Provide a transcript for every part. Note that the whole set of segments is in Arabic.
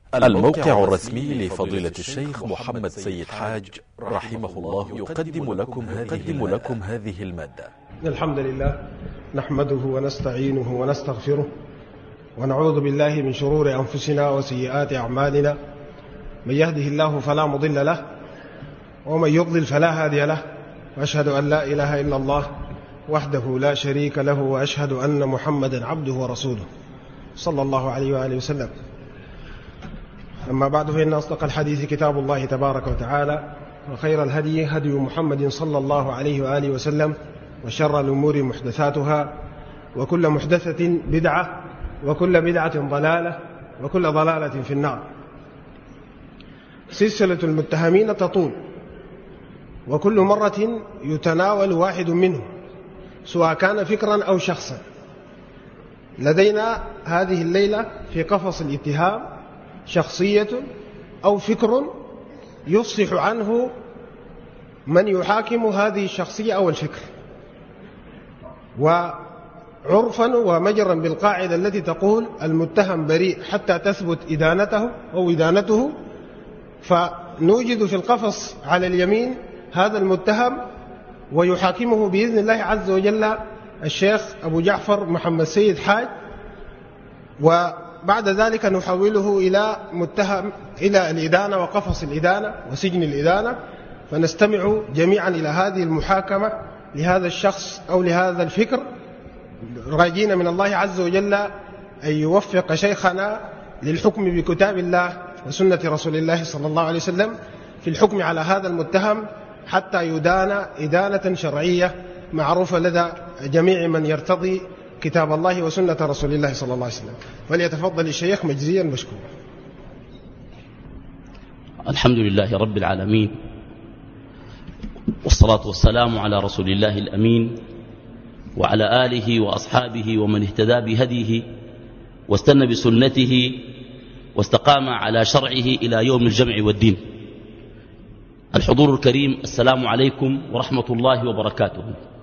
الموقع الرسمي لفضيلة الشيخ محمد سيد حاج رحمه الله يقدم لكم هذه المادة. الحمد لله نحمده ونستعينه ونستغفره ونعوذ بالله من شرور أنفسنا وسيئات أعمالنا، من يهده الله فلا مضل له ومن يضلل فلا هادي له، وأشهد أن لا إله إلا الله وحده لا شريك له، وأشهد أن محمدا عبده ورسوله صلى الله عليه وآله وسلم. أما بعد، فإن أصدق الحديث كتاب الله تبارك وتعالى، وخير الهدي هدي محمد صلى الله عليه وآله وسلم، وشر الأمور محدثاتها، وكل محدثة بدعة، وكل بدعة ضلالة، وكل ضلالة في النار. سلسلة المتهمين تطول، وكل مرة يتناول واحد منهم، سواء كان فكرا أو شخصا. لدينا هذه الليلة في قفص الاتهام شخصية أو فكر يفصح عنه من يحاكم هذه الشخصية أو الفكر، وعرفا ومجرا بالقاعدة التي تقول المتهم بريء حتى تثبت إدانته أو إدانته، فنوجد في القفص على اليمين هذا المتهم، ويحاكمه بإذن الله عز وجل الشيخ أبو جعفر محمد سيد حاج، وبعد ذلك نحوله إلى متهم إلى الإدانة وقفص الإدانة وسجن الإدانة، فنستمع جميعا إلى هذه المحاكمة لهذا الشخص أو لهذا الفكر، راجين من الله عز وجل أن يوفق شيخنا للحكم بكتاب الله وسنة رسول الله صلى الله عليه وسلم في الحكم على هذا المتهم، حتى يدان إدانة شرعية معروفة لدى جميع من يرتضي كتاب الله وسنة رسول الله صلى الله عليه وسلم. فليتفضل الشيخ مجزيا مشكورا. الحمد لله رب العالمين، والصلاة والسلام على رسول الله الأمين، وعلى آله وأصحابه ومن اهتدى بهديه واستنى بسنته واستقام على شرعه إلى يوم الجمع والدين. الحضور الكريم، السلام عليكم ورحمة الله وبركاته.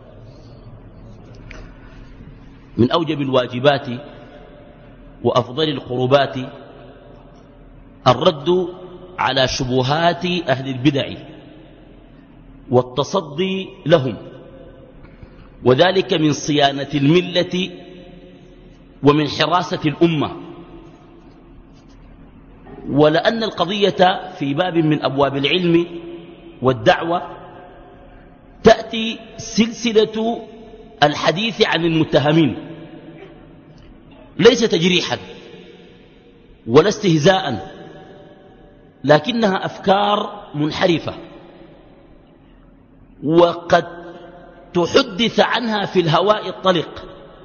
من أوجب الواجبات وأفضل القربات الرد على شبهات أهل البدع والتصدي لهم، وذلك من صيانة الملة ومن حراسة الأمة. ولأن القضية في باب من أبواب العلم والدعوة تأتي سلسلة الحديث عن المتهمين، ليس تجريحا ولا استهزاء، لكنها أفكار منحرفة، وقد تحدث عنها في الهواء الطلق،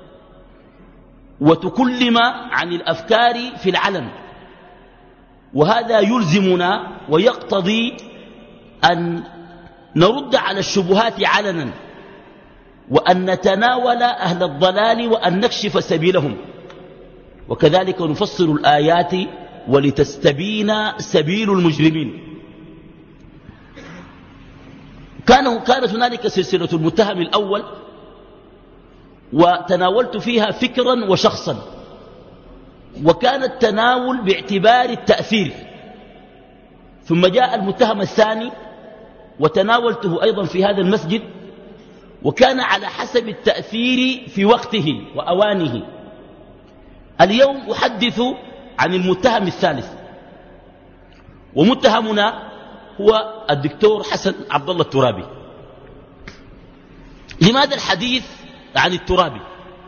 وتكلم عن الأفكار في العلن. وهذا يلزمنا ويقتضي أن نرد على الشبهات علنا، وأن نتناول أهل الضلال وأن نكشف سبيلهم، وكذلك نفسر الآيات ولتستبين سبيل المجرمين. كانت هنالك سلسلة المتهم الأول، وتناولت فيها فكرا وشخصا، وكان التناول باعتبار التأثير. ثم جاء المتهم الثاني وتناولته أيضا في هذا المسجد، وكان على حسب التأثير في وقته وأوانه. اليوم أحدث عن المتهم الثالث، ومتهمنا هو الدكتور حسن عبد الله الترابي. لماذا الحديث عن الترابي؟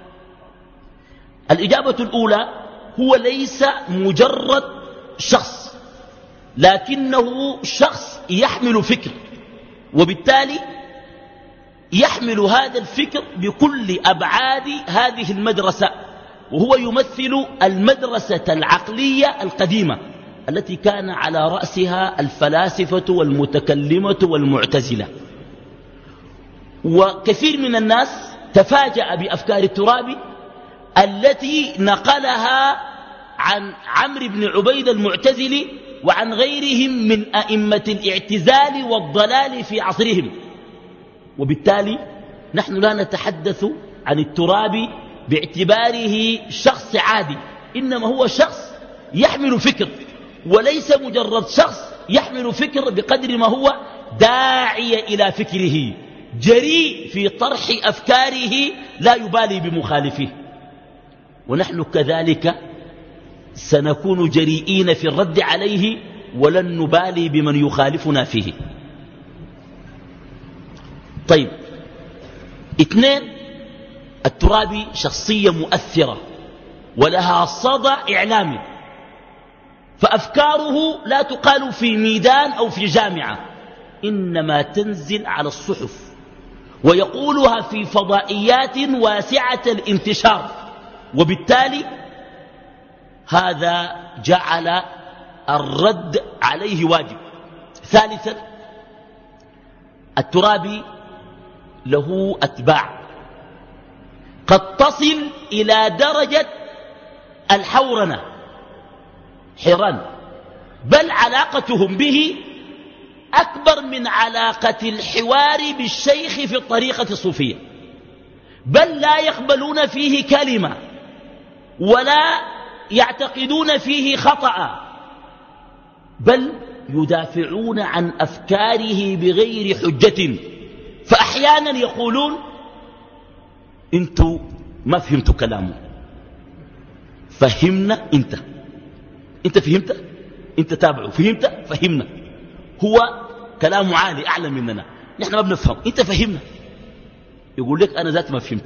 الإجابة الأولى، هو ليس مجرد شخص، لكنه شخص يحمل فكر، وبالتالي يحمل هذا الفكر بكل أبعاد هذه المدرسة، وهو يمثل المدرسة العقلية القديمة التي كان على رأسها الفلاسفة والمتكلمة والمعتزلة. وكثير من الناس تفاجأ بأفكار الترابي التي نقلها عن عمرو بن عبيد المعتزلي وعن غيرهم من أئمة الاعتزال والضلال في عصرهم. وبالتالي نحن لا نتحدث عن الترابي باعتباره شخص عادي، إنما هو شخص يحمل فكر، وليس مجرد شخص يحمل فكر بقدر ما هو داعي إلى فكره، جريء في طرح أفكاره، لا يبالي بمخالفه. ونحن كذلك سنكون جريئين في الرد عليه، ولن نبالي بمن يخالفنا فيه. طيب، 2، الترابي شخصية مؤثرة ولها صدى إعلامي، فأفكاره لا تقال في ميدان أو في جامعة، إنما تنزل على الصحف ويقولها في فضائيات واسعة الانتشار، وبالتالي هذا جعل الرد عليه واجب. 3، الترابي له أتباع قد تصل إلى درجة الحورنة، حيران، بل علاقتهم به أكبر من علاقة الحوار بالشيخ في الطريقة الصوفية، بل لا يقبلون فيه كلمة ولا يعتقدون فيه خطأ، بل يدافعون عن أفكاره بغير حجة. فأحيانا يقولون انتوا ما فهمتوا كلامه، فهمنا انت فهمت، انت تابعه، فهمت، فهمنا، هو كلامه عالي أعلى مننا، نحن ما بنفهم، انت فهمنا. يقول لك أنا ذات ما فهمته.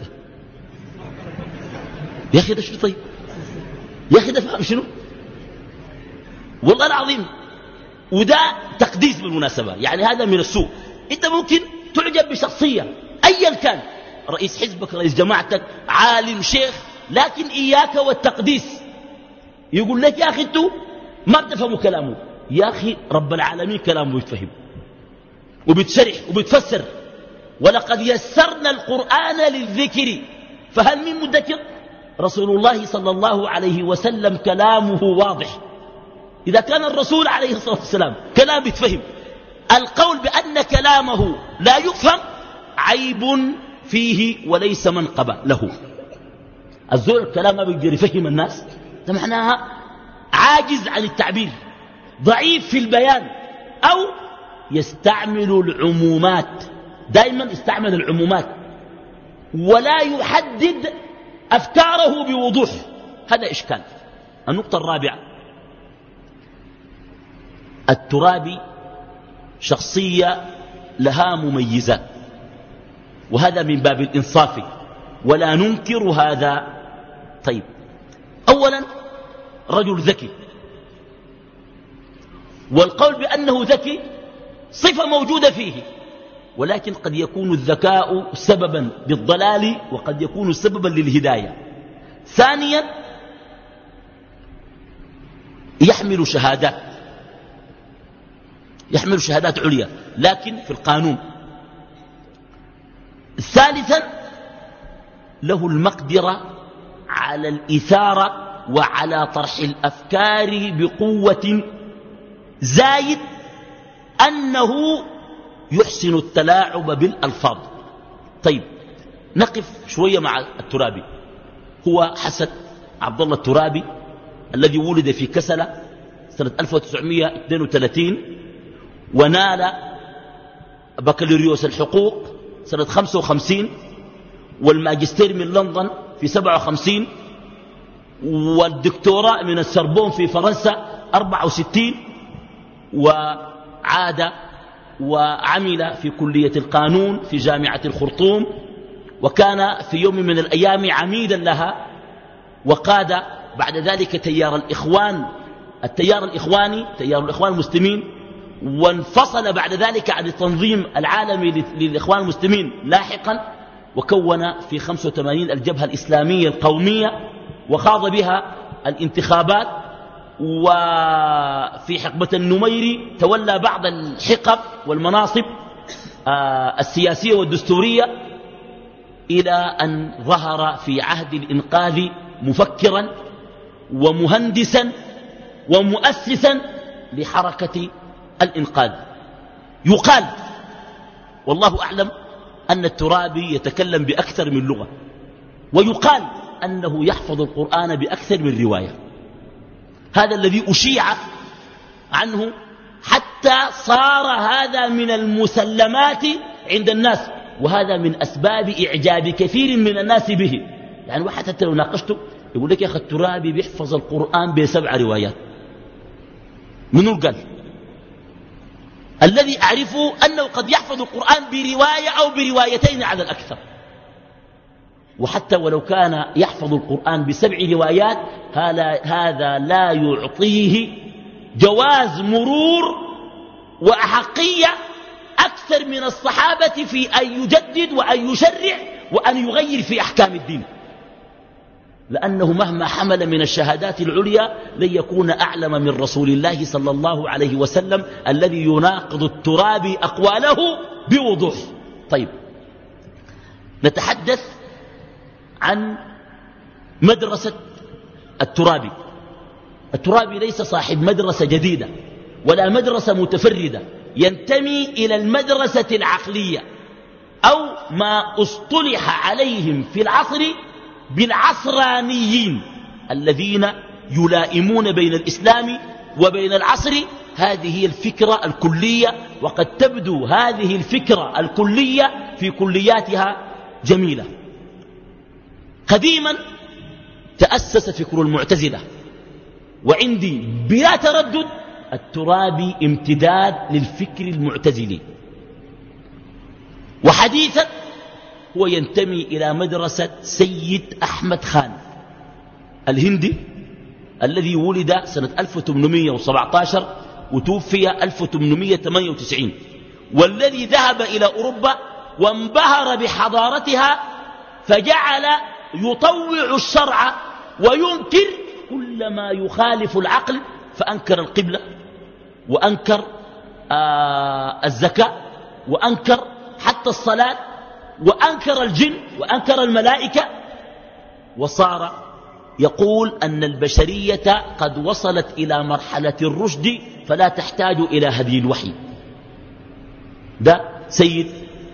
يا أخي ده شنو؟ طيب يا أخي ده فهم شنو؟ والله العظيم. وده تقديس بالمناسبة، يعني هذا من السوء. انت ممكن تعجب بشخصية أيا كان، رئيس حزبك، رئيس جماعتك، عالم، شيخ، لكن إياك والتقديس. يقول لك يا أخي انتوا ما بتفهموا كلامه. يا أخي رب العالمين كلامه يتفهم وبتشرح وبتفسر، ولقد يسرنا القرآن للذكر فهل من مدكر. رسول الله صلى الله عليه وسلم كلامه واضح. إذا كان الرسول عليه الصلاة والسلام كلام يتفهم، القول بأن كلامه لا يفهم عيب فيه وليس منقبة له. الزول الكلام ما بيقدر يفهم الناس، ده معناها عاجز عن التعبير، ضعيف في البيان، أو يستعمل العمومات، دائما يستعمل العمومات ولا يحدد أفكاره بوضوح. هذا إشكال. النقطة الرابعة، الترابي شخصية لها مميزات، وهذا من باب الإنصاف ولا ننكر هذا. طيب، أولا رجل ذكي، والقول بأنه ذكي صفة موجودة فيه، ولكن قد يكون الذكاء سببا بالضلال وقد يكون سببا للهداية. ثانيا يحمل شهادات عليا لكن في القانون. ثالثا له المقدرة على الإثارة وعلى طرح الأفكار بقوة، زايد أنه يحسن التلاعب بالألفاظ. طيب، نقف شوية مع الترابي. هو حسن عبد الله الترابي الذي ولد في كسلة سنة 1932 ونال بكالوريوس الحقوق سنة 55 والماجستير من لندن في 57 والدكتوراه من السربون في فرنسا 64 وعاد وعمل في كلية القانون في جامعة الخرطوم وكان في يوم من الأيام عميدا لها وقاد بعد ذلك تيار الإخوان المسلمين وانفصل بعد ذلك عن التنظيم العالمي للإخوان المسلمين لاحقا وكون في 85 الجبهة الإسلامية القومية وخاض بها الانتخابات وفي حقبة النميري تولى بعض الحقب والمناصب السياسية والدستورية إلى أن ظهر في عهد الإنقاذ مفكرا ومهندسا ومؤسسا لحركة الإنقاذ. يقال والله أعلم أن الترابي يتكلم بأكثر من لغة، ويقال أنه يحفظ القرآن بأكثر من رواية. هذا الذي أشيع عنه حتى صار هذا من المسلمات عند الناس، وهذا من أسباب إعجاب كثير من الناس به. يعني واحد حتى لو ناقشته يقول لك يا أخي الترابي بيحفظ القرآن ب7 روايات. منو قال؟ الذي أعرفه أنه قد يحفظ القرآن برواية أو بروايتين على الأكثر، وحتى ولو كان يحفظ القرآن ب7 روايات هذا لا يعطيه جواز مرور وأحقية أكثر من الصحابة في أن يجدد وأن يشرع وأن يغير في أحكام الدين، لأنه مهما حمل من الشهادات العليا لن يكون أعلم من رسول الله صلى الله عليه وسلم الذي يناقض الترابي أقواله بوضوح. طيب، نتحدث عن مدرسة الترابي. الترابي ليس صاحب مدرسة جديدة ولا مدرسة متفردة، ينتمي إلى المدرسة العقلية أو ما اصطلح عليهم في العصر بالعصرانيين الذين يلائمون بين الإسلام وبين العصر. هذه الفكرة الكلية، وقد تبدو هذه الفكرة الكلية في كلياتها جميلة. قديما تأسس فكر المعتزلة، وعندي بلا تردد الترابي امتداد للفكر المعتزلي. وحديثا هو ينتمي إلى مدرسة سيد أحمد خان الهندي الذي ولد سنة 1817 وتوفي 1898، والذي ذهب إلى أوروبا وانبهر بحضارتها فجعل يطوع الشرع وينكر كل ما يخالف العقل، فأنكر القبلة وأنكر الزكاة وأنكر حتى الصلاة وأنكر الجن وأنكر الملائكة، وصار يقول أن البشرية قد وصلت إلى مرحلة الرشد فلا تحتاج إلى هدي الوحي. ده سيد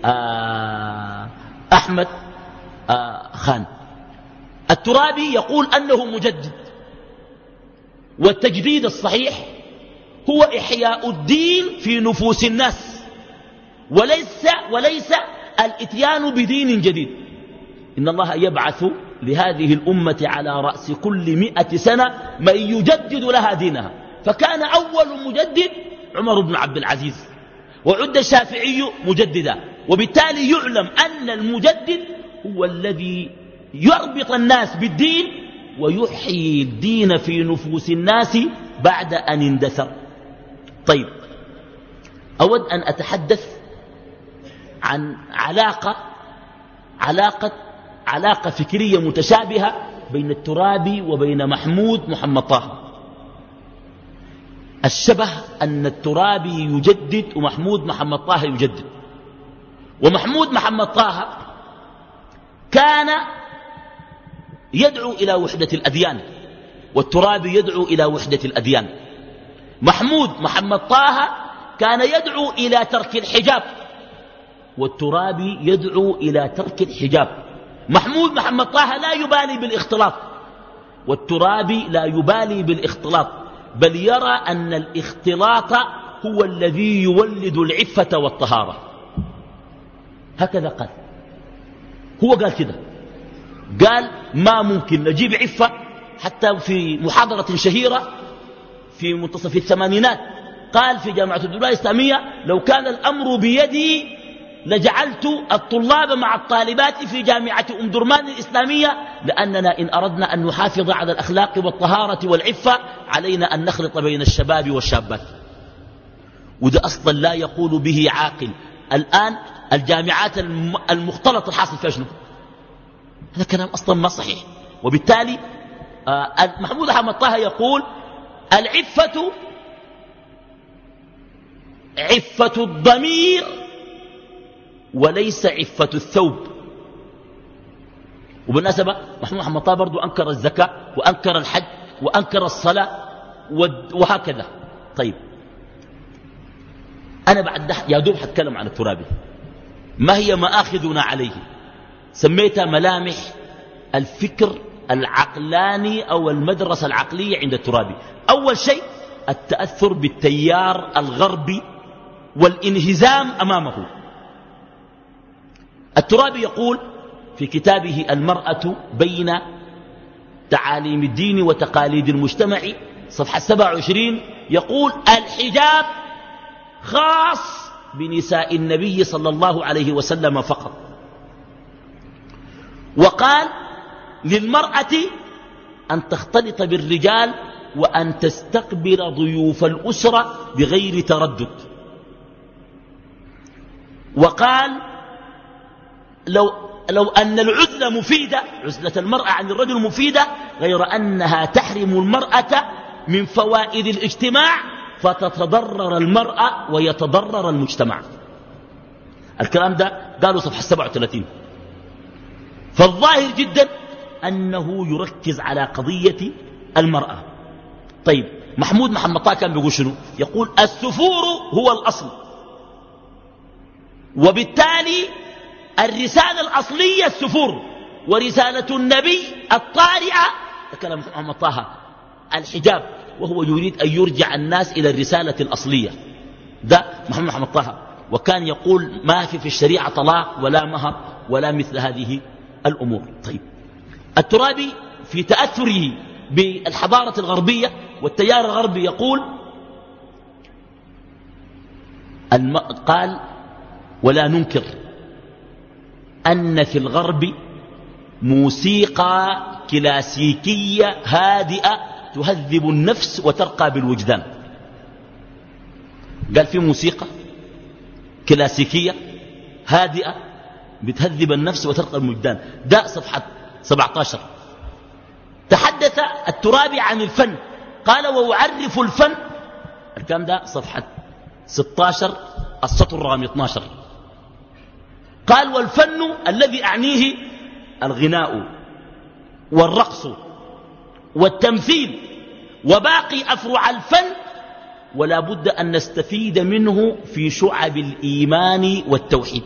أحمد خان. الترابي يقول أنه مجدد، والتجديد الصحيح هو إحياء الدين في نفوس الناس، وليس الإتيان بدين جديد. إن الله يبعث لهذه الأمة على رأس كل 100 سنة من يجدد لها دينها، فكان أول مجدد عمر بن عبد العزيز، وعد الشافعي مجددا، وبالتالي يعلم أن المجدد هو الذي يربط الناس بالدين ويحيي الدين في نفوس الناس بعد أن اندثر. طيب، أود أن أتحدث عن علاقة فكرية متشابهة بين الترابي وبين محمد طه. الشبه أن الترابي يجدد ومحمد طه يجدد. ومحمد طه كان يدعو إلى وحدة الأديان، والترابي يدعو إلى وحدة الأديان. محمد طه كان يدعو إلى ترك الحجاب، والترابي يدعو إلى ترك الحجاب. محمد طه لا يبالي بالاختلاط، والترابي لا يبالي بالاختلاط، بل يرى أن الاختلاط هو الذي يولد العفة والطهارة. هكذا قال، هو قال كده، قال ما ممكن نجيب عفة. حتى في محاضرة شهيرة في منتصف الثمانينات قال في جامعة الدولة الإسلامية: لو كان الأمر بيدي لجعلت الطلاب مع الطالبات في جامعة أم درمان الإسلامية، لأننا إن أردنا أن نحافظ على الأخلاق والطهارة والعفة علينا أن نخلط بين الشباب والشابات. وده أصلا لا يقول به عاقل. الآن الجامعات المختلطة الحاصل فيها شنو؟ هذا كلام أصلا ما صحيح. وبالتالي محمد طه يقول: العفة عفة الضمير وليس عفة الثوب. وبالنسبة محمد طه برضو أنكر الزكاة وأنكر الحج وأنكر الصلاة وهكذا. طيب، أنا بعد يا دوب حتكلم عن الترابي. ما هي مآخذنا عليه؟ سميتها ملامح الفكر العقلاني أو المدرسة العقلية عند الترابي. أول شيء التأثر بالتيار الغربي والانهزام أمامه. الترابي يقول في كتابه المرأة بين تعاليم الدين وتقاليد المجتمع صفحة 27 يقول الحجاب خاص بنساء النبي صلى الله عليه وسلم فقط. وقال للمرأة أن تختلط بالرجال وأن تستقبل ضيوف الأسرة بغير تردد. وقال لو أن العزلة مفيدة، عزلة المرأة عن الرجل مفيدة، غير أنها تحرم المرأة من فوائد الاجتماع فتتضرر المرأة ويتضرر المجتمع. الكلام ده قالوا صفحة 37. فالظاهر جدا أنه يركز على قضية المرأة. طيب محمد طه كان بيقول شنو؟ يقول السفور هو الأصل، وبالتالي الرسالة الأصلية السفور، ورسالة النبي الطارئة كلام محمد طه الحجاب، وهو يريد أن يرجع الناس إلى الرسالة الأصلية. ده محمد طه. وكان يقول ما في الشريعة طلاق ولا مهر ولا مثل هذه الأمور. طيب الترابي في تأثره بالحضارة الغربية والتيار الغربي يقول قال ولا ننكر أن في الغرب موسيقى كلاسيكية هادئة تهذب النفس وترقى بالوجدان. قال في موسيقى كلاسيكية هادئة بتهذب النفس وترقى بالوجدان. ده صفحة 17. تحدث الترابي عن الفن، قال وأعرف الفن، الكلام ده صفحة 16 السطر رقم 12. قال والفن الذي أعنيه الغناء والرقص والتمثيل وباقي أفرع الفن، ولا بد أن نستفيد منه في شعب الإيمان والتوحيد.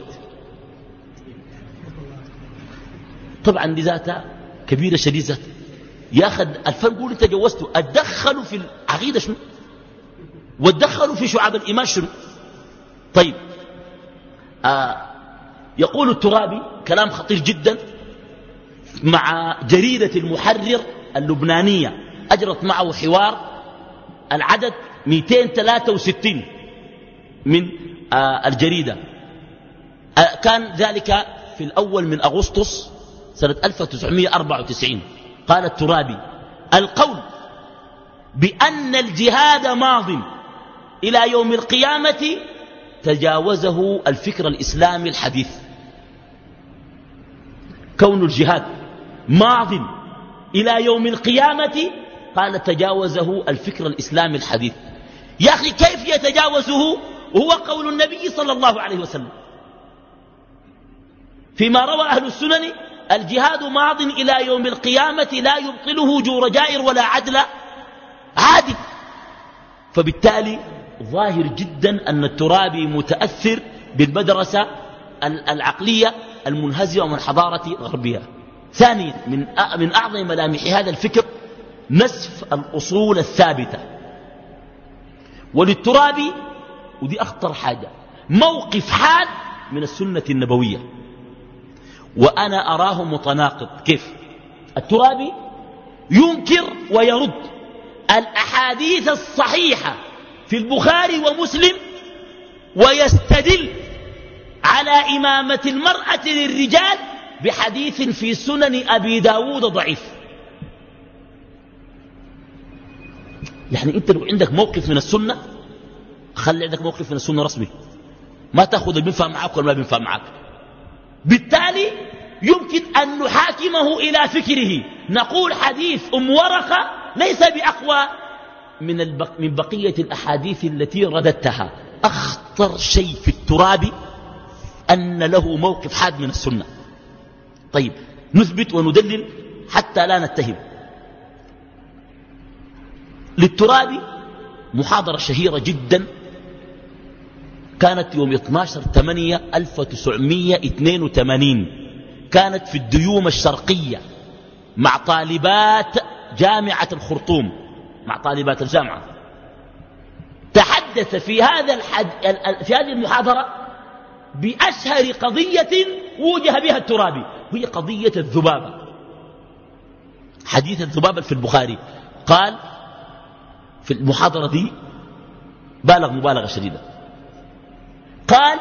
طبعا دي ذاتها كبيرة شديدة. ياخذ الفن قول انت جوزته، اتدخلوا في العقيدة شنو، واتدخلوا في شعب الإيمان شنو. طيب يقول الترابي كلام خطير جدا مع جريدة المحرر اللبنانية، أجرت معه حوار العدد 263 من الجريدة. كان ذلك في الأول من أغسطس سنة 1994. قال الترابي القول بأن الجهاد ماض إلى يوم القيامة تجاوزه الفكر الإسلامي الحديث. كون الجهاد ماض إلى يوم القيامة قال تجاوزه الفكر الإسلامي الحديث. يا أخي كيف يتجاوزه وهو قول النبي صلى الله عليه وسلم فيما روى أهل السنن الجهاد ماض إلى يوم القيامة لا يبطله جور جائر ولا عدل عادل. فبالتالي ظاهر جدا أن الترابي متأثر بالمدرسة العقلية المنهزمة من حضارة الغربية. ثانيا من أعظم ملامح هذا الفكر نسف الأصول الثابتة. وللترابي ودي أخطر حاجة موقف حاد من السنة النبوية، وأنا أراه متناقض. كيف؟ الترابي ينكر ويرد الأحاديث الصحيحة في البخاري ومسلم، ويستدل على إمامة المرأة للرجال بحديث في سنن أبي داود ضعيف. يعني أنت لو عندك موقف من السنة خلي عندك موقف من السنة رسمي، ما تأخذ اللي بينفع معك ولا ما بينفع معك. بالتالي يمكن أن نحاكمه إلى فكره، نقول حديث أم ورقة ليس بأقوى من بقية الأحاديث التي رددتها. أخطر شيء في الترابي أن له موقف حاد من السنة. طيب نثبت وندلل حتى لا نتهم. للترابي محاضرة شهيرة جدا كانت يوم 12/8/1982، كانت في الديوم الشرقية مع طالبات جامعة الخرطوم، مع طالبات الجامعة. تحدث في هذه المحاضرة بأشهر قضية وجه بها الترابي، وهي قضية الذبابة. حديث الذبابة في البخاري، قال في المحاضرة دي بالغ مبالغة شديدة، قال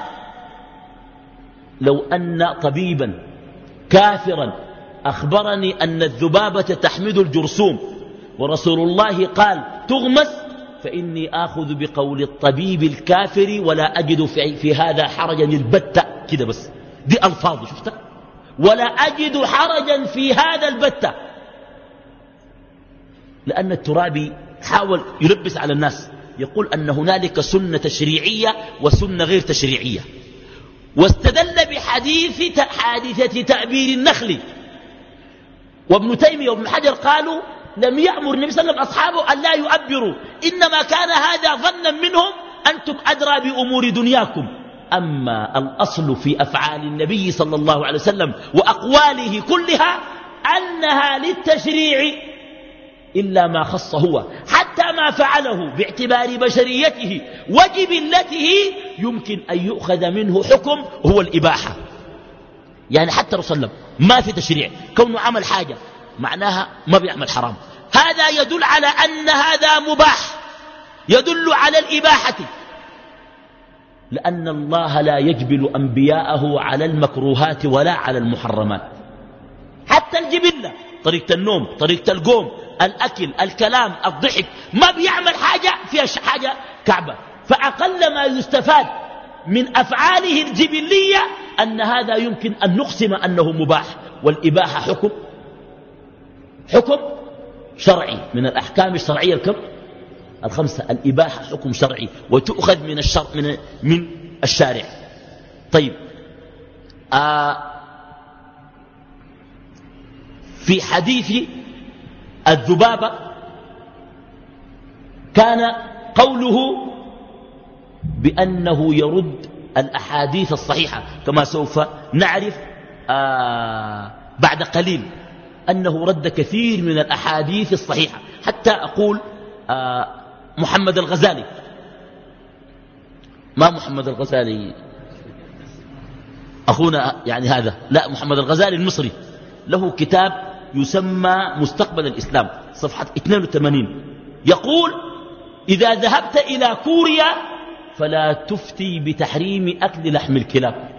لو أن طبيبا كافرا أخبرني أن الذبابة تحمد الجرثوم ورسول الله قال تغمس، فإني آخذ بقول الطبيب الكافر ولا أجد في هذا حرجا البتة. كده بس، دي ألفاظ شفتها، ولا أجد حرجا في هذا البتة. لأن الترابي حاول يلبس على الناس، يقول أن هنالك سنة تشريعية وسنة غير تشريعية، واستدل حادثة تأبير النخل. وابن تيمية وابن حجر قالوا لم يأمر النبي صلى الله عليه وسلم أصحابه أن لا يؤبروا، إنما كان هذا ظنا منهم، أنتم أدرى بأمور دنياكم. أما الأصل في أفعال النبي صلى الله عليه وسلم وأقواله كلها أنها للتشريع إلا ما خص هو، حتى ما فعله باعتبار بشريته وجبلته يمكن أن يؤخذ منه حكم هو الإباحة. يعني حتى الرسول صلى الله عليه وسلم ما في تشريع، كونه عمل حاجة معناها ما بيعمل حرام، هذا يدل على أن هذا مباح، يدل على الإباحة، لأن الله لا يجبل أنبياءه على المكروهات ولا على المحرمات. حتى الجبلة، طريقة النوم، طريقة القوم، الأكل، الكلام، الضحك، ما بيعمل حاجة فيها حاجة كعبة. فأقل ما يستفاد من أفعاله الجبلية أن هذا يمكن أن نقسم أنه مباح، والإباحة حكم شرعي من الأحكام الشرعية الكم؟ الخمسة. الإباحة حكم شرعي وتؤخذ من الشارع. طيب، في حديث الذبابة كان قوله بأنه يرد الأحاديث الصحيحة، كما سوف نعرف بعد قليل أنه رد كثير من الأحاديث الصحيحة. حتى أقول محمد الغزالي، ما محمد الغزالي أخونا يعني هذا، لا، محمد الغزالي المصري، له كتاب يسمى مستقبل الإسلام، صفحة 82، يقول إذا ذهبت إلى كوريا فلا تفتي بتحريم أكل لحم الكلاب.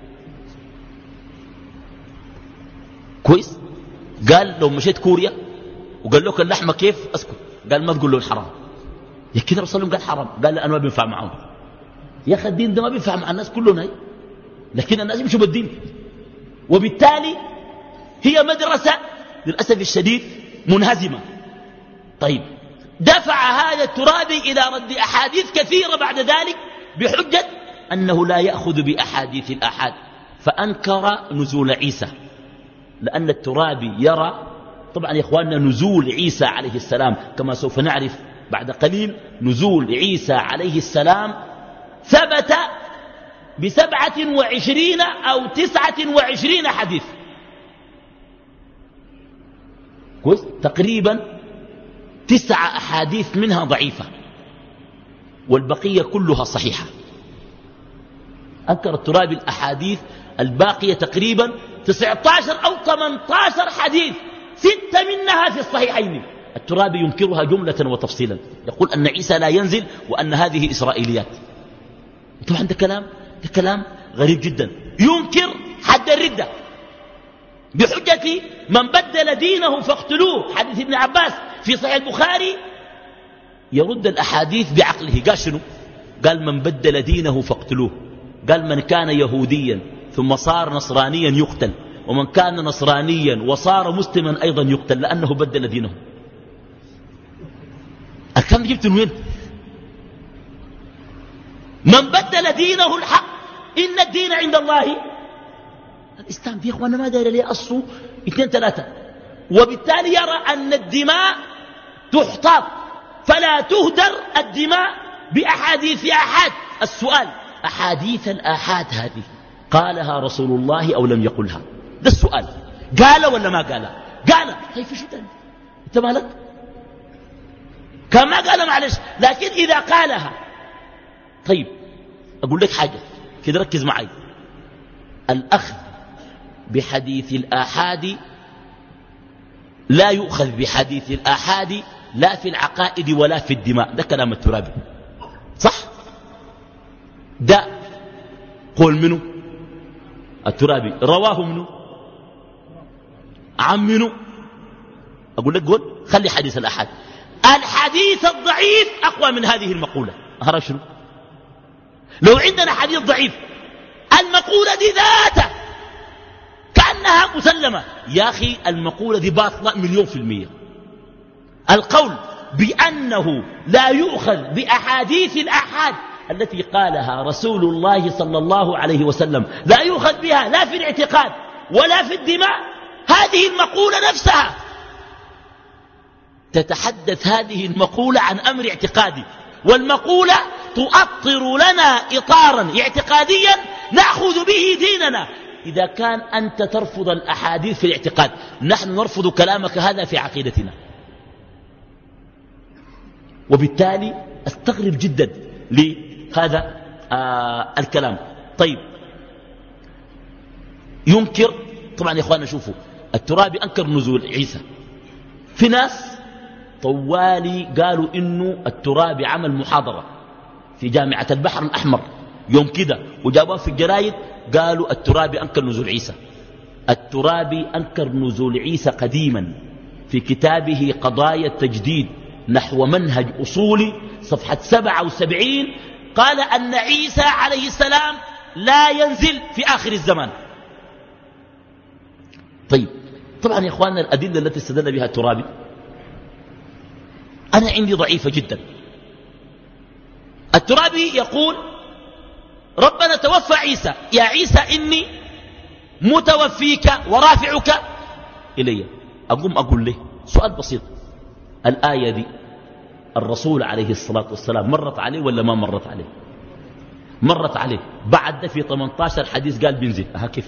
كويس؟ قال لو مشيت كوريا وقال لك اللحمة كيف، أسكت. قال ما تقول له الحرام. يا كده رسول الله قال حرام، قال أنا ما بينفع معهم. يا أخي الدين ده ما بينفع مع الناس كلهم، لكن الناس يمشوا بالدين. وبالتالي هي مدرسة للأسف الشديد منهزمة. طيب، دفع هذا الترابي إلى رد أحاديث كثيرة بعد ذلك بحجة أنه لا يأخذ بأحاديث الآحاد، فأنكر نزول عيسى، لأن الترابي يرى طبعا يا إخواننا نزول عيسى عليه السلام كما سوف نعرف بعد قليل، نزول عيسى عليه السلام ثبت ب27 أو 29 حديث، كويس؟ تقريبا 9 أحاديث منها ضعيفة والبقية كلها صحيحة. أنكر الترابي الأحاديث الباقية تقريبا 19 أو 18 حديث، 6 منها في الصحيحين. الترابي ينكرها جملة وتفصيلا، يقول أن عيسى لا ينزل وأن هذه إسرائيليات. طبعا ده كلام غريب جدا. ينكر حد الردة بحجة من بدل دينه فاقتلوه، حديث ابن عباس في صحيح البخاري. يرد الأحاديث بعقله، قال شنو؟ قال من بدل دينه فاقتلوه، قال من كان يهوديا ثم صار نصرانيا يقتل، ومن كان نصرانيا وصار مسلما أيضا يقتل لأنه بدل دينه. الكلام جبت من وين؟ من بدل دينه الحق، إن الدين عند الله الإسلام. دي أخوانا ما داير لي أصله 2 3، وبالتالي يرى أن الدماء تحتاط فلا تهدر الدماء بأحاديث آحاد. السؤال، أحاديث الآحاد هذه قالها رسول الله أو لم يقلها؟ ده السؤال. قال ولا ما قال؟ قال. طيب في شو تاني؟ انت مالك؟ كان ما قال معلش، لكن إذا قالها طيب أقول لك حاجة كده ركز معي. الأخذ بحديث الآحاد لا يؤخذ بحديث الآحاد لا في العقائد ولا في الدماء. ده كلام الترابي صح؟ ده قول منه الترابي، رواه منه عن منه. أقول لك قول خلي حديث الآحاد. الحديث الضعيف أقوى من هذه المقولة. أعرف شنو؟ لو عندنا حديث ضعيف المقولة دي ذاتها كأنها مسلمة. يا أخي المقولة دي باطلة 1,000,000%. القول بأنه لا يؤخذ بأحاديث الآحاد التي قالها رسول الله صلى الله عليه وسلم لا يؤخذ بها لا في الاعتقاد ولا في الدماء، هذه المقولة نفسها تتحدث هذه المقولة عن أمر اعتقادي، والمقولة تؤطر لنا إطارا اعتقاديا نأخذ به ديننا. إذا كان أنت ترفض الأحاديث في الاعتقاد نحن نرفض كلامك هذا في عقيدتنا. وبالتالي استغرب جدا لهذا الكلام. طيب ينكر طبعا يا إخواننا شوفوا الترابي أنكر نزول عيسى. في ناس طوالي قالوا إنه الترابي عمل محاضرة في جامعة البحر الأحمر يوم كده وجابوها في الجرايد قالوا الترابي أنكر نزول عيسى. الترابي أنكر نزول عيسى قديما في كتابه قضايا التجديد نحو منهج أصولي صفحة 77 قال أن عيسى عليه السلام لا ينزل في آخر الزمان. طيب طبعا يا إخواننا الأدلة التي استدل بها الترابي أنا عندي ضعيفة جدا. الترابي يقول ربنا توفى عيسى، يا عيسى إني متوفيك ورافعك إلي. أقوم أقول له سؤال بسيط، الآية دي الرسول عليه الصلاة والسلام مرت عليه ولا ما مرت عليه؟ مرت عليه. بعد ده في 18 حديث قال بنزل. كيف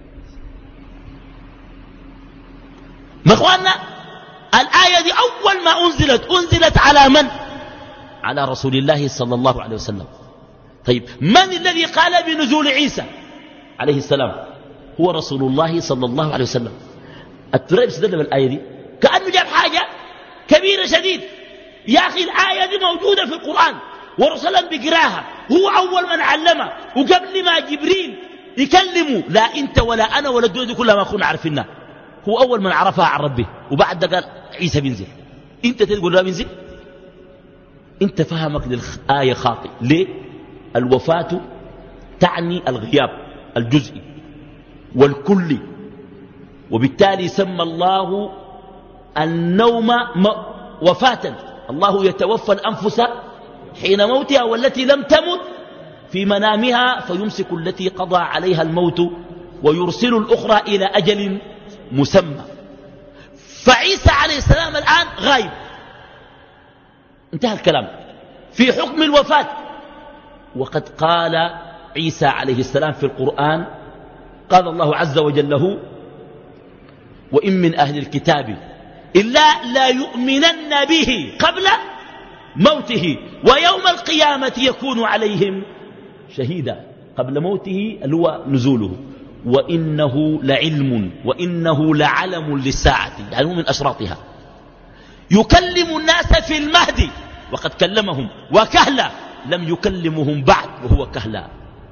ما إخواننا الآية دي أول ما أنزلت على من؟ على رسول الله صلى الله عليه وسلم. طيب من الذي قال بنزول عيسى عليه السلام؟ هو رسول الله صلى الله عليه وسلم. الترابي استدل بالآية دي كأنه جاب حاجة كبيرة شديد. يا أخي الآية دي موجودة في القرآن ورسولا بقراها، هو أول من علمها، وقبل ما جبريل يكلمه لا أنت ولا أنا ولا الدنيا دي كلها ما كنا عارفينها، هو أول من عرفها عن ربه. وبعد ده قال عيسى بينزل. أنت تقول لا بينزل؟ أنت فهمك للآية خاطئ. ليه؟ الوفاة تعني الغياب الجزئي والكلي، وبالتالي سمى الله النوم وفاة. الله يتوفى الأنفس حين موتها والتي لم تمت في منامها فيمسك التي قضى عليها الموت ويرسل الأخرى إلى أجل مسمى. فعيسى عليه السلام الآن غايب، انتهى الكلام في حكم الوفاة. وقد قال عيسى عليه السلام في القرآن قال الله عز وجل له وإن من أهل الكتاب إلا لا يؤمنن به قبل موته ويوم القيامة يكون عليهم شهيدا. قبل موته اللي هو نزوله. وإنه لعلم وإنه لعلم للساعة، يعني من أشراطها. يكلم الناس في المهد وقد كلمهم، وكهلا لم يكلمهم بعد وهو كهلا،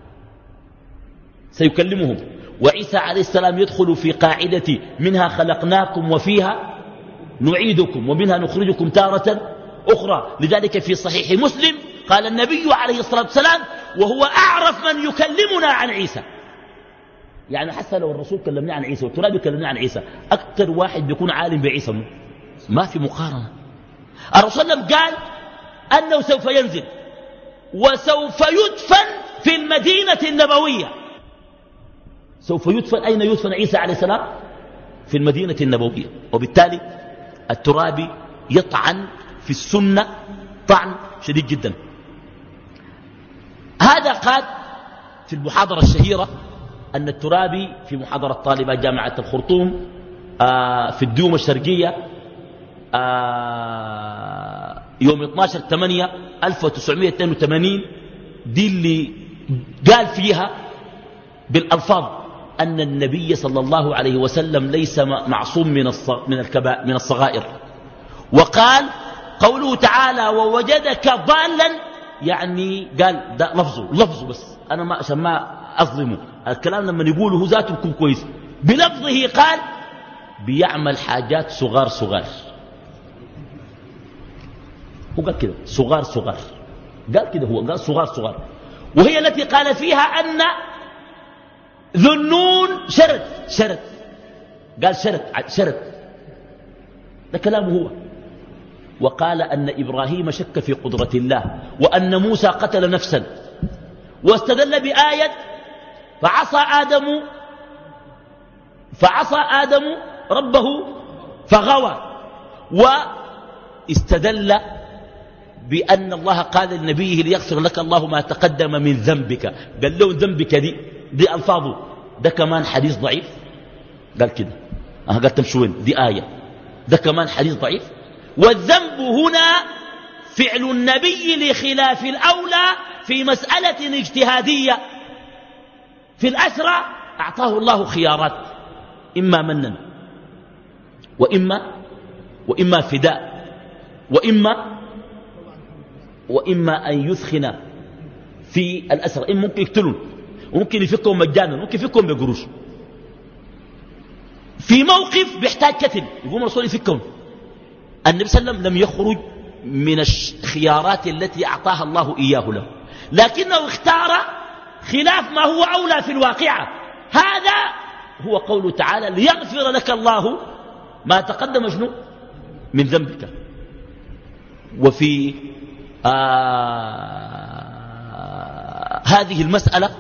سيكلمهم. وعيسى عليه السلام يدخل في قاعدة منها خلقناكم وفيها نعيدكم ومنها نخرجكم تارة أخرى. لذلك في صحيح مسلم قال النبي عليه الصلاة والسلام وهو أعرف من يكلمنا عن عيسى. يعني حتى لو الرسول كلمنا عن عيسى والترابي كلمنا عن عيسى، أكثر واحد بيكون عالم بعيسى ما في مقارنة. الرسول قال أنه سوف ينزل وسوف يدفن في المدينة النبوية. سوف يدفن. أين يدفن عيسى عليه السلام؟ في المدينة النبوية. وبالتالي الترابي يطعن في السنة طعن شديد جدا. هذا قال في المحاضرة الشهيرة أن الترابي في محاضرة طالبة جامعة الخرطوم في الديوم الشرقية يوم 12/8/1982 دي اللي قال فيها بالألفاظ أن النبي صلى الله عليه وسلم ليس معصوم من الصغائر. وقال قوله تعالى ووجدك ضالا، يعني قال ده لفظه بس، أنا عشان ما أظلمه الكلام لما يقوله ذاته يكون كويس. بلفظه قال بيعمل حاجات صغار هو قال كده صغار قال كده، هو قال صغار وهي التي قال فيها أن ذنون شرد قال شرد ده كلامه هو. وقال أن إبراهيم شك في قدرة الله، وأن موسى قتل نفسا، واستدل بآية فعصى آدم ربه فغوى، واستدل بأن الله قال لنبيه ليغفر لك الله ما تقدم من ذنبك، قال له ذنبك دي ألفاظه، ده كمان حديث ضعيف. قال كده قال تمشوين دي آية، ده كمان حديث ضعيف. والذنب هنا فعل النبي لخلاف الأولى في مسألة اجتهادية. في الأسرى أعطاه الله خيارات، إما منا وإما فداء وإما أن يثخن في الأسرى، إما ممكن يقتلون وممكن يفكهم مجانا وممكن يفكهم بقروش. في موقف بيحتاج قتل يقوم الرسول يفكهم. النبي صلى الله عليه وسلم لم يخرج من الخيارات التي أعطاها الله إياه له، لكنه اختار خلاف ما هو أولى في الواقعة. هذا هو قوله تعالى ليغفر لك الله ما تقدم شنو من ذنبك. وفي هذه المسألة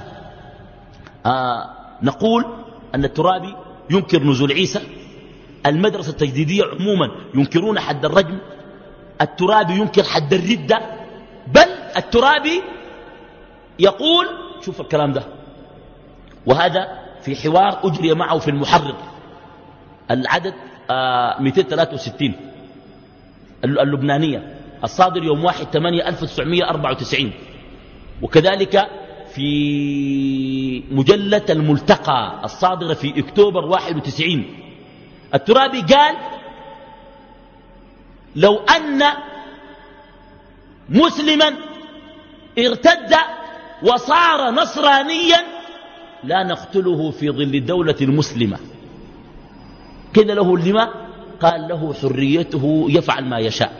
نقول أن الترابي ينكر نزول عيسى، المدرسة التجديدية عموما ينكرون حد الرجم، الترابي ينكر حد الردة، بل الترابي يقول شوف الكلام ده، وهذا في حوار أجري معه في المحرر العدد 263 اللبنانية الصادر يوم 1/8/1994، وكذلك في مجلة الملتقى الصادرة في أكتوبر 91. الترابي قال لو أن مسلما ارتد وصار نصرانيا لا نقتله في ظل الدولة المسلمة. كذا له لما قال له حريته يفعل ما يشاء.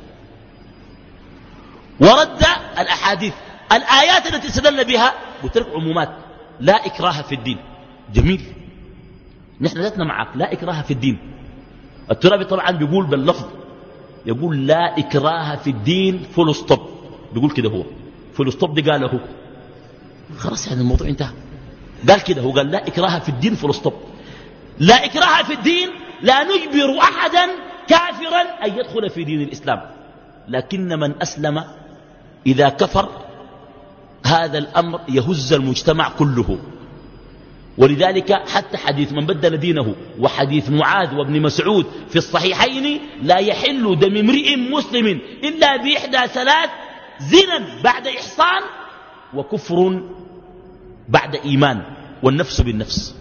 ورد الأحاديث الآيات التي استدل بها وترك عمومات لا إكراه في الدين. جميل، نحن ذاتنا معك لا إكراه في الدين. الترابي طبعا بيقول باللفظ، يقول لا إكراه في الدين فول ستوب، بيقول كده هو فول ستوب دي قاله خلاص يعني الموضوع انتهى. قال كده هو قال لا إكراه في الدين فول ستوب، لا إكراه في الدين، لا نجبر أحدا كافرا أن يدخل في دين الإسلام، لكن من أسلم إذا كفر هذا الأمر يهز المجتمع كله. ولذلك حتى حديث من بدل دينه وحديث معاذ وابن مسعود في الصحيحين لا يحل دم امرئ مسلم إلا بإحدى ثلاث: زنا بعد إحصان، وكفر بعد إيمان، والنفس بالنفس.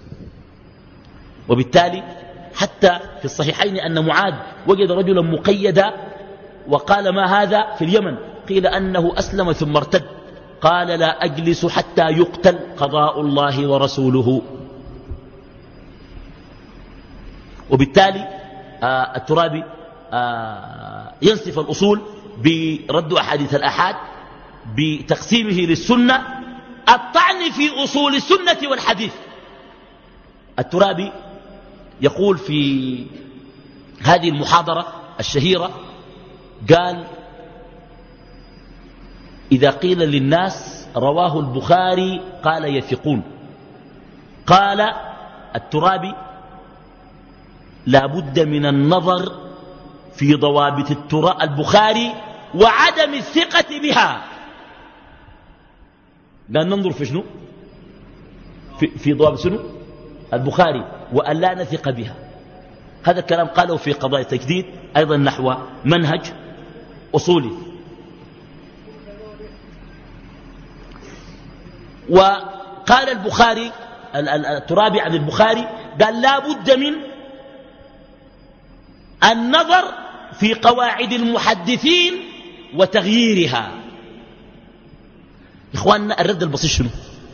وبالتالي حتى في الصحيحين أن معاذ وجد رجلا مقيدا وقال ما هذا في اليمن؟ قيل أنه أسلم ثم ارتد، قال لا أجلس حتى يقتل قضاء الله ورسوله. وبالتالي الترابي ينصف الأصول برد أحاديث الأحاد بتقسيمه للسنة، الطعن في أصول السنة والحديث. الترابي يقول في هذه المحاضرة الشهيرة قال إذا قيل للناس رواه البخاري قال يثقون. قال الترابي لا بد من النظر في ضوابط البخاري وعدم الثقة بها. قال ننظر في شنو؟ في ضوابط شنو؟ البخاري، وأن لا نثق بها. هذا الكلام قاله في قضايا التجديد أيضا نحو منهج أصولي. وقال البخاري الترابي عن البخاري قال لا بد من النظر في قواعد المحدثين وتغييرها. إخواننا الرد البسيط شنو؟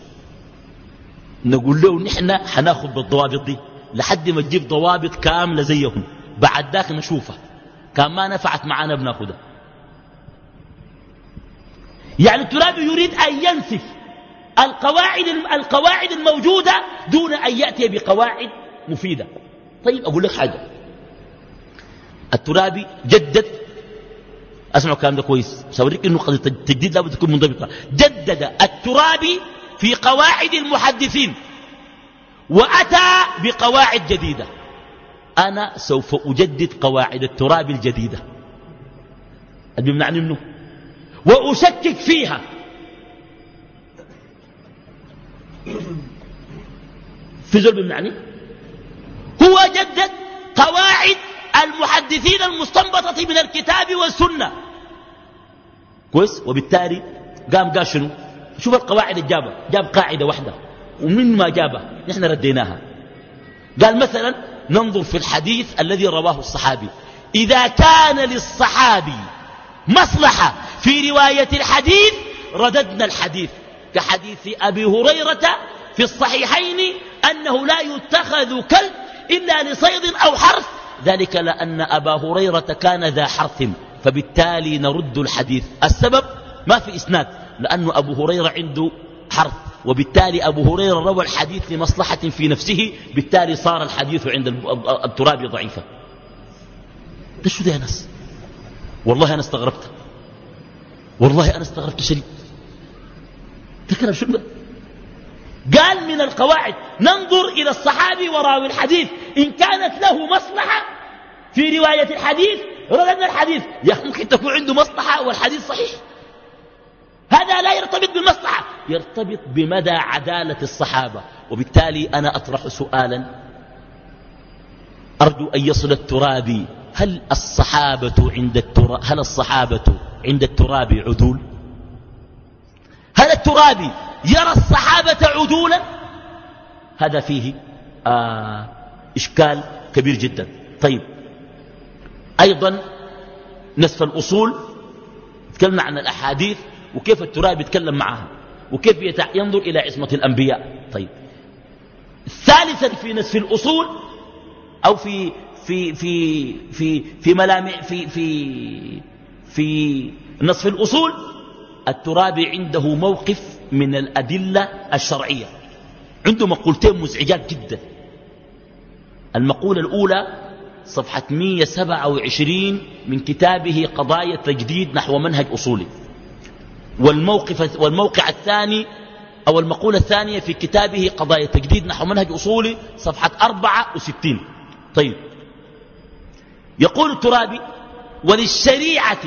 نقول له نحن حناخد بالضوابط دي لحد ما تجيب ضوابط كاملة زيهم، بعد ذاك نشوفها، كان ما نفعت معنا بناخدها. يعني الترابي يريد أن ينسف القواعد الموجودة دون أن يأتي بقواعد مفيدة. طيب أقول لك حاجة، الترابي جدد، أسمعوا الكلام ده كويس، سأوريك إنه قضية التجديد لابد تكون منضبطة. جدد الترابي في قواعد المحدثين وأتى بقواعد جديدة. أنا سوف أجدد قواعد الترابي الجديدة اللي بمعنى منه وأشكك فيها. في زول بمعنى هو جدد قواعد المحدثين المستنبطة من الكتاب والسنة كويس، وبالتالي قال شنو؟ شوف القواعد الجابة، جاب قاعدة واحدة ومن ما جابها نحن رديناها. قال مثلا ننظر في الحديث الذي رواه الصحابي، إذا كان للصحابي مصلحة في رواية الحديث رددنا الحديث، كحديث أبي هريرة في الصحيحين أنه لا يتخذ كلب إلا لصيد أو حرث، ذلك لأن أبا هريرة كان ذا حرث، فبالتالي نرد الحديث. السبب ما في إسناد، لأن أبو هريرة عنده حرث، وبالتالي أبو هريرة روى الحديث لمصلحة في نفسه، بالتالي صار الحديث عند الترابي ضعيفا. ده شو ده يا ناس؟ والله أنا استغربت، والله أنا استغربت شديد. تكلم شو ده؟ قال من القواعد ننظر إلى الصحابي وراوي الحديث، إن كانت له مصلحة في رواية الحديث رددنا الحديث. يا أخي ممكن تكون عنده مصلحة والحديث صحيح، هذا لا يرتبط بالمصلحة، يرتبط بمدى عدالة الصحابة. وبالتالي أنا أطرح سؤالا أرجو أن يصل الترابي، هل الصحابة عند الترابي عدول؟ هل الترابي يرى الصحابة عدولا؟ هذا فيه إشكال كبير جدا. طيب أيضا نسف الأصول تكلمنا عن الأحاديث وكيف الترابي يتكلم معها وكيف ينظر إلى عصمة الأنبياء. طيب ثالثا في نسف الأصول أو في في في في في ملامح في نصف الأصول، الترابي عنده موقف من الأدلة الشرعية، عنده مقولتين مزعجات جدا. المقولة الأولى صفحة 127 من كتابه قضايا التجديد نحو منهج أصولي، والموقع الثاني أو المقولة الثانية في كتابه قضايا التجديد نحو منهج أصولي صفحة 64. طيب يقول الترابي وللشريعة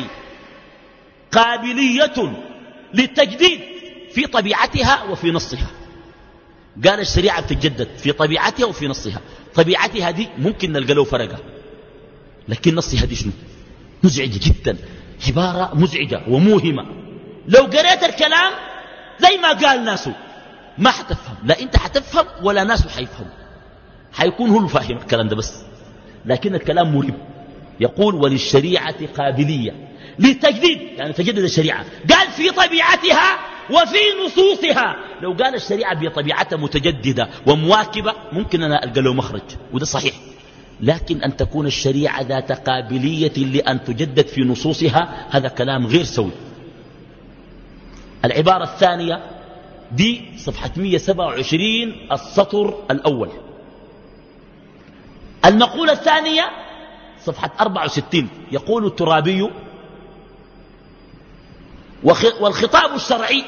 قابلية للتجديد في طبيعتها وفي نصها. قال الشريعة بتتجدد في طبيعتها وفي نصها. طبيعتها دي ممكن نلقى له فرقة، لكن نصها دي شنو؟ مزعجة جدا، عبارة مزعجة وموهمة. لو قريت الكلام زي ما قال ناسه ما حتفهم، لا انت حتفهم ولا ناسه حيفهم، حيكون هو فاهم الكلام ده بس، لكن الكلام مريب. يقول وللشريعة قابلية للتجديد، يعني تجدد الشريعة، قال في طبيعتها وفي نصوصها. لو قال الشريعة بطبيعتها متجددة ومواكبة ممكن أنا ألقى له مخرج، وده صحيح، لكن أن تكون الشريعة ذات قابلية لأن تجدد في نصوصها هذا كلام غير سوي. العبارة الثانية دي صفحة 127 السطر الأول. المقولة الثانية صفحة 64 يقول الترابي والخطاب الشرعي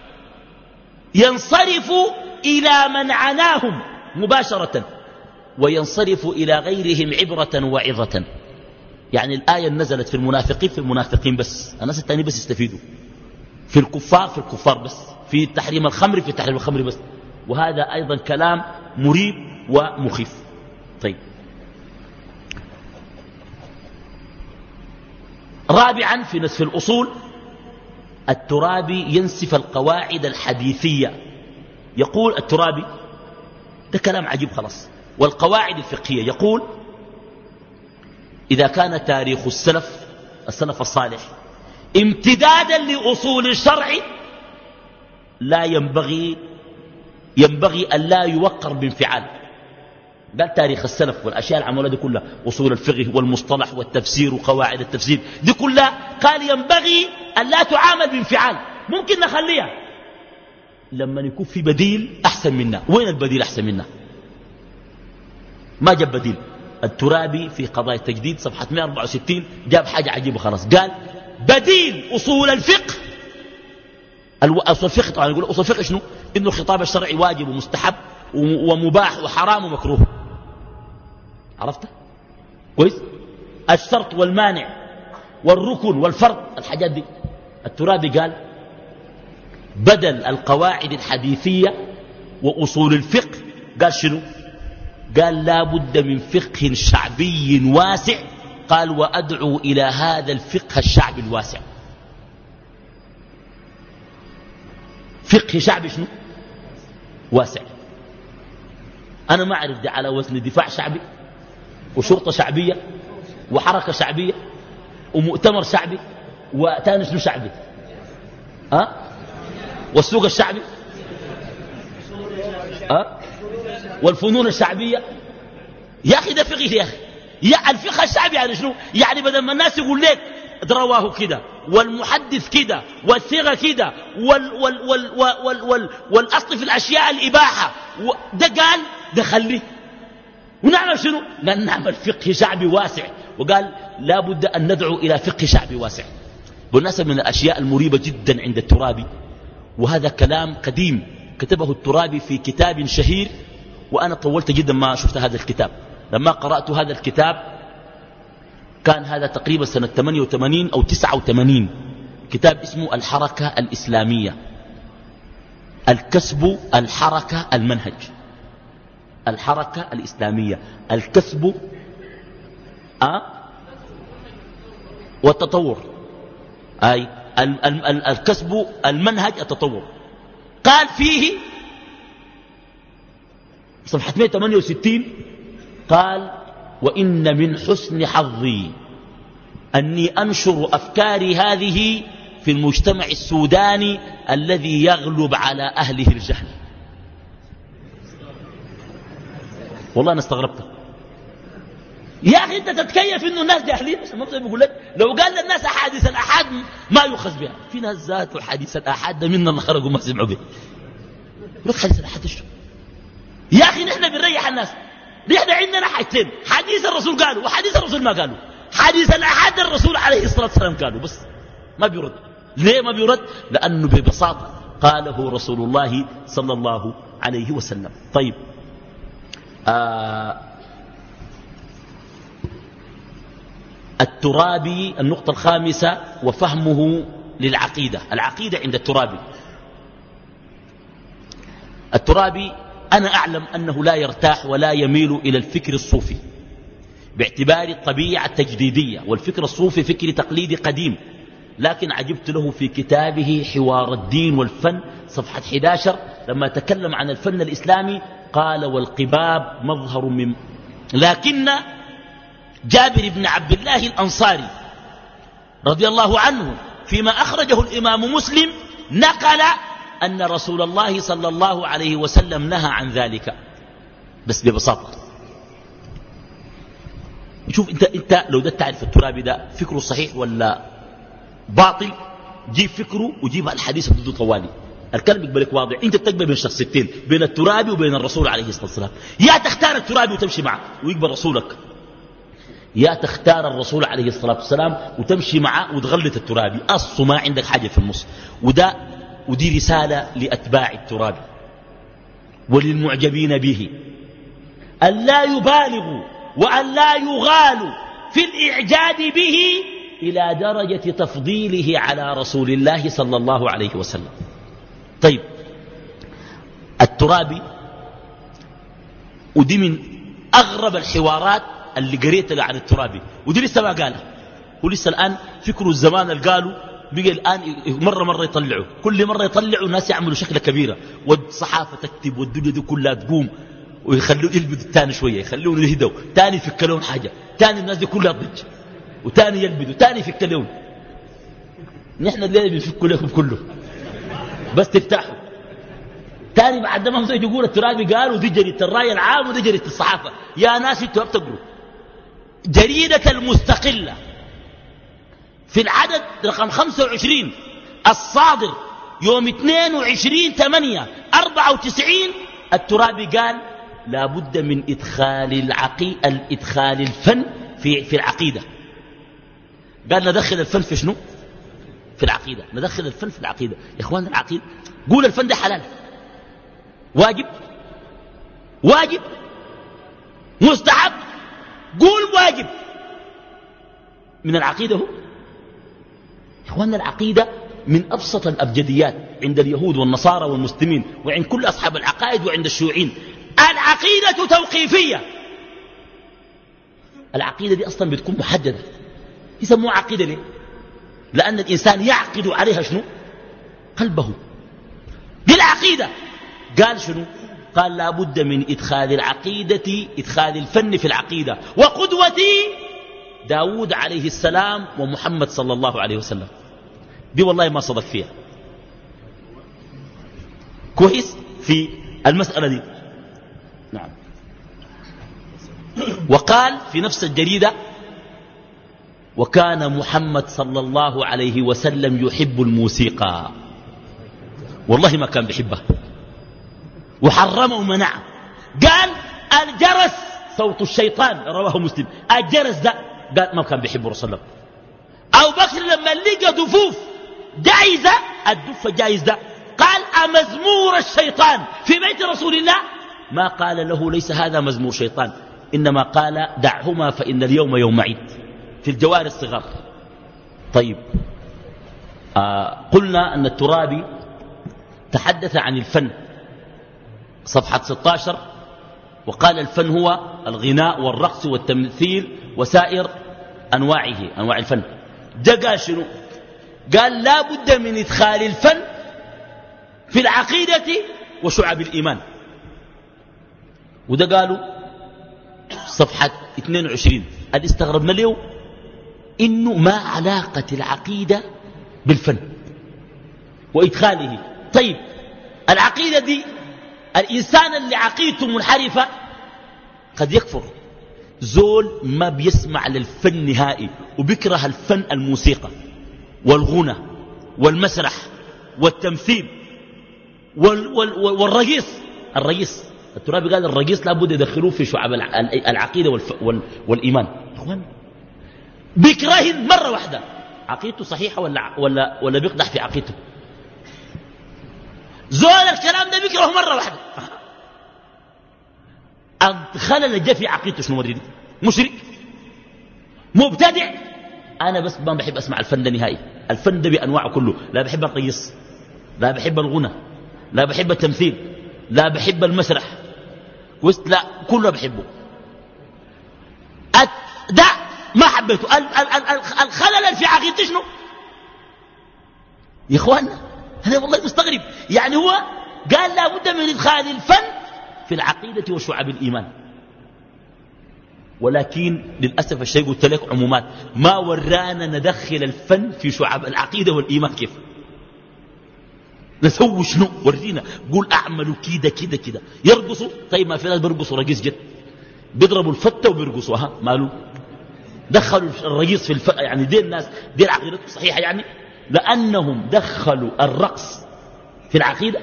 ينصرف إلى من عناهم مباشرة وينصرف إلى غيرهم عبرة وعظة. يعني الآية نزلت في المنافقين بس، الناس التاني بس يستفيدوا، في الكفار بس، في تحريم الخمر في تحريم الخمر بس، وهذا أيضا كلام مريب ومخيف. طيب رابعا في نسف الأصول الترابي ينسف القواعد الحديثية يقول الترابي، ده كلام عجيب خلاص، والقواعد الفقهية يقول إذا كان تاريخ السلف الصالح امتدادا لأصول الشرع لا ينبغي أن لا يوقر بانفعال. قال تاريخ السلف والأشياء العمولة دي كلها، أصول الفقه والمصطلح والتفسير وقواعد التفسير دي كلها، قال ينبغي أن لا تعامل بانفعال، ممكن نخليها لما يكون في بديل أحسن منا. وين البديل أحسن منا؟ ما جاب بديل. الترابي في قضايا التجديد صفحة 164 جاب حاجة عجيبة خلاص، قال بديل أصول الفقه. أصول الفقه طبعا يقول أصول الفقه شنو؟ إنه الخطاب الشرعي واجب ومستحب ومباح وحرام ومكروه. عرفت كويس؟ الشرط والمانع والركن والفرض، الحاجات دي. الترابي قال بدل القواعد الحديثية وأصول الفقه، قال شنو؟ قال لا بد من فقه شعبي واسع. قال وأدعو إلى هذا الفقه الشعبي الواسع. فقه شعبي شنو؟ واسع. أنا ما أعرف دي على وزن دفاع شعبي وشرطة شعبية وحركة شعبية ومؤتمر شعبي وتاني شنو شعبي؟ والسوق الشعبي والفنون الشعبية. يا أخي ده فقه يا أخي. يا الفقه الشعبي يعني شنو؟ يعني بدل ما الناس يقول لك رواه كده والمحدث كده والثقة كده والأصل في الأشياء الإباحة، ده قال ده خليه ونعمل شنو؟ قال نعمل فقه شعبي واسع. وقال لا بد أن ندعو إلى فقه شعبي واسع. بالنسبة من الأشياء المريبة جدا عند الترابي، وهذا كلام قديم كتبه الترابي في كتاب شهير، وأنا طولت جدا ما شفت هذا الكتاب. لما قرأت هذا الكتاب كان هذا تقريبا سنة 88 أو 89. كتاب اسمه الحركة الإسلامية، الكسب الحركة المنهج. الحركة الإسلامية، الكسب والتطور، أي الكسب المنهج التطور. قال فيه صفحة 168 قال وإن من حسن حظي أني أنشر أفكاري هذه في المجتمع السوداني الذي يغلب على أهله الجهل. والله أنا استغربت يا أخي. أنت تتكيف إنه الناس جاهلين؟ بيقول لك لو قال للناس أحاديث الأحاد ما يؤخذ بها. في ناس ذات حديث الأحاد ده منا اللي خرجوا ما سمعوا به. يقول لك حديث الأحاد شو يا أخي؟ نحن بنريح الناس. نحن عندنا حاجتين، حديث الرسول قالوا وحديث الرسول ما قالوا. حديث الأحاد الرسول عليه الصلاة والسلام قالوا بس ما بيرد. ليه ما بيرد؟ لأنه ببساطة قاله رسول الله صلى الله عليه وسلم. طيب الترابي النقطة الخامسة وفهمه للعقيدة. العقيدة عند الترابي، الترابي أنا أعلم أنه لا يرتاح ولا يميل إلى الفكر الصوفي باعتبار الطبيعة التجديدية، والفكر الصوفي فكر تقليدي قديم. لكن عجبت له في كتابه حوار الدين والفن صفحة 11 لما تكلم عن الفن الإسلامي قال والقباب مظهر من، لكن جابر بن عبد الله الأنصاري رضي الله عنه فيما أخرجه الإمام مسلم نقل أن رسول الله صلى الله عليه وسلم نهى عن ذلك بس ببساطة. شوف انت لو ده تعرف الترابي ده فكره صحيح ولا باطل، جيب فكره وجيب الحديث ضده طوالي. الكلام يقبلك واضح. انت بتقبل بين شخصيتين، بين الترابي وبين الرسول عليه الصلاة والسلام. يا تختار الترابي وتمشي معه ويقبل رسولك، يا تختار الرسول عليه الصلاة والسلام وتمشي معه وتغلط الترابي. أصله ما عندك حاجة في النص. ودي رسالة لأتباع الترابي وللمعجبين به أن لا يبالغوا وأن لا يغالوا في الإعجاب به إلى درجة تفضيله على رسول الله صلى الله عليه وسلم. طيب الترابي، ودي من أغرب الحوارات اللي قريتها عن الترابي، ودي لسه ما قالها. ولسه الآن فكروا الزمان اللي قالوا بقى الآن مرة يطلعوا، كل مرة يطلعوا الناس يعملوا شكلة كبيرة، والصحافة تكتب والدنيا دي كلها تقوم، ويخلوه يلبدوا الثاني شوية، يخلوه يهدوا، ثاني يفك لهم حاجة، ثاني الناس دي كلها تضج، وثاني يلبدوا، ثاني يفك لهم. نحن الليلة بنفك لكم كله بس تفتحوا. ثاني بعد ما هم يقول الترابي قالوا دي جريدة الرأي العام ودي جريدة الصحافة. يا ناس انتوا بتقروا جريدة المستقلة في العدد رقم 25 الصادر يوم 22/8/94 الترابي قال لابد من إدخال الفن في العقيدة. قال ندخل الفن في شنو؟ في العقيدة. ندخل الفن في العقيدة. يا إخوان العقيدة قول الفن ده حلال، واجب مستحب، قول واجب من العقيدة. هو يا إخوان العقيدة من أبسط الأبجديات عند اليهود والنصارى والمسلمين وعند كل أصحاب العقائد وعند الشيوعيين. العقيدة توقيفية. العقيدة دي أصلا بتكون محددة، يسموها عقيدة ليه؟ لأن الإنسان يعقد عليها شنو؟ قلبه. دي العقيدة. قال شنو؟ قال لابد من إدخال الفن في العقيدة. وقدوتي داود عليه السلام ومحمد صلى الله عليه وسلم. دي والله ما صدق فيها كويس في المسألة دي. نعم. وقال في نفس الجريدة وكان محمد صلى الله عليه وسلم يحب الموسيقى. والله ما كان بيحبها وحرمه ومنعه. قال الجرس صوت الشيطان، رواه مسلم. الجرس ده قال ما كان بيحبه رسول الله. أبو بكر لما لقى دفوف جائزة، الدف جائز ده، قال أمزمور الشيطان في بيت رسول الله؟ ما قال له ليس هذا مزمور شيطان، إنما قال دعهما فإن اليوم يوم عيد في الجوار الصغار. طيب قلنا أن الترابي تحدث عن الفن صفحة 16 وقال الفن هو الغناء والرقص والتمثيل وسائر أنواعه، أنواع الفن. قال شنو؟ قال لا بد من إدخال الفن في العقيدة وشعب الإيمان. وده قالوا صفحة 22. اللي استغربنا له إنه ما علاقة العقيدة بالفن وإدخاله. طيب العقيدة دي الإنسان اللي عقيدته منحرفة قد يكفر. زول ما بيسمع للفن نهائي وبيكره الفن، الموسيقى والغنى والمسرح والتمثيل والرقيص. الترابي قال الرقيص لابد يدخلوه في شعب العقيدة والإيمان. اخوان بيكره مرة واحدة، عقيدته صحيحة ولا بيقدح في عقيدته؟ زول الكلام ده بيكره مرة واحدة. الخلل اللي جاء في عقيدته شنو؟ وريني. مشرك مبتدع. أنا بس ما بحب أسمع الفن ده نهائي. الفن ده بأنواعه كله، لا بحب الرقيص، لا بحب الغنى، لا بحب التمثيل، لا بحب المسرح، لا كله بحبه. ده ما حبيته. الخلل في عقيدته شنو يا إخواننا؟ أنا والله مستغرب. يعني هو قال لا بد من إدخال الفن في العقيدة وشعب الإيمان، ولكن للأسف الشيء قلت لك عمومات ما ورانا ندخل الفن في شعب العقيدة والإيمان. كيف نسوي شنو؟ ورينا. قول أعملوا كده كده كده. يرقصوا. طيب ما في ناس بيرقصوا رقيص جد، بيضربوا الفتة وبيرقصوا. ماله؟ دخلوا الرقيص في يعني دي الناس دي العقيدة صحيحة يعني؟ لأنهم دخلوا الرقص في العقيدة.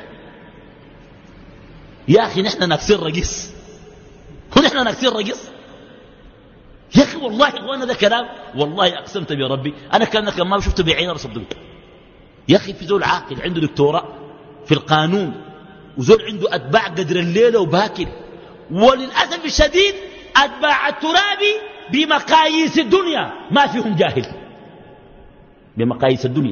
يا أخي نحن نكسر رقيص، ونحن نكسر رقيص يا أخي. والله إخوانا ده كلام والله أقسمت بربي أنا كأنك ما شفته بعيني رصدقه. يا أخي في زول عاقل عنده دكتوراه في القانون، وزول عنده أتباع قدر الليلة وباكر، وللأسف الشديد أتباع الترابي بمقاييس الدنيا ما فيهم جاهل، بمقاييس الدنيا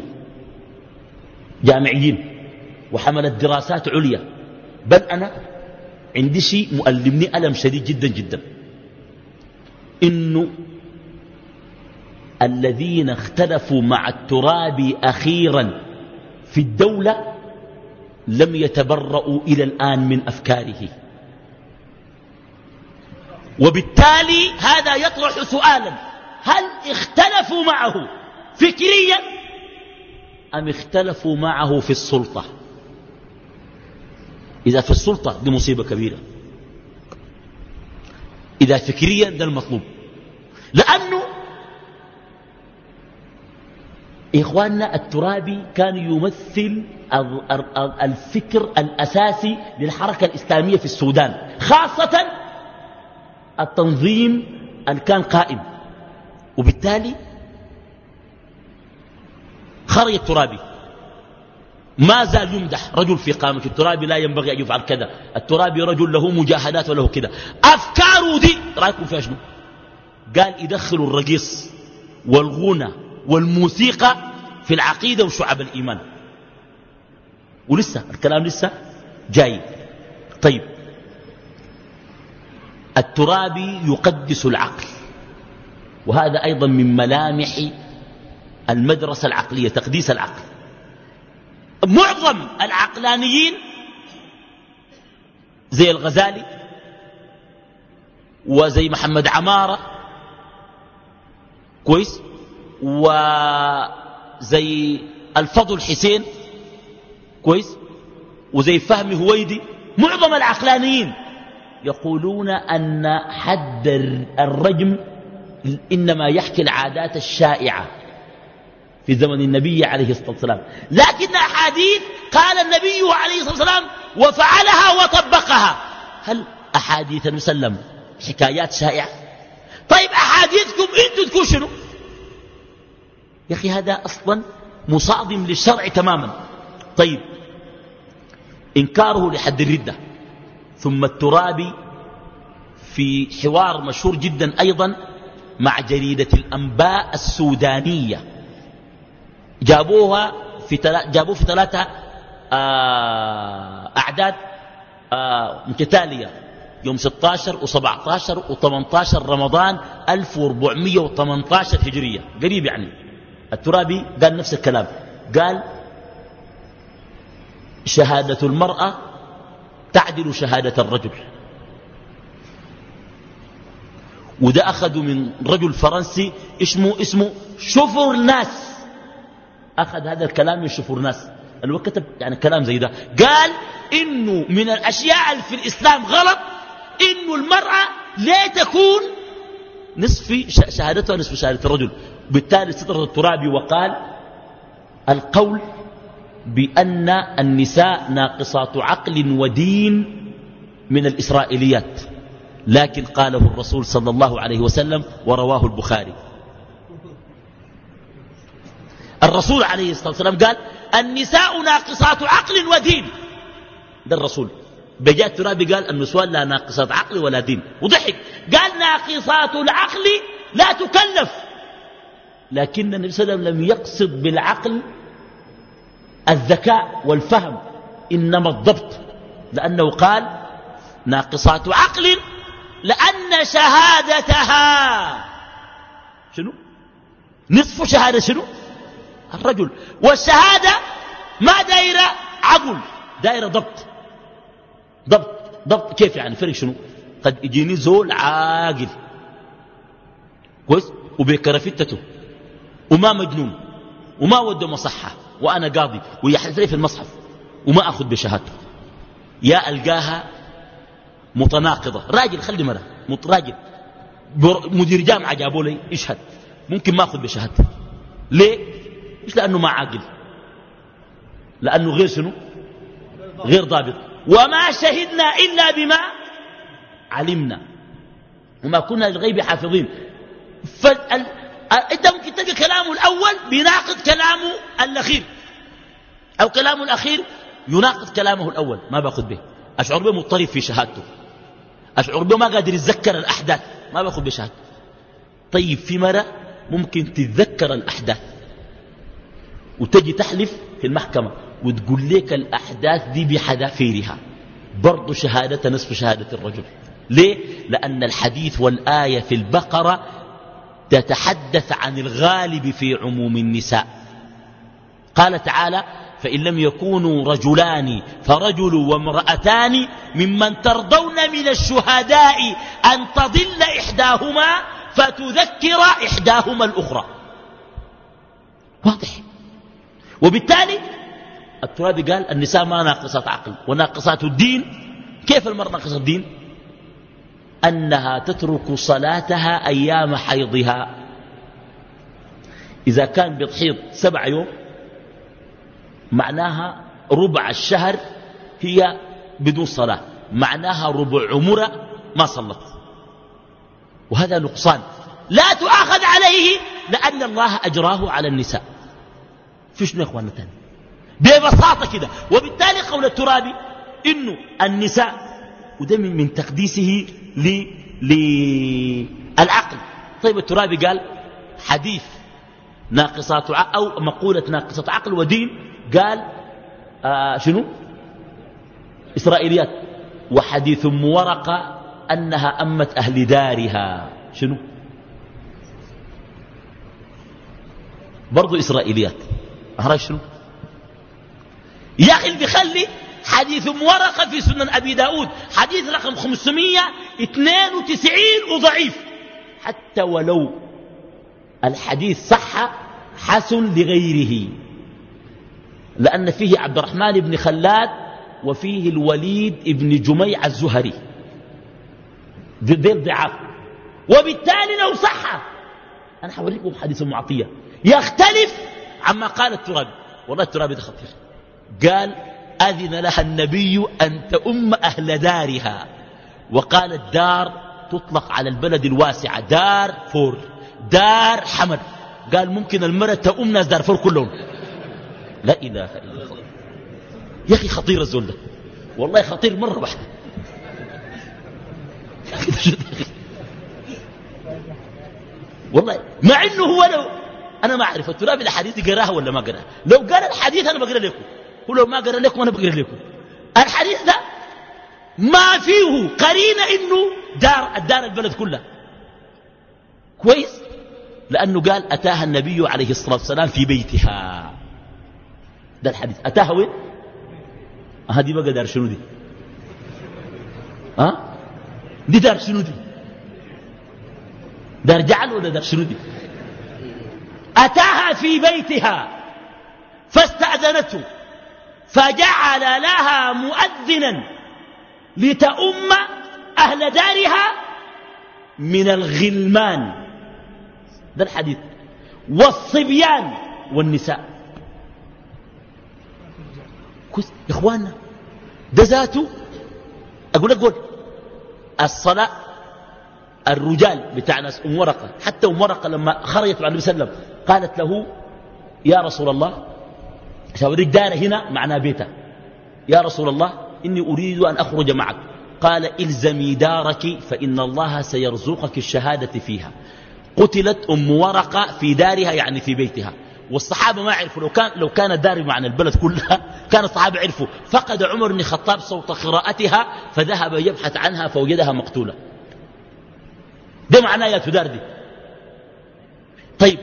جامعيين وحملت دراسات عليا. بل أنا عندي شيء مؤلمني ألم شديد جدا جدا، إنه الذين اختلفوا مع التراب أخيرا في الدولة لم يتبرؤوا إلى الآن من أفكاره. وبالتالي هذا يطرح سؤالا: هل اختلفوا معه فكريا أم اختلفوا معه في السلطة؟ إذا في السلطة دي مصيبة كبيرة، إذا فكريا ده المطلوب. لأنه إخواننا الترابي كان يمثل الفكر الأساسي للحركة الإسلامية في السودان، خاصة التنظيم أن كان قائم. وبالتالي خرج الترابي، ما زال يمدح رجل في قامة الترابي، لا ينبغي أن يفعل كذا، الترابي رجل له مجاهدات وله كذا. أفكاره دي رأيكم فيها شنو؟ قال يدخلوا الرقيص والغنى والموسيقى في العقيدة وشعب الإيمان. ولسه الكلام لسه جاي. طيب، الترابي يقدس العقل، وهذا أيضا من ملامح المدرسة العقلية، تقديس العقل. معظم العقلانيين زي الغزالي وزي محمد عمارة كويس، وزي الفضل حسين كويس، وزي فهمي هويدي، معظم العقلانيين يقولون أن حد الرجم إنما يحكي العادات الشائعة في زمن النبي عليه الصلاة والسلام، لكن أحاديث قال النبي عليه الصلاة والسلام وفعلها وطبقها. هل أحاديث المسلم حكايات شائعة؟ طيب أحاديثكم أنتم تكون شنو؟ يا أخي هذا أصلا مصادم للشرع تماما. طيب، إنكاره لحد الردة. ثم الترابي في حوار مشهور جدا أيضا مع جريدة الأنباء السودانية، جابوه في 3 أعداد متتالية، يوم 16 و17 و18 رمضان 1418 هجرية، قريب يعني. الترابي قال نفس الكلام، قال شهادة المرأة تعدل شهادة الرجل. وده أخذوا من رجل فرنسي اسمه شوفورناس، أخذ هذا الكلام من شوفورناس اللي هو كتب يعني كلام زي ده. قال إنه من الأشياء في الإسلام غلط إنه المرأة لا تكون نصف شهادتها نصف شهادة الرجل. بالتالي استطرد الترابي وقال القول بأن النساء ناقصات عقل ودين من الإسرائيليات، لكن قاله الرسول صلى الله عليه وسلم ورواه البخاري. الرسول عليه الصلاة والسلام قال النساء ناقصات عقل ودين، ده الرسول. بجاء الترابي قال النسوان لا ناقصات عقل ولا دين، وضحك قال ناقصات العقل لا تكلف. لكن النبي صلى الله عليه وسلم لم يقصد بالعقل الذكاء والفهم، إنما الضبط، لأنه قال ناقصات عقل لأن شهادتها شنو؟ نصف شهادة شنو؟ الرجل. والشهادة ما دايرة عقل، دايرة ضبط كيف يعني؟ فرق شنو؟ قد يجيني زول عاقل كويس وبكرفتته وما مجنون وما وده مصحة وأنا قاضي ويحلف لي في المصحف وما أخذ بشهادته، يا ألقاها متناقضة. راجل خلي مرة راجل مدير جامعة جابوا لي يشهد، ممكن ما أخذ بشهادته. ليه؟ مش لأنه ما عاقل، لأنه غير شنو؟ غير ضابط. وما شهدنا إلا بما علمنا وما كنا للغيب حافظين. أنت ممكن تلقى كلامه الأول بيناقض كلامه الأخير، أو كلامه الأخير يناقض كلامه الأول، ما باخذ به. أشعر به مضطرب في شهادته، أشعر به ما قادر يتذكر الأحداث، ما باخذ بشهادته. طيب في مرة ممكن تتذكر الأحداث وتجي تحلف في المحكمة وتقول لك الأحداث دي بحذافيرها، برضو شهادة نصف شهادة الرجل. ليه؟ لأن الحديث والآية في البقرة تتحدث عن الغالب في عموم النساء. قال تعالى: فإن لم يكونوا رجلان فرجل وامرأتان ممن ترضون من الشهداء أن تضل إحداهما فتذكر إحداهما الأخرى. واضح. وبالتالي الترابي قال النساء ما ناقصات عقل وناقصات الدين. كيف المرأة ناقصة الدين؟ أنها تترك صلاتها أيام حيضها. إذا كان بتحيض 7 يوم معناها ربع الشهر هي بدون صلاة، معناها ربع عمرها ما صلت، وهذا نقصان لا تؤاخذ عليه لأن الله أجراه على النساء. في شنو يا أخواننا تاني؟ ببساطة كده. وبالتالي قول الترابي إنه النساء، وده من تقديسه للعقل. طيب الترابي قال حديث ناقصات أو مقولة ناقصة عقل ودين، قال شنو؟ إسرائيليات. وحديث أم ورقة أنها أمت أهل دارها، شنو؟ برضو إسرائيليات. أعرف شنو؟ يا أخي اللي بيخلي حديث أم ورقة في سنن أبي داود حديث رقم 592 وضعيف، حتى ولو الحديث صح حسن لغيره، لأن فيه عبد الرحمن بن خلاد وفيه الوليد بن جميع الزهري، ذيل ضعاف. وبالتالي لو صح، أنا حوريكم حديث معطية يختلف عما قال الترابي. والله الترابي ده خطير. قال أذن لها النبي أن تؤم أهل دارها، وقال الدار تطلق على البلد الواسعة، دار فور، دار حمد. قال ممكن المرأة تؤم ناس دار فور كلهم. لا إله إلا الله. يا أخي خطير الزول ده، والله خطير مرة واحدة. والله مع إنه هو لو أنا ما أعرف الترابي الحديث قراها ولا ما قراها. لو قال الحديث أنا بقرأ لكم، ولو ما قرأ لكم أنا بقرأ لكم. الحديث ده ما فيه قرينة إنه الدار البلد كلها. كويس؟ لأنه قال أتاها النبي عليه الصلاة والسلام في بيتها. ده الحديث. أتاها وين؟ هذه بقى دار شنو دي؟ دي دار شنو دي؟ دار جعل ولا دار شنو دي؟ أتاها في بيتها فاستأذنته فجعل لها مؤذنا لتؤم أهل دارها من الغلمان. ده الحديث. والصبيان والنساء. كويس يا إخواننا، ده ذاته. أقول الصلاة الرجال بتاع ناس أم ورقة، حتى أم ورقة لما خرجت مع النبي صلى الله عليه وسلم قالت له يا رسول الله، شاوريك دار هنا معناه بيته، يا رسول الله إني أريد أن أخرج معك. قال إلزمي دارك فإن الله سيرزقك الشهادة فيها. قتلت أم ورقة في دارها يعني في بيتها، والصحابة ما عرفوا. لو كان الدار معنى البلد كلها كان الصحابة عرفوا. فقد عمر بن الخطاب صوت قراءتها فذهب يبحث عنها فوجدها مقتولة. ده معناه يا تدار دي. طيب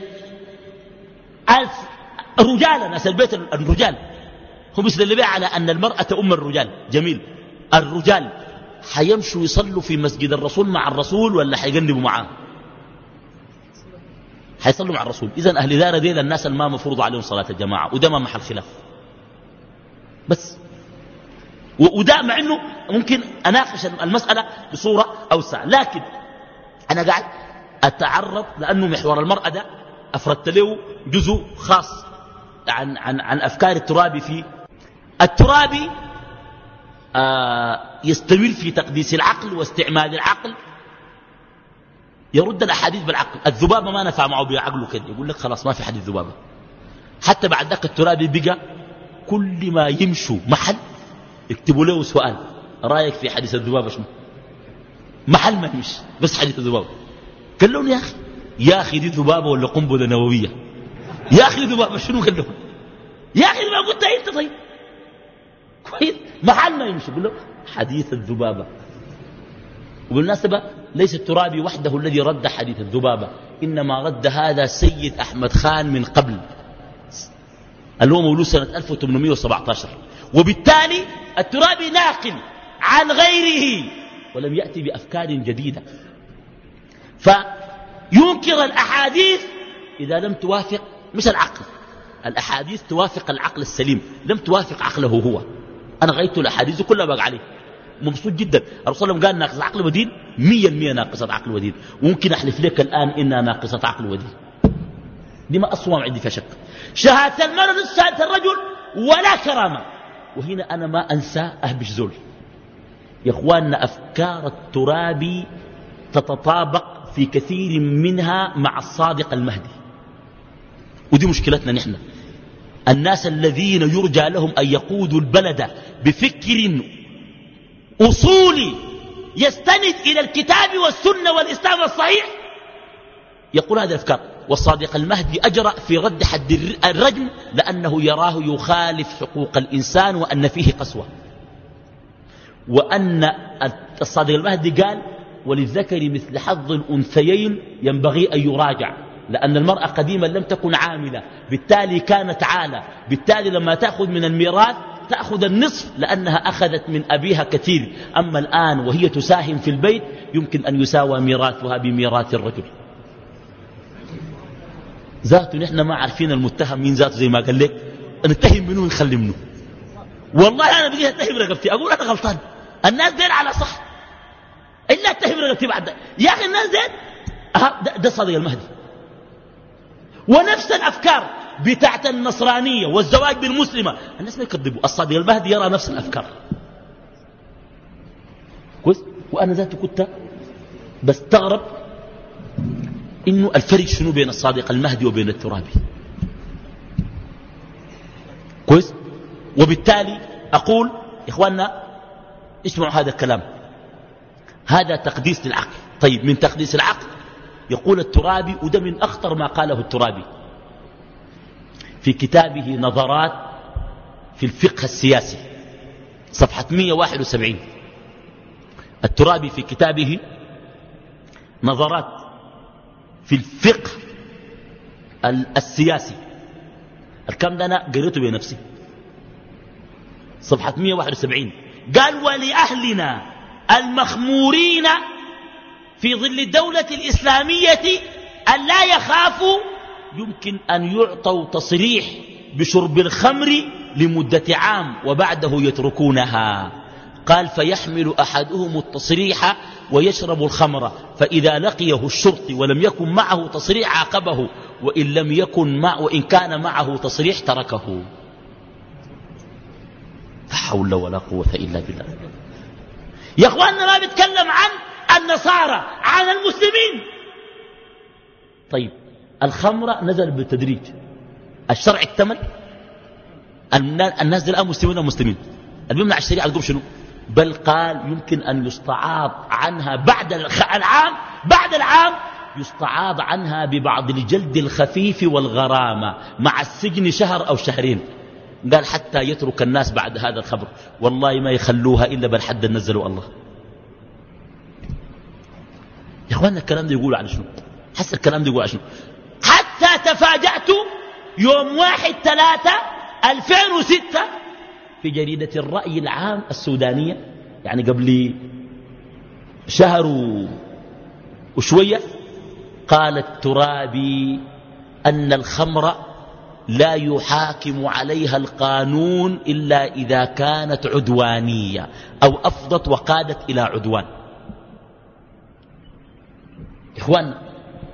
الرجال، ناس البيت الرجال هم يستدلوا على أن المرأة أم الرجال. جميل. الرجال حيمشوا يصلوا في مسجد الرسول مع الرسول ولا حيقنبوا معاه؟ حيصلوا مع الرسول. إذن أهل دار ديل الناس ما مفروض عليهم صلاة الجماعة، وده ما محل خلاف. بس وده مع أنه ممكن أناقش المسألة بصورة أوسع، لكن أنا قاعد أتعرض لأنه محور المرأة ده أفردت له جزء خاص عن أفكار الترابي فيه. الترابي يستمر في تقديس العقل واستعمال العقل، يرد الأحاديث بالعقل. الذبابة ما نفع معه بعقله كده، يقول لك خلاص ما في حديث ذبابة. حتى بعد ذاك الترابي بقى كل ما يمشوا محل يكتبوا له سؤال، رأيك في حديث الذبابة شنو؟ محل ما يمشي بس حديث الذبابة. قال لهم يا أخي دي ذبابة ولا قنبلة نووية؟ يا أخي ذبابة شنو؟ قال لهم يا أخي ما قلت أنت. طيب كويس، محل ما يمشي يقول له حديث الذبابة. وبالمناسبة ليس الترابي وحده الذي رد حديث الذبابة، إنما رد هذا سيد أحمد خان من قبل، اللي هو مولود سنة 1817، وبالتالي الترابي ناقل عن غيره ولم يأتي بأفكار جديدة. فينكر الأحاديث إذا لم توافق، مش العقل، الأحاديث توافق العقل السليم، لم توافق عقله هو. أنا غيرت الأحاديث كلها بقى عليه مبسوط جدا. الرسول قال ناقصة عقل ودين، 100% ناقصة عقل ودين، وممكن أحلف لك الآن إنها ناقصة عقل ودين، دي ما أصوام عندي فيها شك. شهادة المرض شهادة الرجل ولا كرامة. وهنا أنا ما أنسى أهبش زول يا أخواننا، أفكار الترابي تتطابق في كثير منها مع الصادق المهدي، ودي مشكلتنا نحن. الناس الذين يرجى لهم أن يقودوا البلد بفكر أصولي يستند إلى الكتاب والسنة والإسلام الصحيح يقول هذه الأفكار. والصادق المهدي أجرأ في رد حد الرجم لأنه يراه يخالف حقوق الإنسان وأن فيه قسوة، وأن الصادق المهدي قال وللذكر مثل حظ الأنثيين ينبغي أن يراجع، لأن المرأة قديما لم تكن عاملة، بالتالي كانت عالة، بالتالي لما تأخذ من الميراث تأخذ النصف لأنها أخذت من أبيها كثير، أما الآن وهي تساهم في البيت يمكن أن يساوى ميراثها بميراث الرجل. ذاته نحن ما عارفين المتهم مين ذاته، زي ما قال لك نتهم منه ونخلي منه. والله أنا بقيت أتهم رقبتي، أقول أنا غلطان، الناس دين على صح، إلا أتهم رقبتي بعد يا أخي الناس دين. ده صادق المهدي. ونفس الأفكار بتاعت النصرانية والزواج بالمسلمة، الناس ما يكذبوا، الصادق المهدي يرى نفس الأفكار كويس. وأنا ذاته كنت بستغرب إنه الفرق شنو بين الصادق المهدي وبين الترابي كويس. وبالتالي أقول إخواننا اسمعوا هذا الكلام، هذا تقديس للعقل. طيب من تقديس العقل يقول الترابي، وده من أخطر ما قاله الترابي في كتابه نظرات في الفقه السياسي صفحة 171. الترابي في كتابه نظرات في الفقه السياسي، الكلام ده أنا قريته بنفسي صفحة 171، قال ولأهلنا المخمورين في ظل الدولة الإسلامية أن لا يخافوا يمكن أن يعطوا تصريح بشرب الخمر لمدة عام وبعده يتركونها. قال فيحمل أحدهم التصريح ويشرب الخمر، فإذا لقيه الشرطي ولم يكن معه تصريح عاقبه، وإن كان معه تصريح تركه. لا حول ولا قوة إلا بالله. يا أخواننا ما بيتكلم عن النصارى، عن المسلمين. طيب الخمر نزل بالتدريج، الشرع اكتمل، الناس دي الآن مسلمين ومسلمين، اللي بيمنع الشريعة القوم شنو؟ بل قال يمكن أن يستعاض عنها بعد العام يستعاض عنها ببعض الجلد الخفيف والغرامة مع السجن شهر أو شهرين. قال حتى يترك الناس بعد هذا الخبر، والله ما يخلوها إلا بالحد نزلوا الله. يا إخواننا الكلام ده يقول عن شنو؟ حس الكلام ده يقول عن شنو؟ حتى تفاجأت يوم 1/3/2006 في جريدة الرأي العام السودانية، يعني قبل شهر وشوية، قال الترابي أن الخمر لا يحاكم عليها القانون إلا إذا كانت عدوانية أو أفضت وقادت إلى عدوان. إخواننا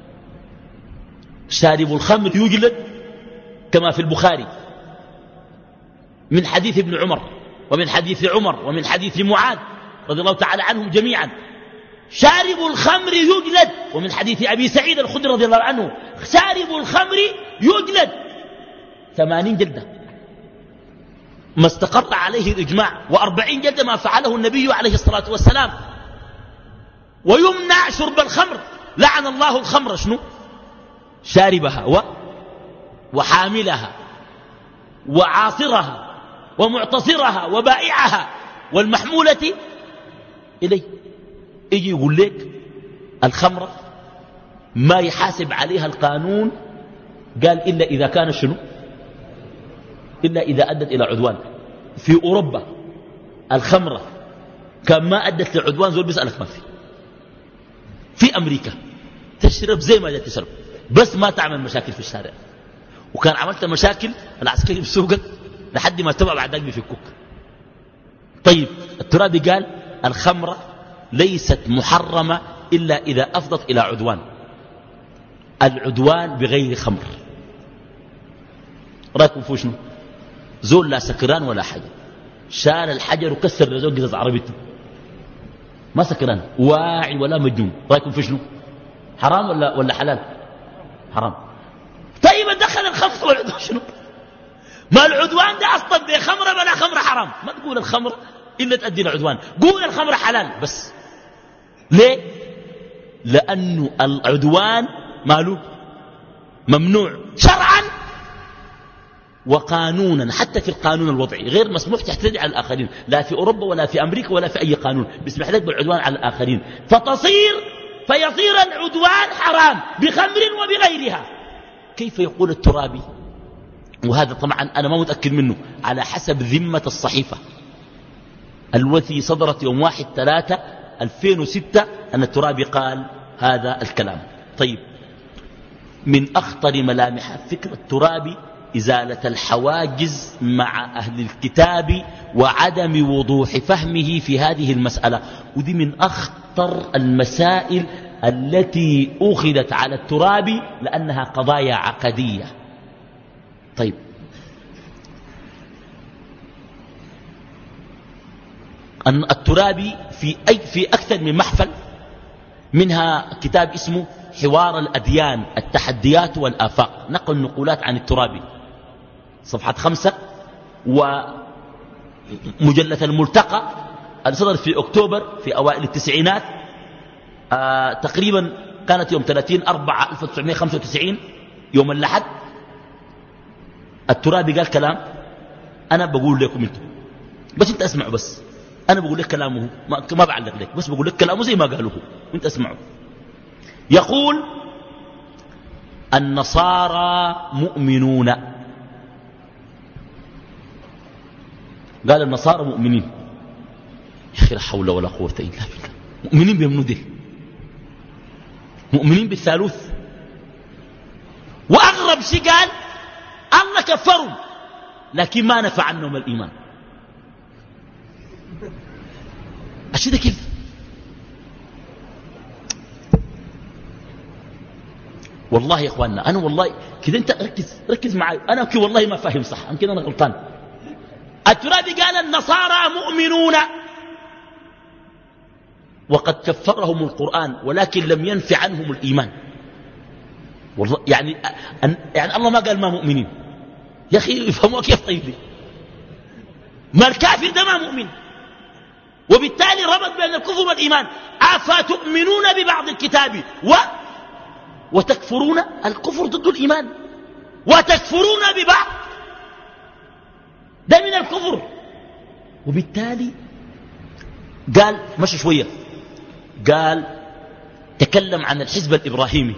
شارب الخمر يجلد كما في البخاري من حديث ابن عمر ومن حديث عمر ومن حديث معاذ رضي الله تعالى عنهم جميعا. شارب الخمر يجلد، ومن حديث أبي سعيد الخدري رضي الله عنه شارب الخمر يجلد 80 جلدة ما استقر عليه الإجماع، و40 جلدة ما فعله النبي عليه الصلاة والسلام. ويمنع شرب الخمر، لعن الله الخمر شنو؟ شاربها وحاملها وعاصرها ومعتصرها وبائعها والمحمولة إليه. يجي يقول لك الخمر ما يحاسب عليها القانون. قال إلا إذا كان شنو؟ إلا إذا أدت إلى عدوان. في أوروبا الخمرة كان ما أدت لعدوان زول بيسألك ما في أمريكا تشرب زي ما جاء تشرب بس ما تعمل مشاكل في الشارع. وكان عملت مشاكل العسكري بسوقك لحد ما تبع بعدك بيفكوك. طيب الترابي قال الخمرة ليست محرمة إلا إذا أفضت إلى عدوان. العدوان بغير خمر. رأيكم في شنو؟ زول لا سكران ولا حاجة شال الحجر وكسر لزول قصص عربيته ما سكران واعي ولا مجنون. رأيكم في شنو؟ حرام ولا حلال؟ حرام. طيب دخل الخمر والعدوان شنو؟ ما العدوان ده أصلا بخمرة بلا خمرة حرام. ما تقول الخمر إلا تؤدي العدوان، قول الخمر حلال بس. ليه؟ لأنه العدوان ماله ممنوع شرعا وقانونا. حتى في القانون الوضعي غير مسموح تعتدي على الآخرين، لا في أوروبا ولا في أمريكا ولا في أي قانون بيسمح لك بالعدوان على الآخرين. فيصير العدوان حرام بخمر وبغيرها. كيف يقول الترابي؟ وهذا طبعا أنا ما متأكد منه على حسب ذمة الصحيفة التي صدرت يوم 1/3/2006 أن الترابي قال هذا الكلام. طيب من أخطر ملامح فكرة الترابي إزالة الحواجز مع أهل الكتاب وعدم وضوح فهمه في هذه المسألة. ودي من أخطر المسائل التي أخذت على الترابي لأنها قضايا عقدية. طيب الترابي في أكثر من محفل، منها كتاب اسمه حوار الأديان التحديات والآفاق، نقل نقولات عن الترابي صفحة 5، ومجلة الملتقى اللي صدر في أكتوبر في أوائل التسعينات تقريبا كانت يوم 30/4/1995 يوم الأحد. الترابي قال كلام أنا بقول لكم انتم بس انت اسمعوا. بس أنا بقول لك كلامه ما بعلق لك، بس بقول لك كلامه زي ما قالوه وانت اسمعوا. يقول النصارى مؤمنون. قال النصارى مؤمنين. يا أخي لا حول ولا قوة إلا بالله. مؤمنين بيمنوا دي، مؤمنين بالثالوث. وأغرب شيء قال الله كفروا لكن ما نفع عنهم الإيمان. الشيء ده كيف؟ والله يا اخواننا انا والله كده انت ركز معي، انا كده والله ما فاهم صح، يمكن انا غلطان. الترابي قال النصارى مؤمنون وقد كفرهم القرآن ولكن لم ينفع عنهم الإيمان. والله يعني الله ما قال ما مؤمنين يا اخي، يفهموا كيف؟ طيب لي ما الكافر ده ما مؤمن، وبالتالي ربط بين الكفر والإيمان. أفتؤمنون ببعض الكتاب وتكفرون. الكفر ضد الإيمان، وتكفرون ببعض ده من الكفر. وبالتالي قال مشي شوية، قال تكلم عن الحزب الإبراهيمي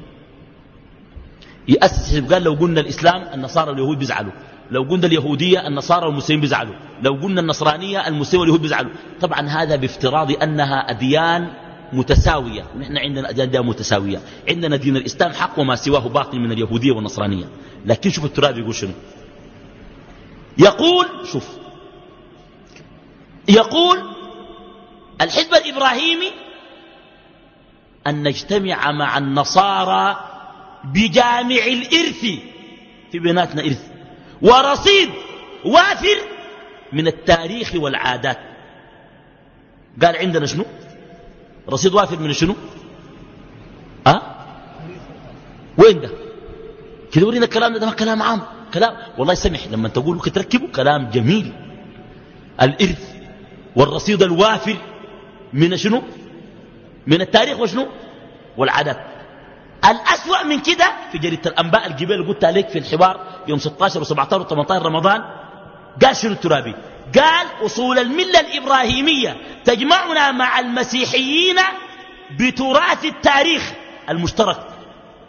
يأسس. قال لو قلنا الإسلام النصارى واليهود بيزعلوا، لو قلنا اليهودية النصارى والمسلمين بيزعلوا، لو قلنا النصرانية المسلمين واليهود بيزعلوا. طبعا هذا بافتراض أنها أديان متساوية، ونحن عندنا أديان متساوية، عندنا دين الإسلام حق وما سواه باطل من اليهودية والنصرانية. لكن شوف الترابي يقول شنو؟ يقول شوف، يقول الحزب الإبراهيمي أن نجتمع مع النصارى بجامع الإرث، في بيناتنا إرث ورصيد وافر من التاريخ والعادات. قال عندنا شنو؟ رصيد وافر من شنو؟ وين ده؟ كده ورينا الكلام ده ما كلام عام، كلام والله سمح لما تقولوا تركبوا كلام جميل. الإرث والرصيد الوافر من شنو؟ من التاريخ وشنو؟ والعادات. الأسوأ من كده في جريدة الأنباء الجبال قلت عليك في الحوار يوم 16 و17 و18 رمضان، قال شنو الترابي؟ قال أصول الملة الإبراهيمية تجمعنا مع المسيحيين بتراث التاريخ المشترك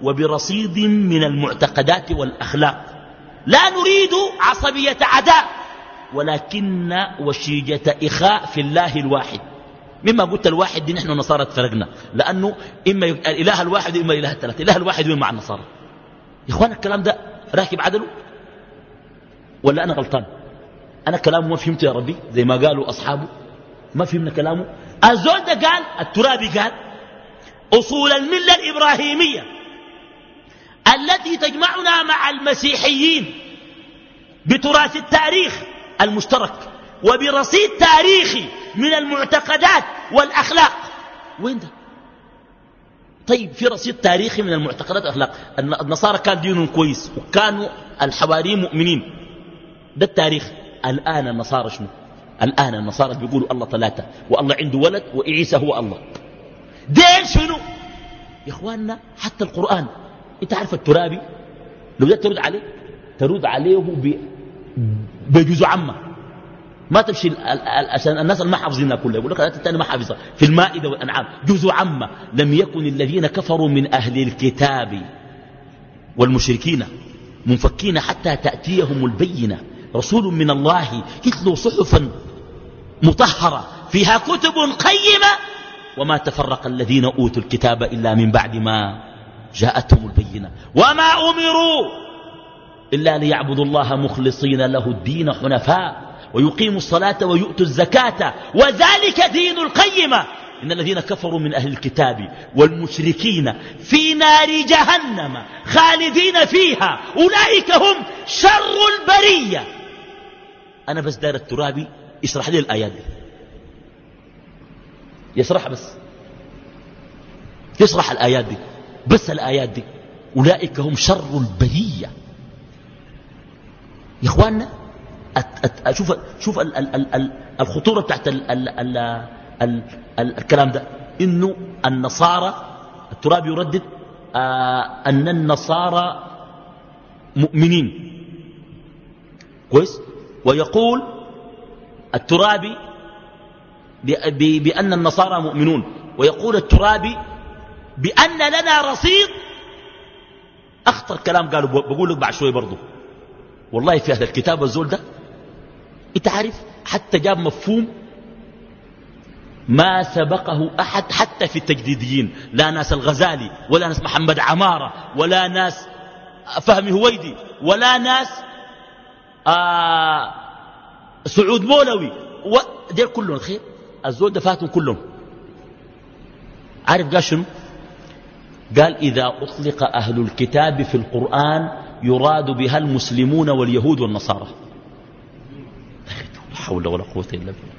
وبرصيد من المعتقدات والأخلاق. لا نريد عصبية عداء، ولكن وشيجة إخاء في الله الواحد. مما قلت الواحد دي نحن نصارى تفرقنا، لأنه إما الإله الواحد وإما الإله الثلاثة. الإله الواحد وين مع النصارى؟ يا إخوان الكلام ده راكب عدله ولا أنا غلطان؟ أنا كلامه ما فهمته يا ربي زي ما قالوا أصحابه، ما فهمنا كلامه. الزول ده قال، الترابي قال أصول الملة الإبراهيمية التي تجمعنا مع المسيحيين بتراث التاريخ المشترك وبرصيد تاريخي من المعتقدات والأخلاق. وين ده؟ طيب في رصيد تاريخي من المعتقدات والأخلاق. النصارى كان دينهم كويس وكانوا الحواريين مؤمنين، ده التاريخ. الآن النصارى شنو؟ الآن النصارى بيقولوا الله ثلاثة والله عنده ولد وعيسى هو الله. دين شنو يا إخواننا؟ حتى القرآن انت عارف الترابي لو جاء ترد عليه بجزء عامة، ما تمشي عشان الناس اللي ما حافظينها كلها يقول لك الآيات الثانية ما حافظها في المائدة والأنعام جزء عامة. لم يكن الذين كفروا من أهل الكتاب والمشركين منفكين حتى تأتيهم البينة رسول من الله يتلو صحفا مطهرة فيها كتب قيمة وما تفرق الذين أوتوا الكتاب إلا من بعد ما جاءتهم البينة وما أمروا إلا ليعبدوا الله مخلصين له الدين حنفاء ويقيموا الصلاة ويؤتوا الزكاة وذلك دين القيمة. إن الذين كفروا من أهل الكتاب والمشركين في نار جهنم خالدين فيها أولئك هم شر البرية. أنا بس دار الترابي يشرح لي الآيات دي، يشرح بس يشرح الآيات دي، بس الآيات دي أولئك هم شر البرية. يا إخواننا شوف الخطورة بتاعت الكلام ده، إنه النصارى الترابي يردد أن النصارى مؤمنين كويس، ويقول الترابي بأن النصارى مؤمنون، ويقول الترابي بأن لنا رصيد. أخطر كلام قالوا بقول لك بعد شوي برضو والله في هذا الكتاب والزول ده انت عارف حتى جاب مفهوم ما سبقه أحد حتى في التجديديين، لا ناس الغزالي ولا ناس محمد عمارة ولا ناس فهمي هويدي ولا ناس سعود مولوي دير كلهم الخير. الزول ده فاتهم كلهم. عارف قال شنو؟ قال إذا أطلق أهل الكتاب في القرآن يراد بها المسلمون واليهود والنصارى. لا حول ولا قوة إلا بالله.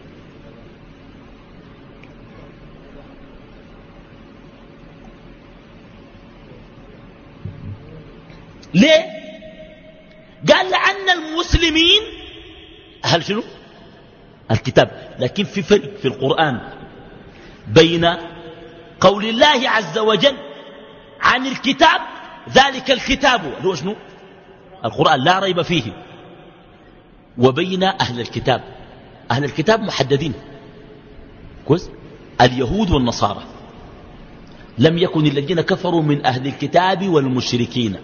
ليه؟ قال لأن المسلمين أهل شنو؟ الكتاب. لكن في فرق في القرآن بين قول الله عز وجل عن الكتاب ذلك الكتاب اللي هو شنو؟ القرآن لا ريب فيه، وبين أهل الكتاب. أهل الكتاب محددين كويس، اليهود والنصارى. لم يكن الذين كفروا من أهل الكتاب والمشركين.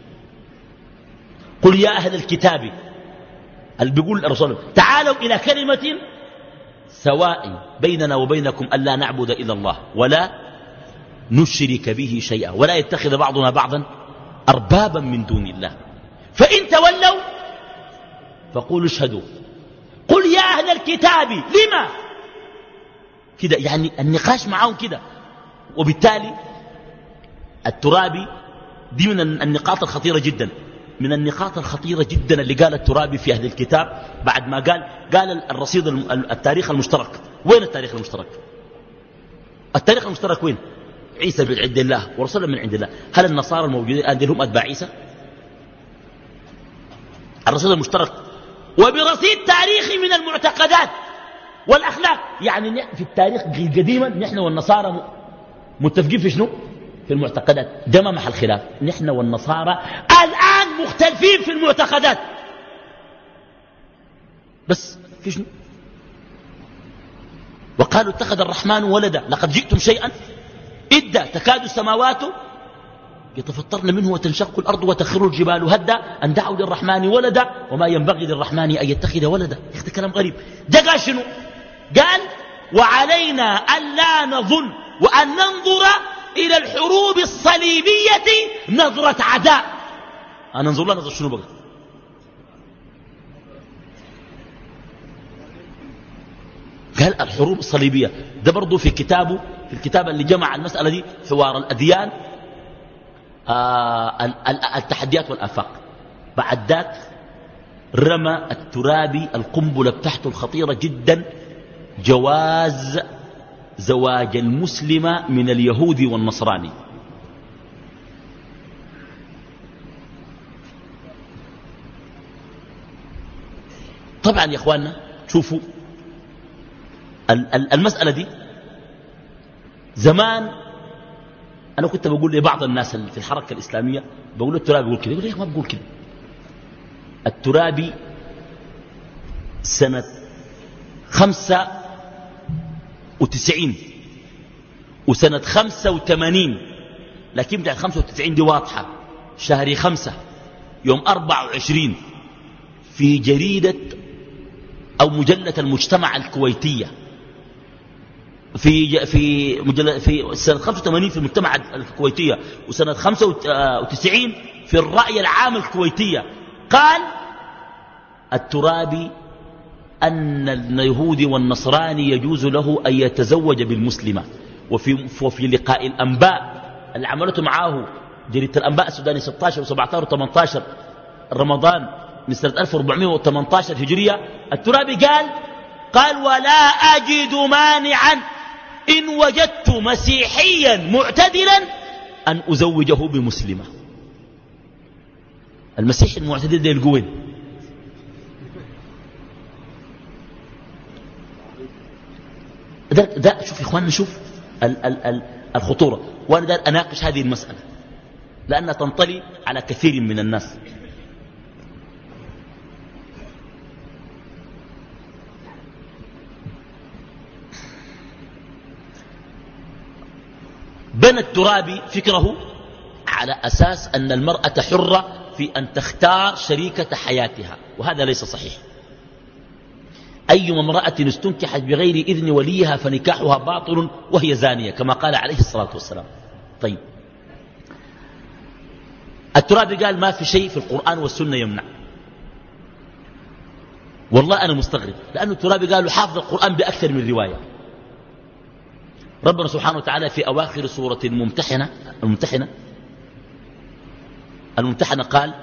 قل يا أهل الكتاب اللي بيقول الرسول تعالوا إلى كلمة سواء بيننا وبينكم ألا نعبد إلا الله ولا نشرك به شيئا ولا يتخذ بعضنا بعضا أربابا من دون الله فإن تولوا فقولوا اشهدوا. قل يا أهل الكتاب لما كده، يعني النقاش معهم كده. وبالتالي الترابي دي من النقاط الخطيرة جدا، من النقاط الخطيرة جدا اللي قال الترابي في أهل الكتاب بعد ما قال الرصيد التاريخ المشترك. وين التاريخ المشترك؟ التاريخ المشترك وين؟ عيسى من عند الله ورسوله من عند الله. هل النصارى الموجودين الآن هم أتباع عيسى؟ الرصيد المشترك وبرصيد تاريخي من المعتقدات والأخلاق. يعني في التاريخ قديما نحن والنصارى متفقين في شنو؟ في المعتقدات. ده ما محل خلاف. نحن والنصارى الآن مختلفين في المعتقدات بس في شنو؟ وقالوا اتخذ الرحمن ولدا لقد جئتم شيئا إدا تكاد السماوات يتفطرن منه وتنشق الأرض وتخر الجبال هدا أن دعوا للرحمن ولدا وما ينبغي للرحمن أن يتخذ ولدا. يا أخي كلام غريب. ده قال شنو؟ قال وعلينا أن لا نظن وأن ننظر إلى الحروب الصليبية نظرة عداء. أنا ننظر لها نظر شنو بقى؟ قال الحروب الصليبية. ده برضو في كتابه، في الكتاب اللي جمع المسألة دي، حوار الأديان، التحديات والآفاق. بعد ذاك رمى الترابي القنبلة بتاعته الخطيرة جدا، جواز زواج المسلمة من اليهودي والنصراني. طبعا يا اخواننا شوفوا المسألة دي زمان أنا كنت بقول لبعض الناس في الحركة الإسلامية، بقول له الترابي يقول كده، يقول لي ما بقول كده. الترابي سنة 95 وسنة 85، لكن بتاعت 95 دي واضحة، شهر 5 يوم 24 في جريدة أو مجلة المجتمع الكويتية، في سنة 85 في المجتمع الكويتية، وسنة 95 في الرأي العام الكويتية، قال الترابي أن اليهودي والنصراني يجوز له أن يتزوج بالمسلمة. وفي لقاء الأنباء اللي عملته معاه جريدة الأنباء السوداني 16 و17 و18 رمضان من سنة 1418 هجرية، الترابي قال ولا أجد مانعا إن وجدت مسيحيا معتدلا أن أزوجه بمسلمة. المسيح المعتدل ده يلقوين؟ ده شوف يا إخواننا، شوف الخطورة. وأنا دار أناقش هذه المسألة لأنها تنطلي على كثير من الناس. بنى الترابي فكره على أساس أن المرأة حرة في أن تختار شريكة حياتها، وهذا ليس صحيح. أي امرأة استنكحت بغير إذن وليها فنكاحها باطل وهي زانية، كما قال عليه الصلاة والسلام. طيب الترابي قال ما في شيء في القرآن والسنة يمنع. والله أنا مستغرب، لأن الترابي قالوا حافظ القرآن بأكثر من رواية. ربنا سبحانه وتعالى في أواخر سورة الممتحنة قال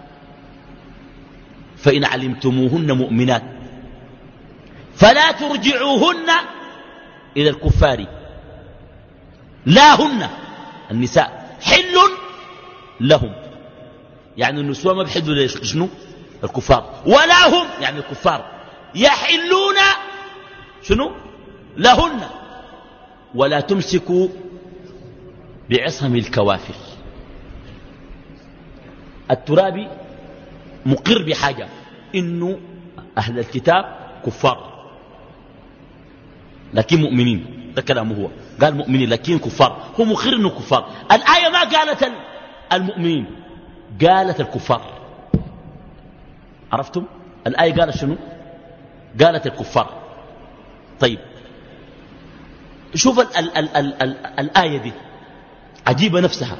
فإن علمتموهن مؤمنات فلا ترجعوهن إلى الكفار، لا هن النساء حل لهم، يعني النسوة ما بحلوا لشنو الكفار، ولا هم يعني الكفار يحلون شنو لهن، ولا تمسكوا بعصم الكوافر. الترابي مقر بحاجة، إنه أهل الكتاب كفار لكن مؤمنين، ده كلامه هو، قال مؤمنين لكن كفار، هو مقر إنه كفار. الآية ما قالت المؤمنين، قالت الكفار. عرفتم؟ الآية قالت شنو؟ قالت الكفار. طيب شوف الآية دي عجيبة نفسها.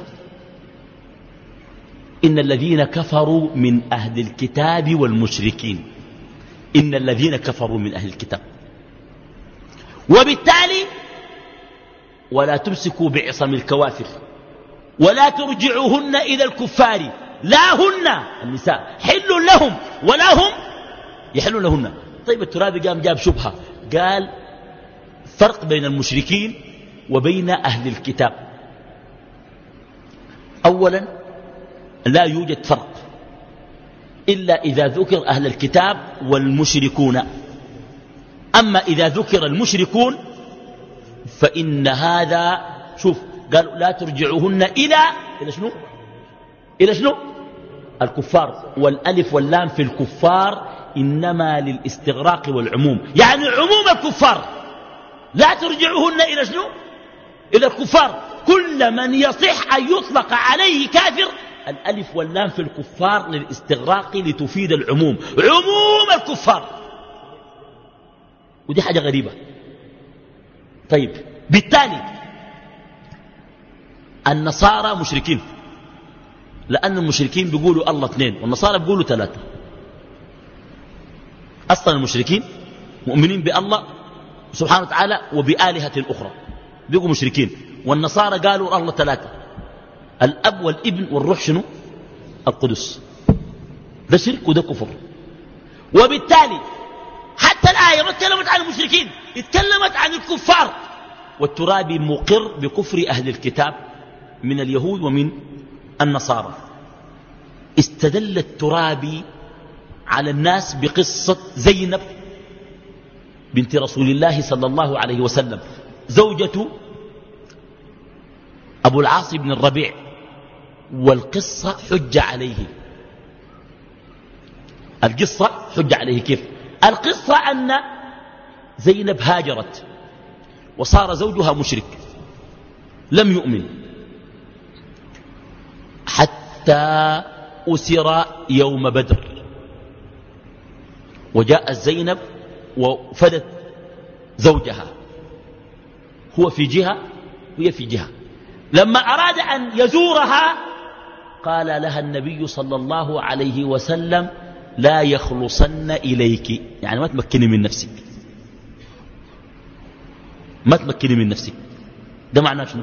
إن الذين كفروا من أهل الكتاب والمشركين، إن الذين كفروا من أهل الكتاب، وبالتالي ولا تمسكوا بعصم الكوافر ولا ترجعوهن إلى الكفار، لا هن النساء حل لهم ولا هم يحلون لهن. طيب الترابي قام جاب شبهة، قال فرق بين المشركين وبين أهل الكتاب. أولا لا يوجد فرق إلا إذا ذكر أهل الكتاب والمشركون. أما إذا ذكر المشركون فإن هذا، شوف قالوا لا ترجعوهن إلى شنو؟ إلى شنو؟ الكفار، والألف واللام في الكفار إنما للاستغراق والعموم، يعني عموم الكفار. لا ترجعوهن إلى شنو؟ إلى الكفار، كل من يصح أن يطلق عليه كافر. الألف واللام في الكفار للاستغراق لتفيد العموم، عموم الكفار، ودي حاجة غريبة. طيب بالتالي النصارى مشركين، لأن المشركين بيقولوا الله اثنين والنصارى بيقولوا ثلاثة. أصلا المشركين مؤمنين بالله سبحانه وتعالى وبآلهة أخرى، بيقولوا مشركين. والنصارى قالوا الله ثلاثة، الأب والابن والروح شنو؟ القدس. ده شرك وده كفر. وبالتالي حتى الآية ما اتكلمت عن المشركين، اتكلمت عن الكفار. والترابي مقر بكفر أهل الكتاب من اليهود ومن النصارى. استدل الترابي على الناس بقصة زينب بنت رسول الله صلى الله عليه وسلم، زوجة أبو العاص بن الربيع، والقصة حجة عليه. القصة حجة عليه كيف؟ القصة أن زينب هاجرت وصار زوجها مشرك لم يؤمن حتى أسر يوم بدر، وجاءت زينب وفدت زوجها، هو في جهة وهي في جهة. لما أراد أن يزورها قال لها النبي صلى الله عليه وسلم لا يخلصن إليك، يعني ما تمكني من نفسك، ما تمكني من نفسك. ده معناه شنو؟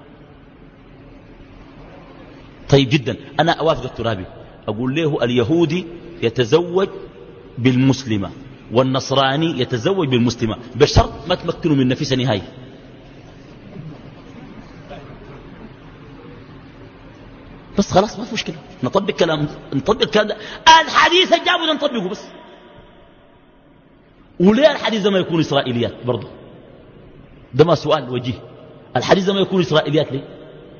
طيب جدا، أنا أوافق الترابي، أقول له اليهودي يتزوج بالمسلمة والنصراني يتزوج بالمسلمة بشرط ما تمكنوا من نفسه نهائي. بس خلاص ما في مشكلة، نطبق كلام ده. الحديث جابوا نطبقه بس. وليه الحديث ده ما يكون إسرائيليات برضه؟ ده ما سؤال وجيه. الحديث ده ما يكون إسرائيليات ليه؟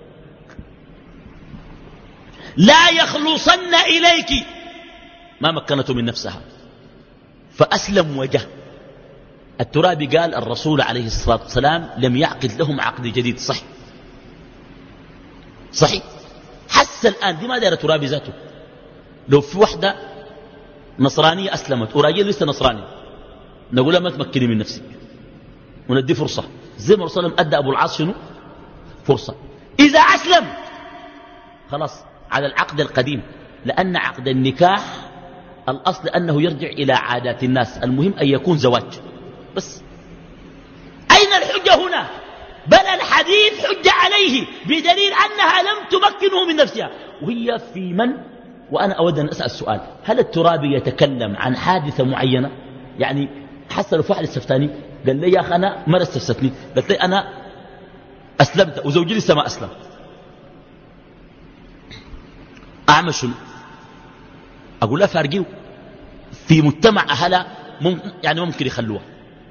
لا يخلصن إليك، ما مكنته من نفسها فأسلم وجه. الترابي قال الرسول عليه الصلاة والسلام لم يعقد لهم عقد جديد. صحيح. حس الآن دي ما دايرة ترابي ذاته. لو في وحدة نصرانية أسلمت وراجل لسه نصراني نقول لها ما تمكني من نفسك وندي فرصة، زي ما الرسول أدى أبو العاص شنو فرصة. إذا أسلم خلاص على العقد القديم، لأن عقد النكاح الأصل أنه يرجع إلى عادات الناس، المهم أن يكون زواج بس. أين الحجة هنا؟ بل الحديث حجة عليه بدليل أنها لم تمكنه من نفسها، وهي في من؟ وأنا أود أن أسأل السؤال، هل الترابي يتكلم عن حادثة معينة؟ يعني حصل في واحد استفتاني قال لي يا أخي أنا مرة استفتني، قلت لي أنا أسلمت وزوجي لسه ما أسلم، أعمل شنو؟ أقول لا فارقيه في مجتمع أهلها يعني ممكن يخلوها.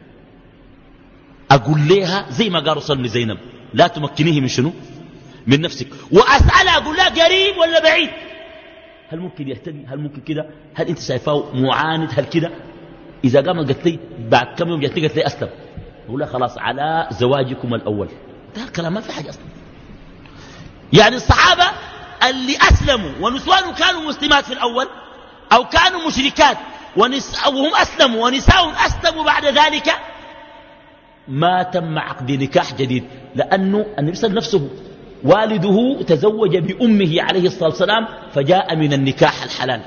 أقول لها زي ما قال رسول زينب لا تمكنيه من شنو؟ من نفسك. وأسألها أقول لها قريب ولا بعيد؟ هل ممكن يهتدي؟ هل ممكن كده؟ هل أنت شايفاه معاند؟ هل كده؟ إذا قام قلت لي بعد كم يوم جات لي قلت لي أسلم، أقول لها خلاص على زواجكم الأول. ده الكلام ما في حاجة أصلا. يعني الصحابة اللي أسلموا ونسوان كانوا مسلمات في الأول أو كانوا مشركات وهم أسلموا ونساء أسلموا بعد ذلك ما تم عقد نكاح جديد، لأنه النبي صلى الله عليه وسلم نفسه والده تزوج بأمه عليه الصلاة والسلام فجاء من النكاح الحلال.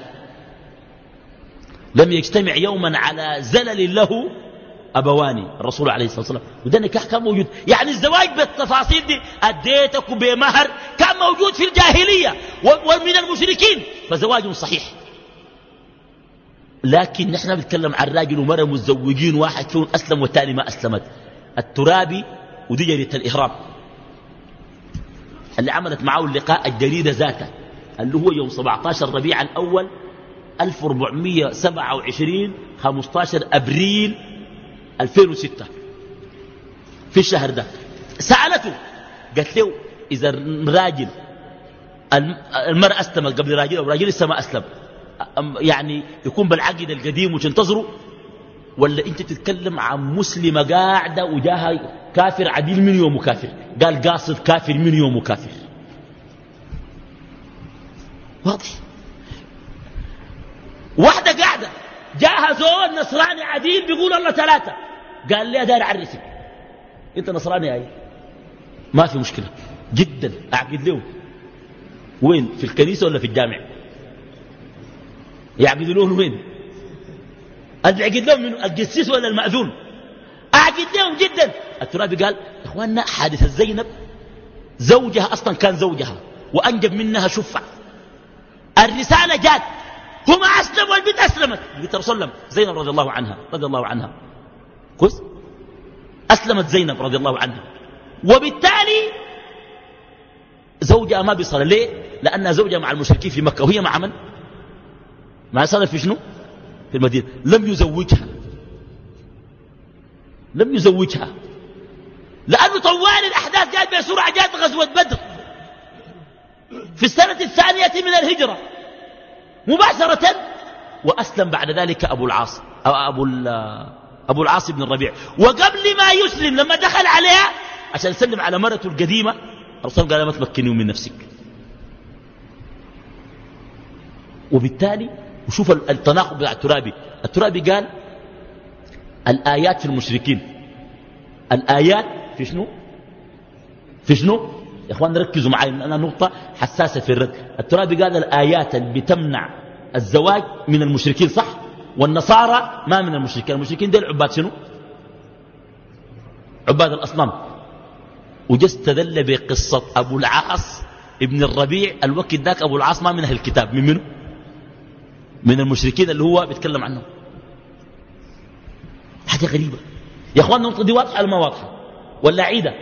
لم يجتمع يوما على زلل له أبوان الرسول عليه الصلاة والسلام، وده نكاح كان موجود. يعني الزواج بالتفاصيل دي أديتك بمهر كان موجود في الجاهلية ومن المشركين، فزواج صحيح. لكن نحن بنتكلم عن راجل ومرأة متزوجين، واحد فيهم أسلم والتاني ما أسلمت. الترابي ودي جريدة الإهرام اللي عملت معه اللقاء الجريدة ذاته اللي هو يوم 17 ربيع الأول 1427 15 أبريل 2006 في الشهر ده. سألته قالت له إذا الراجل المرأة أسلمت قبل راجل أو راجل لسه ما أسلم يعني يكون بالعقد القديم وتنتظروا، ولا أنت تتكلم عن مسلمة قاعدة وجاها كافر عديل من يوم كافر، قال قاصد كافر من يوم كافر. واضح. واحدة قاعدة جاها زول نصراني عديل بيقول الله ثلاثة، قال لي داير اعرفك انت نصراني اي ما في مشكلة جدا، اعقد له. وين؟ في الكنيسة ولا في الجامع؟ يعقد له وين؟ اعقد لهم من القسيس ولا المأذون؟ اعقد لهم جدا. الترابي قال يا اخواننا حادثة زينب زوجها اصلا كان زوجها وانجب منها شفع، الرسالة جات، هم اسلموا والبنت اسلمت، البنت رسول الله زينب رضي الله عنها كويس، اسلمت زينب رضي الله عنها، وبالتالي زوجها ما بيصل. ليه؟ لأنها زوجها مع المشركين في مكة وهي مع من؟ مع صلى في شنو؟ في المدينة. لم يزوجها لأنه طوال الأحداث جاءت بسرعة، جاءت غزوة بدر في السنة الثانية من الهجرة مباشرة، وأسلم بعد ذلك أبو العاص بن الربيع. وقبل ما يسلم لما دخل عليها عشان يسلم على مرته القديمة، الرسول قال ما تمكني من نفسك. وبالتالي وشوف التناقض بتاع الترابي قال الآيات في المشركين، الآيات في شنو يا اخوان ركزوا معي، انا نقطة حساسة في الرد. الترابي قال الآيات اللي بتمنع الزواج من المشركين صح، والنصارى ما من المشركين. المشركين دول عباد شنو؟ عباد الأصنام. وجستدل بقصة أبو العاص ابن الربيع، الوقت ذاك أبو العاص ما من أهل الكتاب، من منه؟ من المشركين اللي هو بيتكلم عنهم. حاجة غريبة يا اخوان. النقطة دي واضحة ولا ما واضحة ولا عيدة؟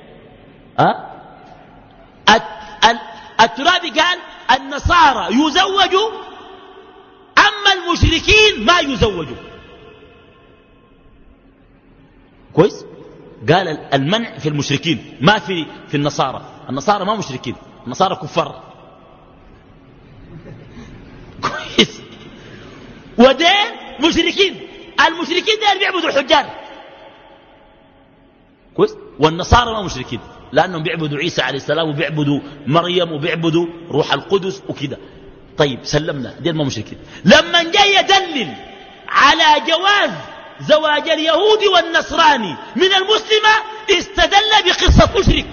الترابي قال النصارى يزوجوا أما المشركين ما يزوجوا. كويس؟ قال المنع في المشركين ما في النصارى. النصارى ما مشركين، النصارى كفار. كويس؟ ودين مشركين، المشركين دين بيعبدوا الحجار. كويس؟ والنصارى ما مشركين لأنهم بيعبدوا عيسى عليه السلام وبيعبدوا مريم وبيعبدوا روح القدس وكده. طيب سلمنا، دين ما مشركين. لما جاي يدلل على جواز زواج اليهودي والنصراني من المسلمة استدل بقصة مشرك.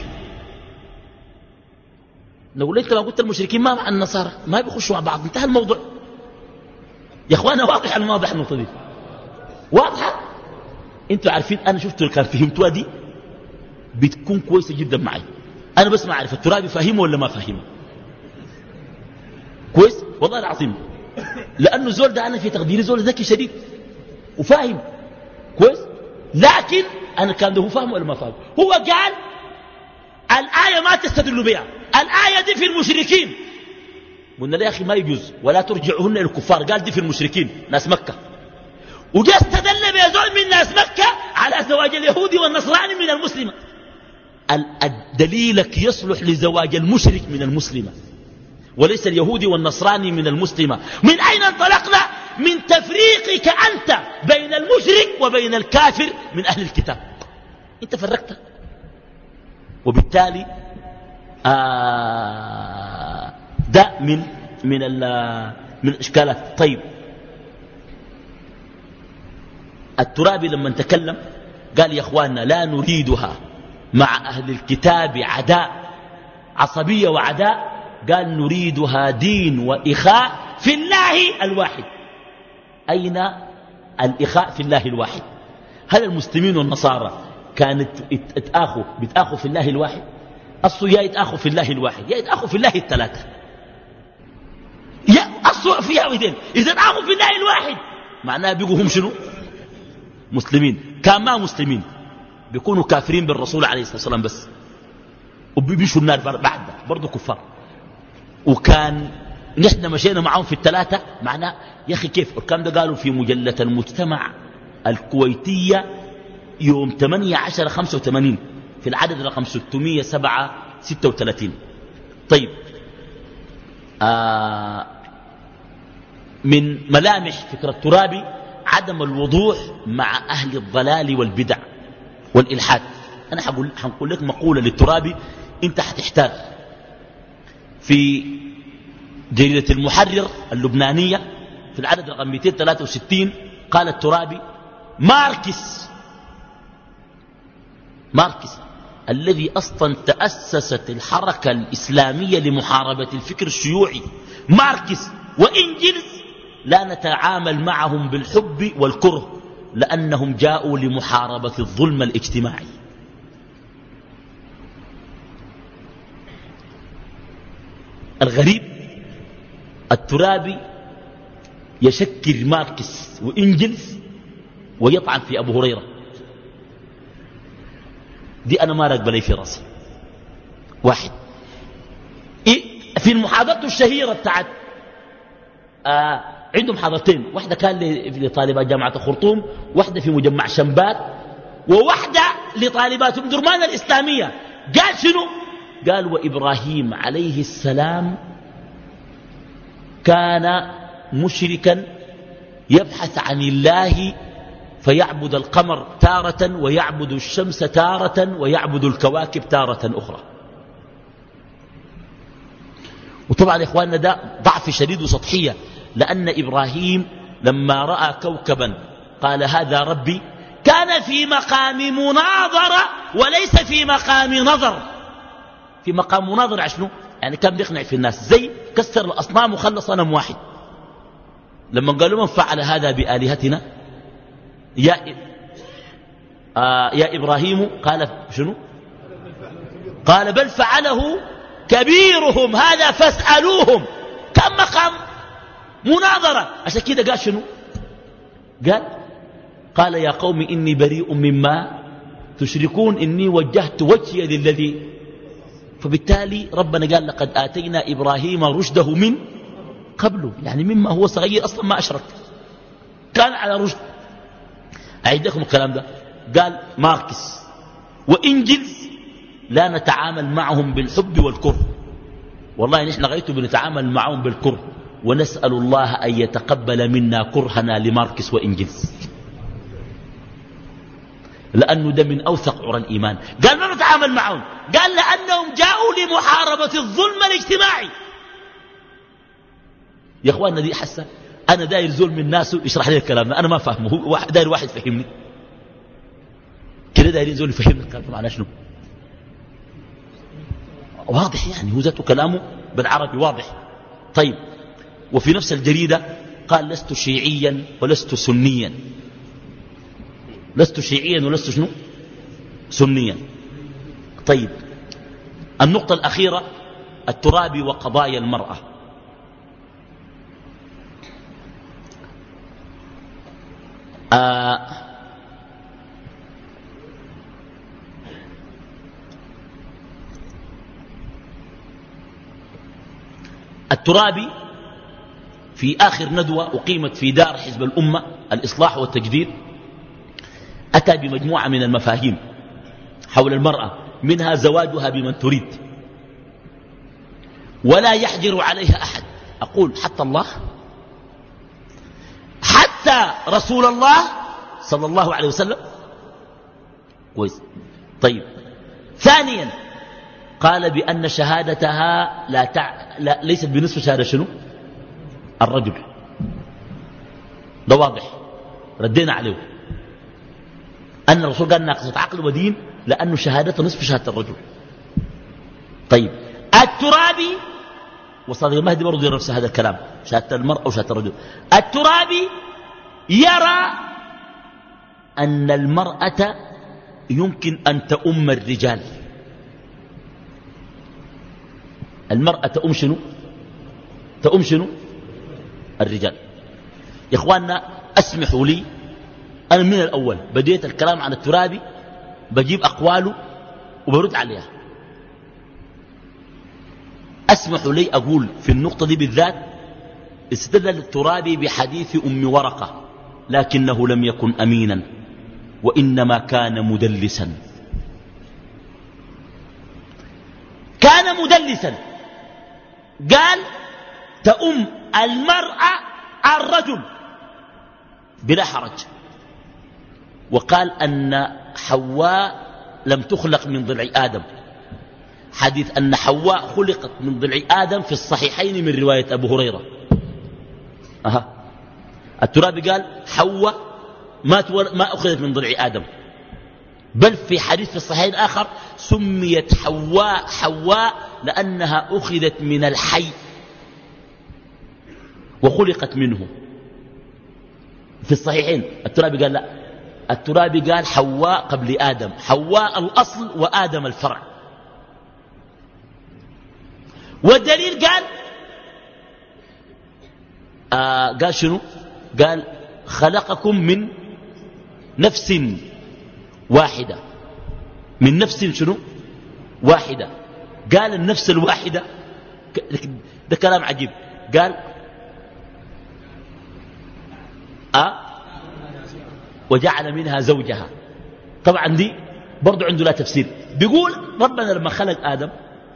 نقول انت ما قلت المشركين ما مع النصارى ما بيخشوا مع بعض، انتهى الموضوع. يا اخوانا واضح ولا ما واضح النقطة دي؟ واضحة؟ انتوا عارفين انا شفتوا اللي كان فهمتوها دي بتكون كويسة جدا معي. انا بس ما اعرف الترابي فاهمه ولا ما فاهمه. كويس؟ والله العظيم لانه زول ده انا في تقديري زول ذكي شديد وفاهم كويس، لكن انا كان ده هو فاهم ولا ما فاهم. هو قال الآية ما تستدل بها، الآية دي في المشركين. قلنا له يا اخي ما يجوز ولا ترجعهن الى الكفار، قال دي في المشركين ناس مكة. وجاء استدل بزول من ناس مكة على زواج اليهودي والنصراني من المسلمة. دليلك يصلح لزواج المشرك من المسلمة وليس اليهودي والنصراني من المسلمة. من أين انطلقنا؟ من تفريقك أنت بين المشرك وبين الكافر من أهل الكتاب. أنت فرقت، وبالتالي ده من الإشكالات. طيب الترابي لما تكلم قال يا أخواننا لا نريدها مع أهل الكتاب عداء، عصبية وعداء، قال نريدها دين وإخاء في الله الواحد. أين الإخاء في الله الواحد؟ هل المسلمين والنصارى كانت بتآخوا في الله الواحد؟ أصله يا يتآخوا في الله الواحد يا يتآخوا في الله الثلاثة، يا أصله فيها ويدين. إذا تآخوا في الله الواحد معناها بيقوا هم شنو؟ مسلمين. كان ما مسلمين بيكونوا كافرين بالرسول عليه الصلاة والسلام بس، وبيمشوا النار بعد برضو كفار. وكان نحن مشينا معهم في الثلاثة معناه يا أخي كيف. الكلام ده قالوا في مجلة المجتمع الكويتية يوم 18/85 في العدد رقم 636. طيب من ملامح فكرة الترابي عدم الوضوح مع أهل الضلال والبدع والإلحاد. أنا حنقول لك مقولة للترابي أنت حتحتاج. في جريدة المحرر اللبنانية في العدد رقم 263 قال الترابي: ماركس الذي أصلا تأسست الحركة الإسلامية لمحاربة الفكر الشيوعي، ماركس وإنجلز لا نتعامل معهم بالحب والكره لأنهم جاءوا لمحاربة الظلم الاجتماعي. الغريب الترابي يشكر ماركس وإنجلز ويطعن في أبو هريرة. دي أنا ما راكبة لي في راسي. واحد في المحاضرة الشهيرة بتاعت عندهم محاضرتين، واحدة كان لطالبات جامعة الخرطوم، واحدة في مجمع شمبات، وواحدة لطالبات ام درمان الإسلامية. قال شنو؟ قال: وإبراهيم عليه السلام كان مشركا يبحث عن الله فيعبد القمر تارة ويعبد الشمس تارة ويعبد الكواكب تارة أخرى. وطبعا يا إخواننا ده ضعف شديد وسطحية، لأن إبراهيم لما رأى كوكبا قال: هذا ربي، كان في مقام مناظرة وليس في مقام نظر. في مقام مناظرة عشنو؟ يعني كان بيقنع في الناس، زي كسر الأصنام وخلى صنم واحد. لما قالوا: من فعل هذا بآلهتنا يا إبراهيم؟ قال شنو؟ قال: بل فعله كبيرهم هذا فاسألوهم. كان مقام مناظرة. عشان كده قال شنو؟ قال: يا قوم إني بريء مما تشركون إني وجهت وجهي للذي. فبالتالي ربنا قال: لقد آتينا إبراهيم رشده من قبله، يعني مما هو صغير أصلا ما أشرك، كان على رشد. أعيد لكم الكلام ده. قال ماركس وإنجلز لا نتعامل معهم بالحب والكره. والله نحن غايته بنتعامل معهم بالكره، ونسأل الله أن يتقبل منا كرهنا لماركس وإنجلز، لأنه ده من أوثق عرى الإيمان. قال ما نتعامل معهم، قال لأنهم جاءوا لمحاربة الظلم الاجتماعي. يا أخواننا دي حسة أنا داير زول من الناس يشرح لي الكلام ده، أنا ما فاهمه، هو داير واحد فهمني كده، دايرين زول يفهمني الكلام معناه شنو. واضح يعني، هو ذاته كلامه بالعربي واضح. طيب، وفي نفس الجريدة قال: لست شيعيا ولست سنيا. لست شيعيا ولست شنو؟ سنيا. طيب، النقطة الأخيرة: الترابي وقضايا المرأة. الترابي في آخر ندوة أقيمت في دار حزب الأمة الإصلاح والتجديد أتى بمجموعة من المفاهيم حول المرأة، منها زواجها بمن تريد ولا يحجر عليها أحد. أقول حتى الله، حتى رسول الله صلى الله عليه وسلم. طيب، ثانيا قال بأن شهادتها ليست بنصف شهادة شنو؟ الرجل. ده واضح، ردينا عليه أن الرسول قال ناقصة عقل ودين، لأنه شهادته نصف شهادة الرجل. طيب، الترابي وصادق المهدي برضو يرى نفس هذا الكلام، شهادة المرأة وشهادة الرجل. الترابي يرى أن المرأة يمكن أن تؤم الرجال. المرأة تؤم شنو؟ تؤم شنو؟ الرجال. يا إخواننا أسمحوا لي، أنا من الأول بديت الكلام عن الترابي بجيب أقواله وبرد عليها. أسمحوا لي أقول في النقطة دي بالذات: استدل الترابي بحديث أم ورقة، لكنه لم يكن أمينا وإنما كان مدلسا. كان مدلسا. قال تؤم المرأة الرجل بلا حرج، وقال أن حواء لم تخلق من ضلع آدم. حديث أن حواء خلقت من ضلع آدم في الصحيحين من رواية أبو هريرة. الترابي قال حواء ما أخذت من ضلع آدم، بل في حديث في الصحيحين آخر سميت حواء لأنها أخذت من الحي وخلقت منه. في الصحيحين الترابي قال لا، الترابي قال حواء قبل آدم، حواء الأصل وآدم الفرع. والدليل قال شنو؟ قال خلقكم من نفس واحدة، من نفس شنو؟ واحدة. قال النفس الواحدة، ده كلام عجيب. قال وجعل منها زوجها. طبعا دي برضو عنده لا تفسير. بيقول ربنا لما خلق آدم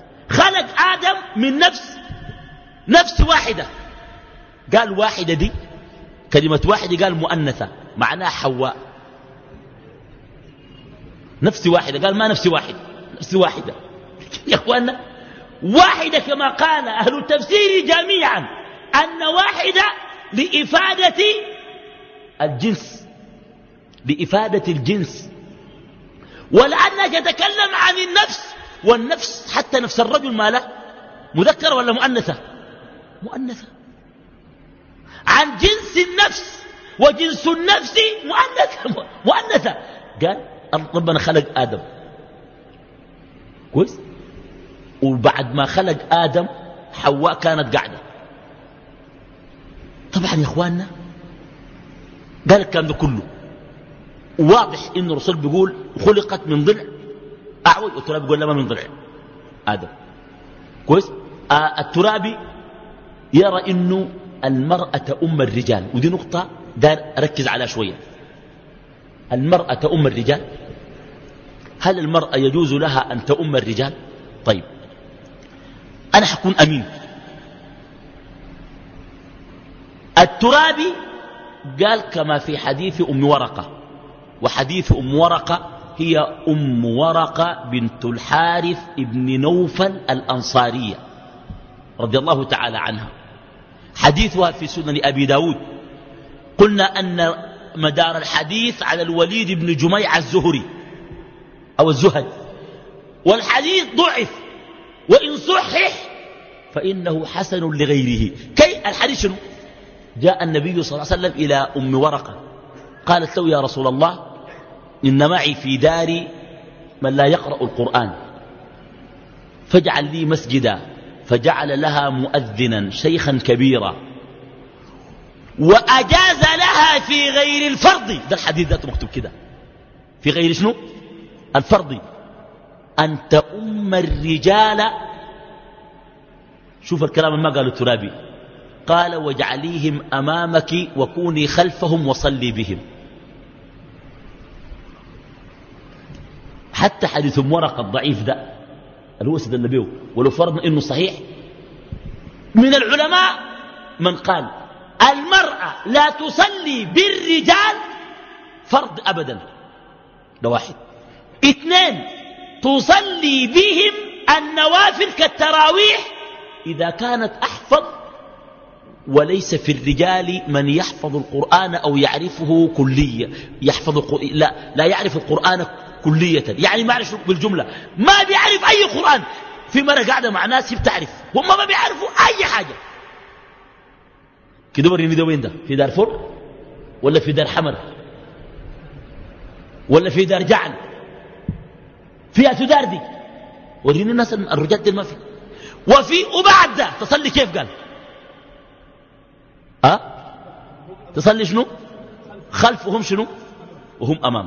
من نفس واحدة. قال واحدة دي كلمة واحدة قال مؤنثة معناها حواء. نفس واحدة قال ما نفس واحد، نفس واحدة. يا أخوانا واحدة كما قال أهل التفسير جميعا أن واحدة لإفادة الجنس، لإفادة الجنس، ولأنها تتكلم عن النفس. والنفس حتى نفس الرجل ما له مذكر ولا مؤنثة؟ مؤنثة. عن جنس النفس، وجنس النفس مؤنثة. قال ربنا خلق آدم كويس، وبعد ما خلق آدم حواء كانت قاعدة. طبعا يا إخواننا قال الكلام ده كله واضح إن الرسول بيقول خلقت من ضلع أعوج، والترابي بيقول لما من ضلع آدم كويس. الترابي يرى إنه المرأة أم الرجال، ودي نقطة دار أركز عليها شوية. المرأة أم الرجال، هل المرأة يجوز لها أن تؤم الرجال؟ طيب أنا حكون أمين. الترابي قال كما في حديث أم ورقة، وحديث أم ورقة هي أم ورقة بنت الحارث ابن نوفل الأنصارية رضي الله تعالى عنها. حديثها في سنن أبي داود. قلنا أن مدار الحديث على الوليد بن جميع الزهري أو الزهد، والحديث ضعف، وإن صحح فإنه حسن لغيره. كي الحديث شنو؟ جاء النبي صلى الله عليه وسلم إلى أم ورقة قالت له يا رسول الله إن معي في داري من لا يقرأ القرآن فاجعل لي مسجدا، فجعل لها مؤذنا شيخا كبيرا، وأجاز لها في غير الفرض. ده الحديث ذاته مكتوب كده، في غير شنو؟ الفرض، أن تؤم الرجال. شوف الكلام ما قاله الترابي، قال واجعليهم أمامك وكوني خلفهم وصلي بهم. حتى حديث ورقة الضعيف ده اللي هو سيد النبي ولو فرضنا إنه صحيح، من العلماء من قال المرأة لا تصلي بالرجال فرض أبدا، ده واحد. اثنين، تصلي بهم النوافل كالتراويح إذا كانت أحفظ، وليس في الرجال من يحفظ القرآن أو يعرفه كلية، لا يعرف القرآن كلية، يعني ما يعرف بالجملة، ما بيعرف أي قرآن. في مرة قاعدة مع ناس بتعرف هم ما بيعرفوا أي حاجة. كده وريني ده وين ده؟ في دار فر ولا في دار حمر ولا في دار جعل؟ فيها تدار دي، وريني الناس الرجال دي ما في. وبعد ده تصلي كيف؟ قال تصلي شنو؟ خلف وهم شنو؟ وهم أمام.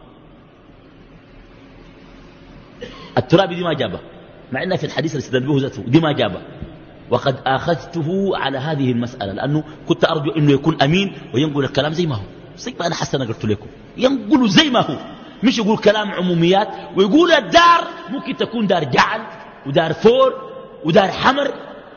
الترابي دي ما جابه، مع انها في الحديث اللي استدل ذاته دي ما جابه. وقد أخذته على هذه المسألة لأنه كنت أرجو أنه يكون أمين وينقل الكلام زي ما هو، زي ما أنا حسنا قلت لكم، ينقلوا زي ما هو، مش يقول كلام عموميات ويقول الدار ممكن تكون دار جعل ودار فور ودار حمر.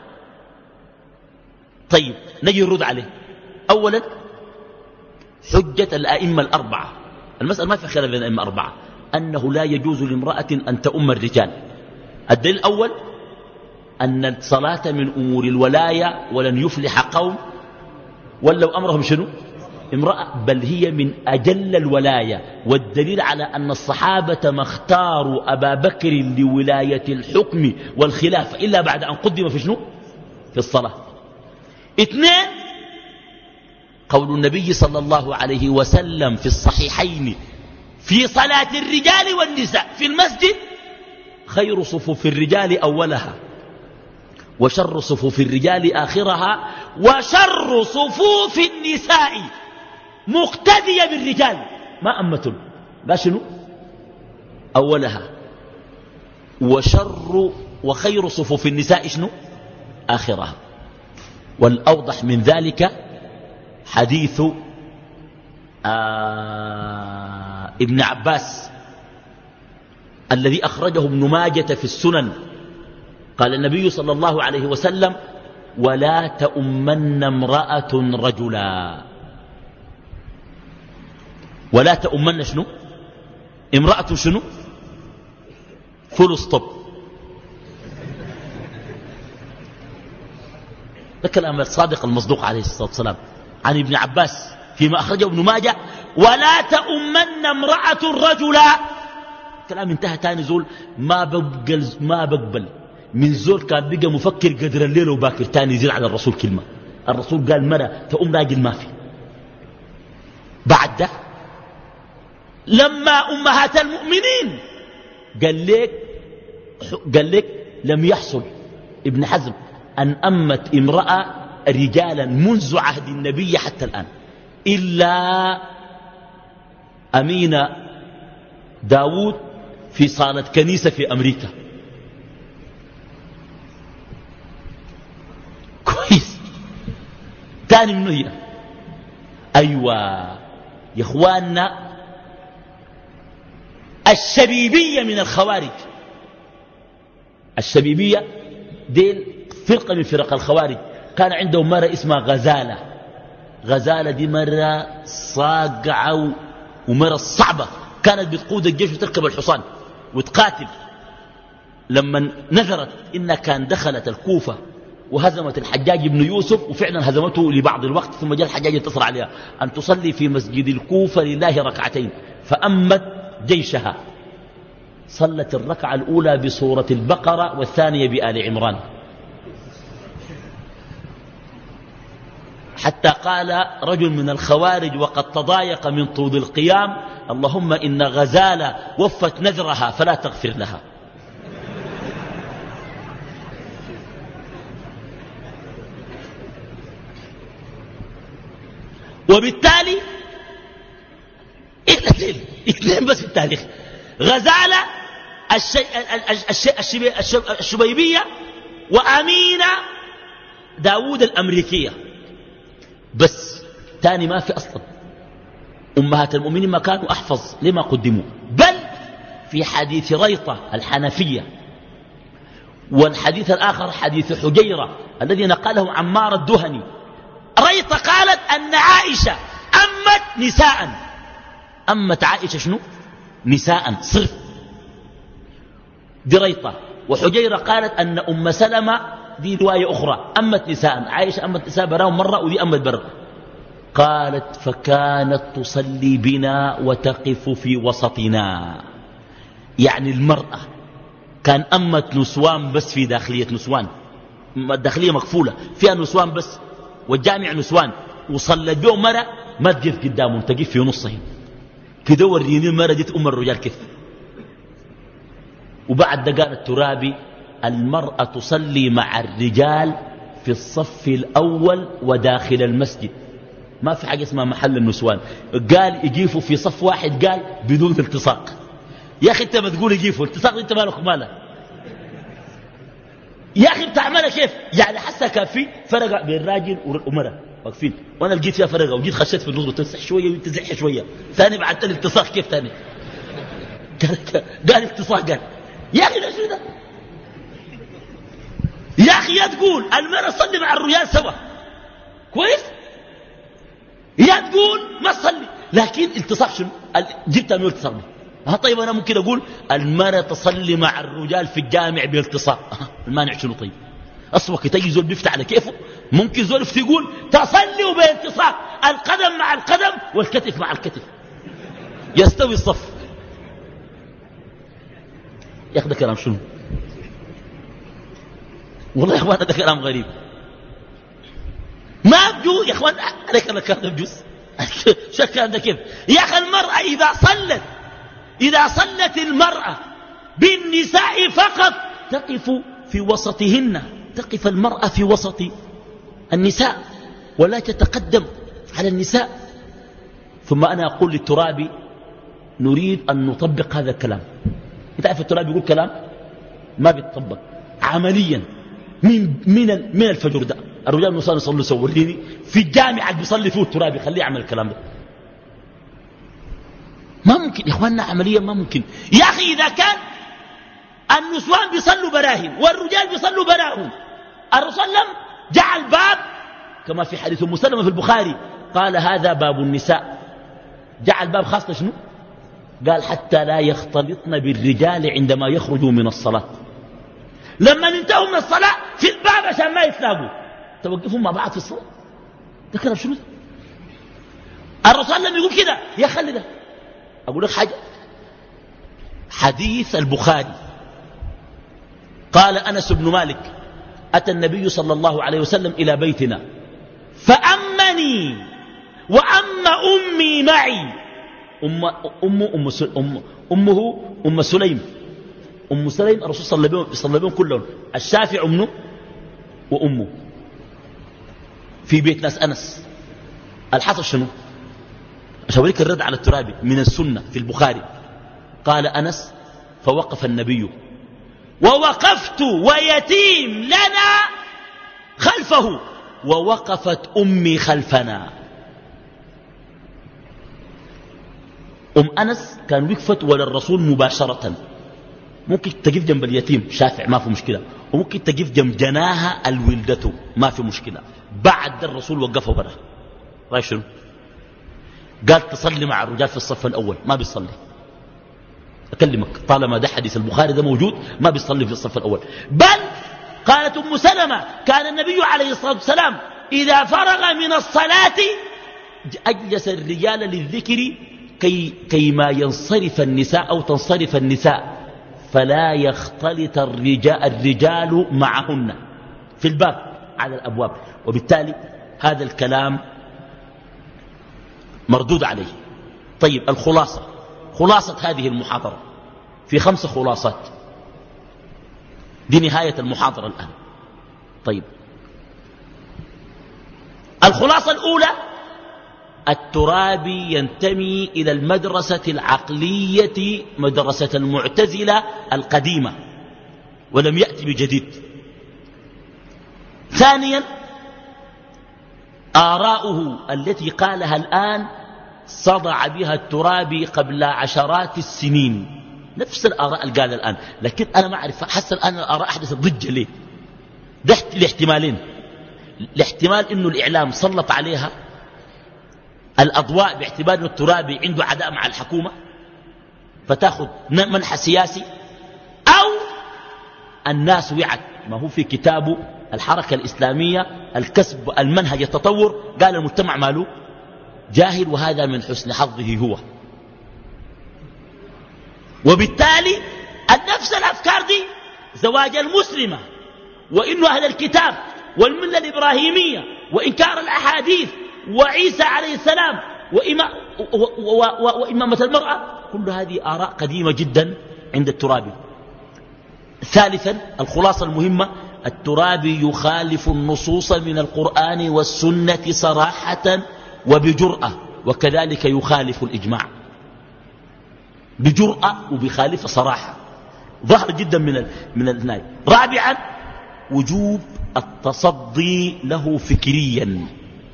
طيب نجي نرد عليه. أولا حجة الأئمة الأربعة، المسألة ما في خلاف بين الأئمة الأربعة، أنه لا يجوز لامرأة أن تؤم الرجال. الدليل الأول أن الصلاة من أمور الولاية ولن يفلح قوم ولو أمرهم شنو امرأة، بل هي من أجل الولاية. والدليل على أن الصحابة ما اختاروا أبا بكر لولاية الحكم والخلافة إلا بعد أن قدم في شنو في الصلاة. 2 قول النبي صلى الله عليه وسلم في الصحيحين في صلاة الرجال والنساء في المسجد: خير صفوف الرجال أولها وشر صفوف الرجال آخرها وشر صفوف النساء مقتدية بالرجال ما أمة لا شنو أولها وخير صفوف النساء شنو آخرها. والأوضح من ذلك حديث ابن عباس الذي أخرجه ابن ماجة في السنن. قال النبي صلى الله عليه وسلم: ولا تؤمن امرأة رجلا. ولا تؤمن شنو امرأة شنو فول ستوب. ده كلام الصادق المصدوق عليه الصلاة والسلام عن ابن عباس فيما أخرجه ابن ماجه: ولا تؤمن امرأة رجلا. كلام انتهى. تاني زول ما بقبل من زول كان بقى مفكر قدر الليل وباكر تاني يزيل على الرسول كلمة. الرسول قال مرة تؤم راجل ما في. بعد ده لما أمهات المؤمنين قال لك لم يحصل ابن حزم أن أمت امرأة رجالا منذ عهد النبي حتى الآن إلا أمينة داود في صالة كنيسة في أمريكا. كويس. تاني منه هي أيوة يا إخواننا الشبيبية من الخوارج. الشبيبية ديل فرقة من فرق الخوارج. كان عندهم مرة اسمها غزالة. غزالة دي مرة صاقعة ومرة صعبة. كانت بتقود الجيش وتركب الحصان وتقاتل. لما نذرت إنها كان دخلت الكوفة وهزمت الحجاج بن يوسف، وفعلا هزمته لبعض الوقت، ثم جاء الحجاج يتصل عليها أن تصلي في مسجد الكوفة لله ركعتين، فأمت جيشها. صلت الركعة الأولى بسورة البقرة والثانية بآل عمران، حتى قال رجل من الخوارج وقد تضايق من طول القيام: اللهم إن غزالة وفت نذرها فلا تغفر لها. وبالتالي اثنين بس في التاريخ: غزالة الشبيبية وأمينة داود الأمريكية. بس تاني ما في أصلا. أمهات المؤمنين ما كانوا أحفظ لما قدموا. بل في حديث ريطة الحنفية، والحديث الآخر حديث حجيرة الذي نقله عمار الدهني، ريطة قالت أن عائشة أمت نساء. أمت عائشة شنو نساء صرف. دي ريطة. وحجيرة قالت أن أم سلمة، دي رواية أخرى، أمت نساء. عائشة أمت نساء براهم مرة ودي أمت برا. قالت: فكانت تصلي بنا وتقف في وسطنا. يعني المرأة كان أمت نسوان بس في داخلية نسوان، الداخلية مقفولة فيها نسوان بس، والجامع نسوان، وصلت بهم مرة ما تقف قدامهم، تقف في نصهم كده. وريني المرة دي أم الرجال كيف. وبعد ده قال الترابي: المرأة تصلي مع الرجال في الصف الأول وداخل المسجد، ما في حاجة اسمها محل النسوان. قال يجيفوا في صف واحد، قال بدون التصاق. يا أخي أنت ما تقول يجيفوا التصاق، أنت مالك مالك يا أخي بتعملها كيف؟ يعني حسا كان في فرق بين راجل ومرأة واقفين، وأنا لقيت فيها فرقة وجيت خشيت في النص وتنسح شوية وتزح شوية، ثاني بعد التصاق كيف ثاني؟ قال التصاق. قال يا أخي ليش ده؟ يا أخي يا تقول المرأة تصلي مع الرجال سوا كويس، يا تقول ما تصلي، لكن التصاق شنو؟ جبتها من التصاق. طيب أنا ممكن أقول المرأة تصلي مع الرجال في الجامع بالتصاق، المانع شنو طيب؟ أصلا تجي زول بيفتح على كيفه، ممكن زول يقول تصلي بالتصاق، القدم مع القدم والكتف مع الكتف يستوي الصف. يا أخي ده كلام شنو؟ والله يا أخوان ده كلام غريب، ما بجوز يا أخوان، عليك الكلام ده بجوز. شو الكلام ده كيف يا أخي؟ المرأة إذا صلت المرأة بالنساء فقط تقف في وسطهن، تقف المرأة في وسط النساء ولا تتقدم على النساء. ثم أنا أقول للترابي نريد أن نطبق هذا الكلام. أنت عارف الترابي يقول كلام ما بيتطبق عمليا من الفجر ده. الرجال نصلي يصلوا سوريني في الجامعة بيصلي فيه الترابي، خليه يعمل الكلام ده. ما ممكن يا اخواننا، عمليا ما ممكن يا اخي. اذا كان النسوان بيصلوا براهن والرجال بيصلوا براهن، الرسول صلى الله عليه وسلم جعل باب كما في حديث ام سلمة في البخاري، قال هذا باب النساء، جعل باب خاص شنو؟ قال حتى لا يختلطن بالرجال عندما يخرجوا من الصلاة. لما انتهوا من الصلاة في الباب عشان ما يتلاقوا، توقفوا مع بعض في الصلاة. ده كلام شنو؟ الرسول صلى الله عليه وسلم يقول كده. يا خلي ده أقول لك حاجة، حديث البخاري قال أنس بن مالك أتى النبي صلى الله عليه وسلم إلى بيتنا فأمني وأم أمي معي. أمه أم سليم. أم سليم الرسول صلى بهم كلهم، الشافع أمه وأمه في بيت ناس أنس. الحصل شنو؟ أشاوريك الرد على الترابي من السنة في البخاري. قال أنس فوقف النبي ووقفت ويتيم لنا خلفه ووقفت أمي خلفنا. أنس كان وقفت ولا الرسول مباشرة، ممكن تقف جنب اليتيم شافع ما في مشكلة، وممكن تقف جنب جناها الولدته ما في مشكلة. بعد الرسول وقفه برا. رأي شنو؟ قال تصلي مع الرجال في الصف الأول، ما بيصلي. أكلمك طالما ده حديث البخاري ده موجود، ما بيصلي في الصف الأول. بل قالت أم سلمة كان النبي عليه الصلاة والسلام إذا فرغ من الصلاة أجلس الرجال للذكر كيما ينصرف النساء أو تنصرف النساء فلا يختلط الرجال معهن في الباب على الأبواب. وبالتالي هذا الكلام مردود عليه. طيب خلاصة هذه المحاضرة في 5 خلاصات. دي نهاية المحاضرة الآن. طيب الخلاصة الأولى الترابي ينتمي إلى المدرسة العقلية، مدرسة المعتزلة القديمة، ولم يأتي بجديد. ثانيا آراؤه التي قالها الآن صدع بها الترابي قبل عشرات السنين، نفس الآراء اللي قالها الآن، لكن أنا ما أعرف، حتى الآن الآراء أحدثت ضجة ليه؟ ده الاحتمالين. الاحتمال إنه الإعلام سلط عليها الأضواء باعتبار أن الترابي عنده عداء مع الحكومة فتأخذ منحى سياسي، أو الناس وعت. ما هو في كتابه الحركة الإسلامية الكسب المنهج التطور، قال المجتمع ماله جاهل، وهذا من حسن حظه هو. وبالتالي نفس الأفكار دي زواج المسلمة وإنه أهل الكتاب والملة الإبراهيمية وإنكار الأحاديث وعيسى عليه السلام وإمامة المرأة، كل هذه آراء قديمة جدا عند الترابي. ثالثا الخلاصة المهمة، الترابي يخالف النصوص من القرآن والسنة صراحة وبجرأة، وكذلك يخالف الإجماع بجرأة وبخالف صراحة، ظهر جدا من الناي. رابعا وجوب التصدي له فكريا،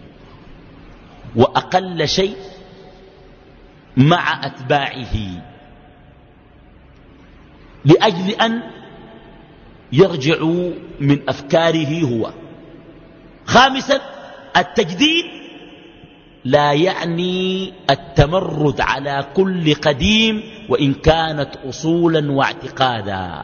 وأقل شيء مع أتباعه لأجل أن يرجعوا من أفكاره هو. خامسا التجديد لا يعني التمرد على كل قديم وإن كانت أصولا واعتقادا.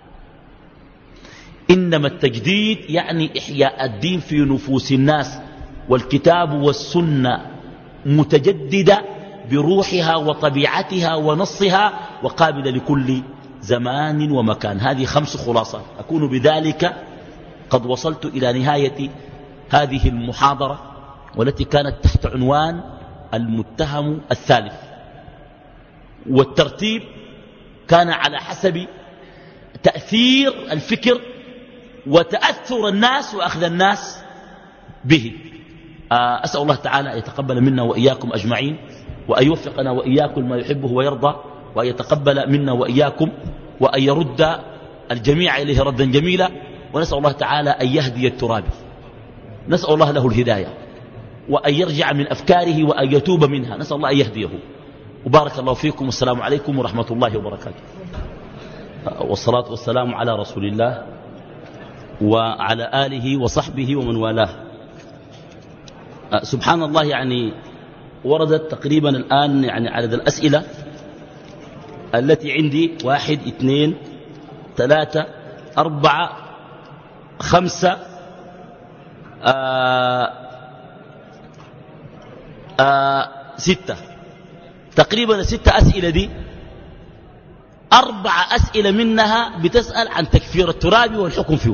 إنما التجديد يعني إحياء الدين في نفوس الناس، والكتاب والسنة متجددة بروحها وطبيعتها ونصها، وقابلة لكل زمان ومكان. هذه 5 خلاصات. أكون بذلك قد وصلت إلى نهاية هذه المحاضرة، والتي كانت تحت عنوان المتهم الثالث. والترتيب كان على حسب تأثير الفكر وتأثر الناس وأخذ الناس به. أسأل الله تعالى أن يتقبل منا وإياكم أجمعين، وأن يوفقنا وإياكم ما يحبه ويرضى، وأن يتقبل منا وإياكم، وأن يرد الجميع إليه ردا جميلا. ونسأل الله تعالى أن يهدي الترابي، نسأل الله له الهداية، وأن يرجع من أفكاره وأن يتوب منها، نسأل الله أن يهديه. وبارك الله فيكم، والسلام عليكم ورحمة الله وبركاته. والصلاة والسلام على رسول الله وعلى آله وصحبه ومن والاه. سبحان الله، يعني وردت تقريبا الآن يعني عدد الأسئلة التي عندي 1 2 3 4 5 6 تقريبا. 6 أسئلة دي 4 أسئلة منها بتسأل عن تكفير الترابي والحكم فيه.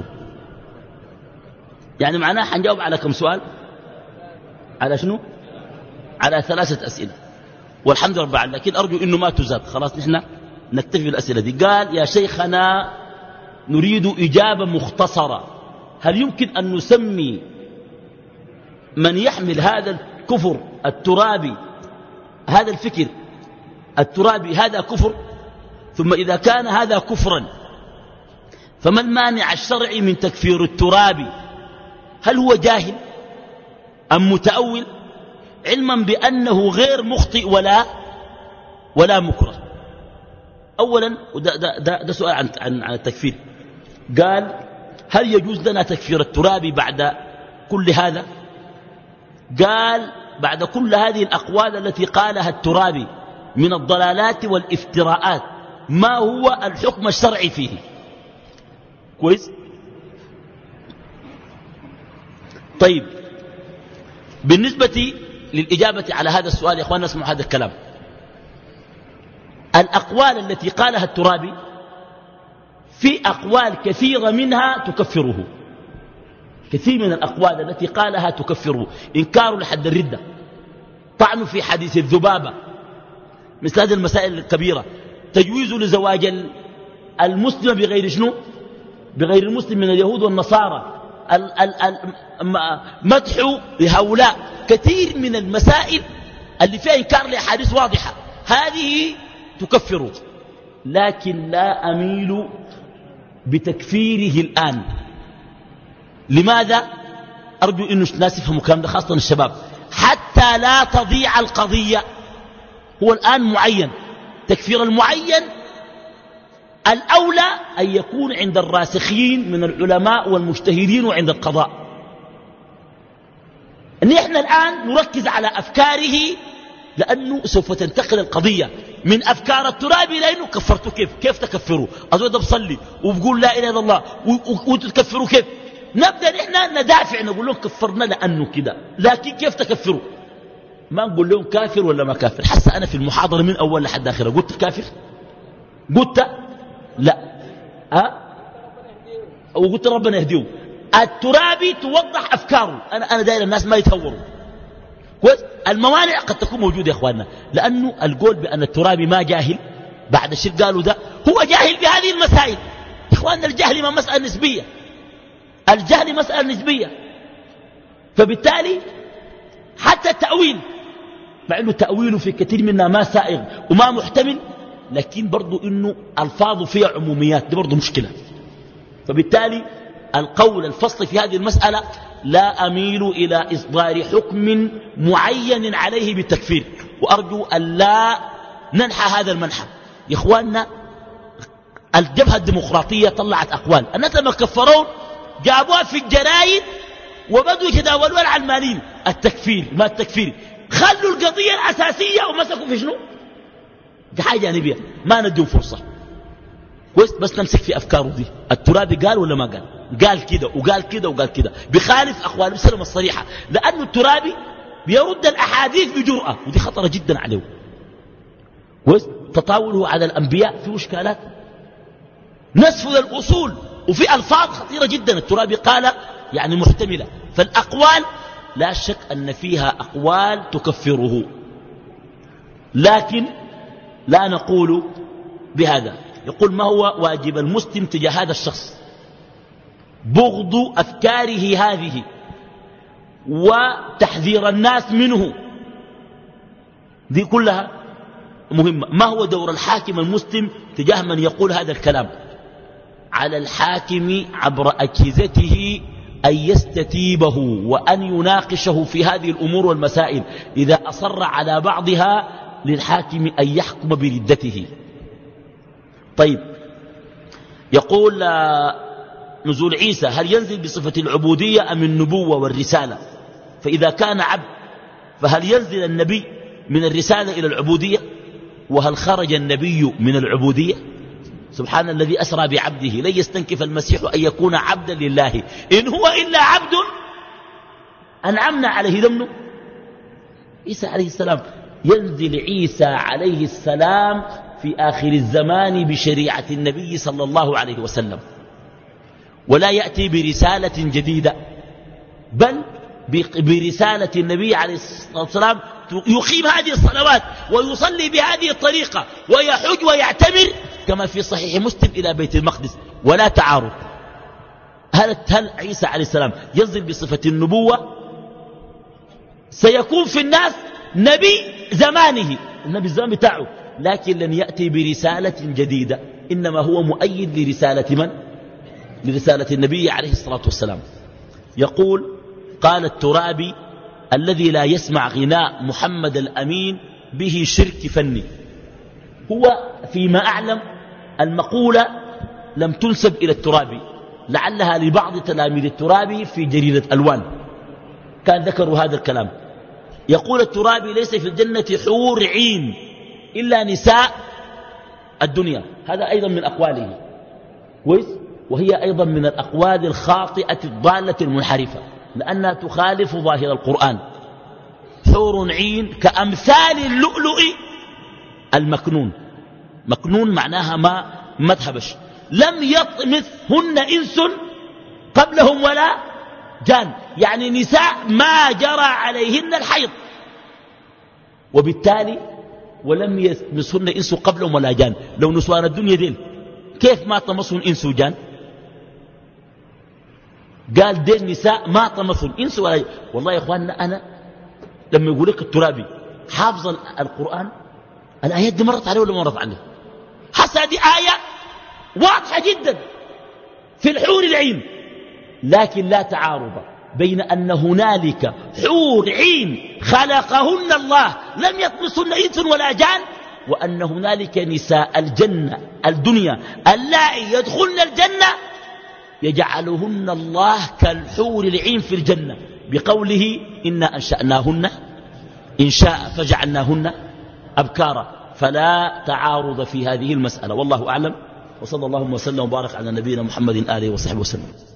يعني معناها حنجاوب على كم سؤال؟ على شنو؟ على 3 أسئلة، والحمد لله. لكن أرجو إنه ما تزاد، خلاص نحن نكتفي بالأسئلة دي. قال: يا شيخنا نريد إجابة مختصرة، هل يمكن أن نسمي من يحمل هذا الكفر الترابي، هذا الفكر الترابي، هذا كفر؟ ثم إذا كان هذا كفرا فما المانع الشرعي من تكفير الترابي؟ هل هو جاهل أم متأول، علما بأنه غير مخطئ ولا مكره؟ أولا، ده سؤال عن التكفير. قال: هل يجوز لنا تكفير الترابي بعد كل هذا؟ قال: بعد كل هذه الأقوال التي قالها الترابي من الضلالات والافتراءات، ما هو الحكم الشرعي فيه؟ كويس؟ طيب، بالنسبة للإجابة على هذا السؤال يا أخواننا، اسمعوا هذا الكلام. الأقوال التي قالها الترابي في أقوال كثيرة منها تكفره، كثير من الأقوال التي قالها تكفره. إنكار لحد الردة، طعن في حديث الذبابة، مثل هذه المسائل الكبيرة، تجويز لزواج المسلم بغير شنو، بغير المسلم من اليهود والنصارى، مدح لهؤلاء، كثير من المسائل اللي فيها إنكار لأحاديث واضحة، هذه تكفره. لكن لا أميل بتكفيره الآن. لماذا؟ أرجو أن الناس يفهموا الكلام ده، خاصة الشباب، حتى لا تضيع القضية. هو الآن معين، تكفير المعين الأولى أن يكون عند الراسخين من العلماء والمجتهدين وعند القضاء. نحن الآن نركز على أفكاره، لأنه سوف تنتقل القضية من أفكار الترابي لأنه كفرته كيف تكفروا؟ أزود بصلي وبقول لا إله إلا الله وتكفروا كيف؟ نبدأ نحن ندافع، نقول لهم كفرنا لأنه كده، لكن كيف تكفروا؟ ما نقول لهم كافر ولا ما كافر. حتى أنا في المحاضرة من أول لحد آخرة قلت كافر؟ قلت لا، وقلت ربنا يهديه. الترابي توضح أفكاره، أنا داير الناس ما يتهوروا. كويس؟ الموانع قد تكون موجودة يا إخواننا، لأنه القول بأن الترابي ما جاهل بعد الشيء قالوا ده، هو جاهل بهذه المسائل. يا إخواننا الجهل ما مسألة نسبية، الجهل مسألة نسبية. فبالتالي حتى التأويل، مع أنه تأويله في كثير منها ما سائغ وما محتمل، لكن برضو أنه ألفاظه فيها عموميات، دي برضو مشكلة. فبالتالي القول الفصل في هذه المسألة لا أميل إلى إصدار حكم معين عليه بالتكفير، وأرجو أن لا ننحى هذا المنحى. يا إخواننا الجبهة الديمقراطية طلعت أقوال، الناس لما كفرون جابوها في الجرايد وبدوا يتداولوا على دي حاجة جانبية ما نديهم فرصة كويس. بس نمسك في أفكاره دي. الترابي قال ولا ما قال؟ قال كده وقال كده وقال كده، بخالف أقوال السلم الصريحة، لأن الترابي بيرد الأحاديث بجرأة، ودي خطرة جدا عليه كويس. تطاوله على الأنبياء في مشكلات، نسف للأصول، وفي ألفاظ خطيرة جدا الترابي قال يعني محتملة. فالأقوال لا شك أن فيها أقوال تكفره، لكن لا نقول بهذا. يقول ما هو واجب المسلم تجاه هذا الشخص؟ بغض أفكاره هذه وتحذير الناس منه، دي كلها مهمة. ما هو دور الحاكم المسلم تجاه من يقول هذا الكلام؟ على الحاكم عبر أجهزته أن يستتيبه وأن يناقشه في هذه الأمور والمسائل. إذا أصر على بعضها للحاكم أن يحكم بردته. طيب، يقول نزول عيسى هل ينزل بصفة العبودية أم النبوة والرسالة؟ فإذا كان عبد فهل ينزل النبي من الرسالة إلى العبودية؟ وهل خرج النبي من العبودية؟ سبحان الذي أسرى بعبده، لن يستنكف المسيح أن يكون عبدا لله، إن هو إلا عبد أنعمنا عليه دمنه. عيسى عليه السلام ينزل عيسى عليه السلام في آخر الزمان بشريعة النبي صلى الله عليه وسلم، ولا يأتي برسالة جديدة، بل برسالة النبي عليه الصلاة والسلام يقيم هذه الصلوات ويصلي بهذه الطريقة ويحج ويعتمر كما في صحيح مسلم إلى بيت المقدس، ولا تعارض. هل عيسى عليه السلام ينزل بصفة النبوة؟ سيكون في الناس نبي زمانه، النبي الزمان بتاعه، لكن لن يأتي برسالة جديدة، إنما هو مؤيد لرسالة من؟ لرسالة النبي عليه الصلاة والسلام. يقول قال الترابي الذي لا يسمع غناء محمد الأمين به شرك فني. هو فيما أعلم المقولة لم تنسب إلى الترابي، لعلها لبعض تلاميذ الترابي في جريدة ألوان كان ذكروا هذا الكلام. يقول الترابي ليس في الجنة حور عين إلا نساء الدنيا، هذا أيضا من أقواله كويس، وهي أيضا من الأقوال الخاطئة الضالة المنحرفة، لأنها تخالف ظاهر القرآن. حور عين كأمثال اللؤلؤ المكنون، مكنون معناها ما تهبش، لم يطمثهن إنس قبلهم ولا جان، يعني نساء ما جرى عليهن الحيض، وبالتالي ولم يمسهن إنس قبلهم ولا جان. لو نسوان الدنيا دين كيف ما طمسهن إنس وجان؟ قال دين نساء ما طمسهن إنس ولا جان. والله يا إخواننا أنا لما يقول لك الترابي حافظ القرآن، الآيات دي مرت عليه ولا مرت عليه؟ حتى هذه آية واضحة جدا في الحور العين، لكن لا تعارض بين أن هنالك حور عين خلقهن الله لم يطمسهن إنس ولا جان، وأن هنالك نساء الجنة الدنيا اللائي يدخلن الجنة يجعلهن الله كالحور العين في الجنة، بقوله إنا أنشأناهن إنشاء فجعلناهن أبكارا. فلا تعارض في هذه المسألة، والله أعلم، وصلى الله وسلم وبارك على نبينا محمد آله وصحبه وسلم.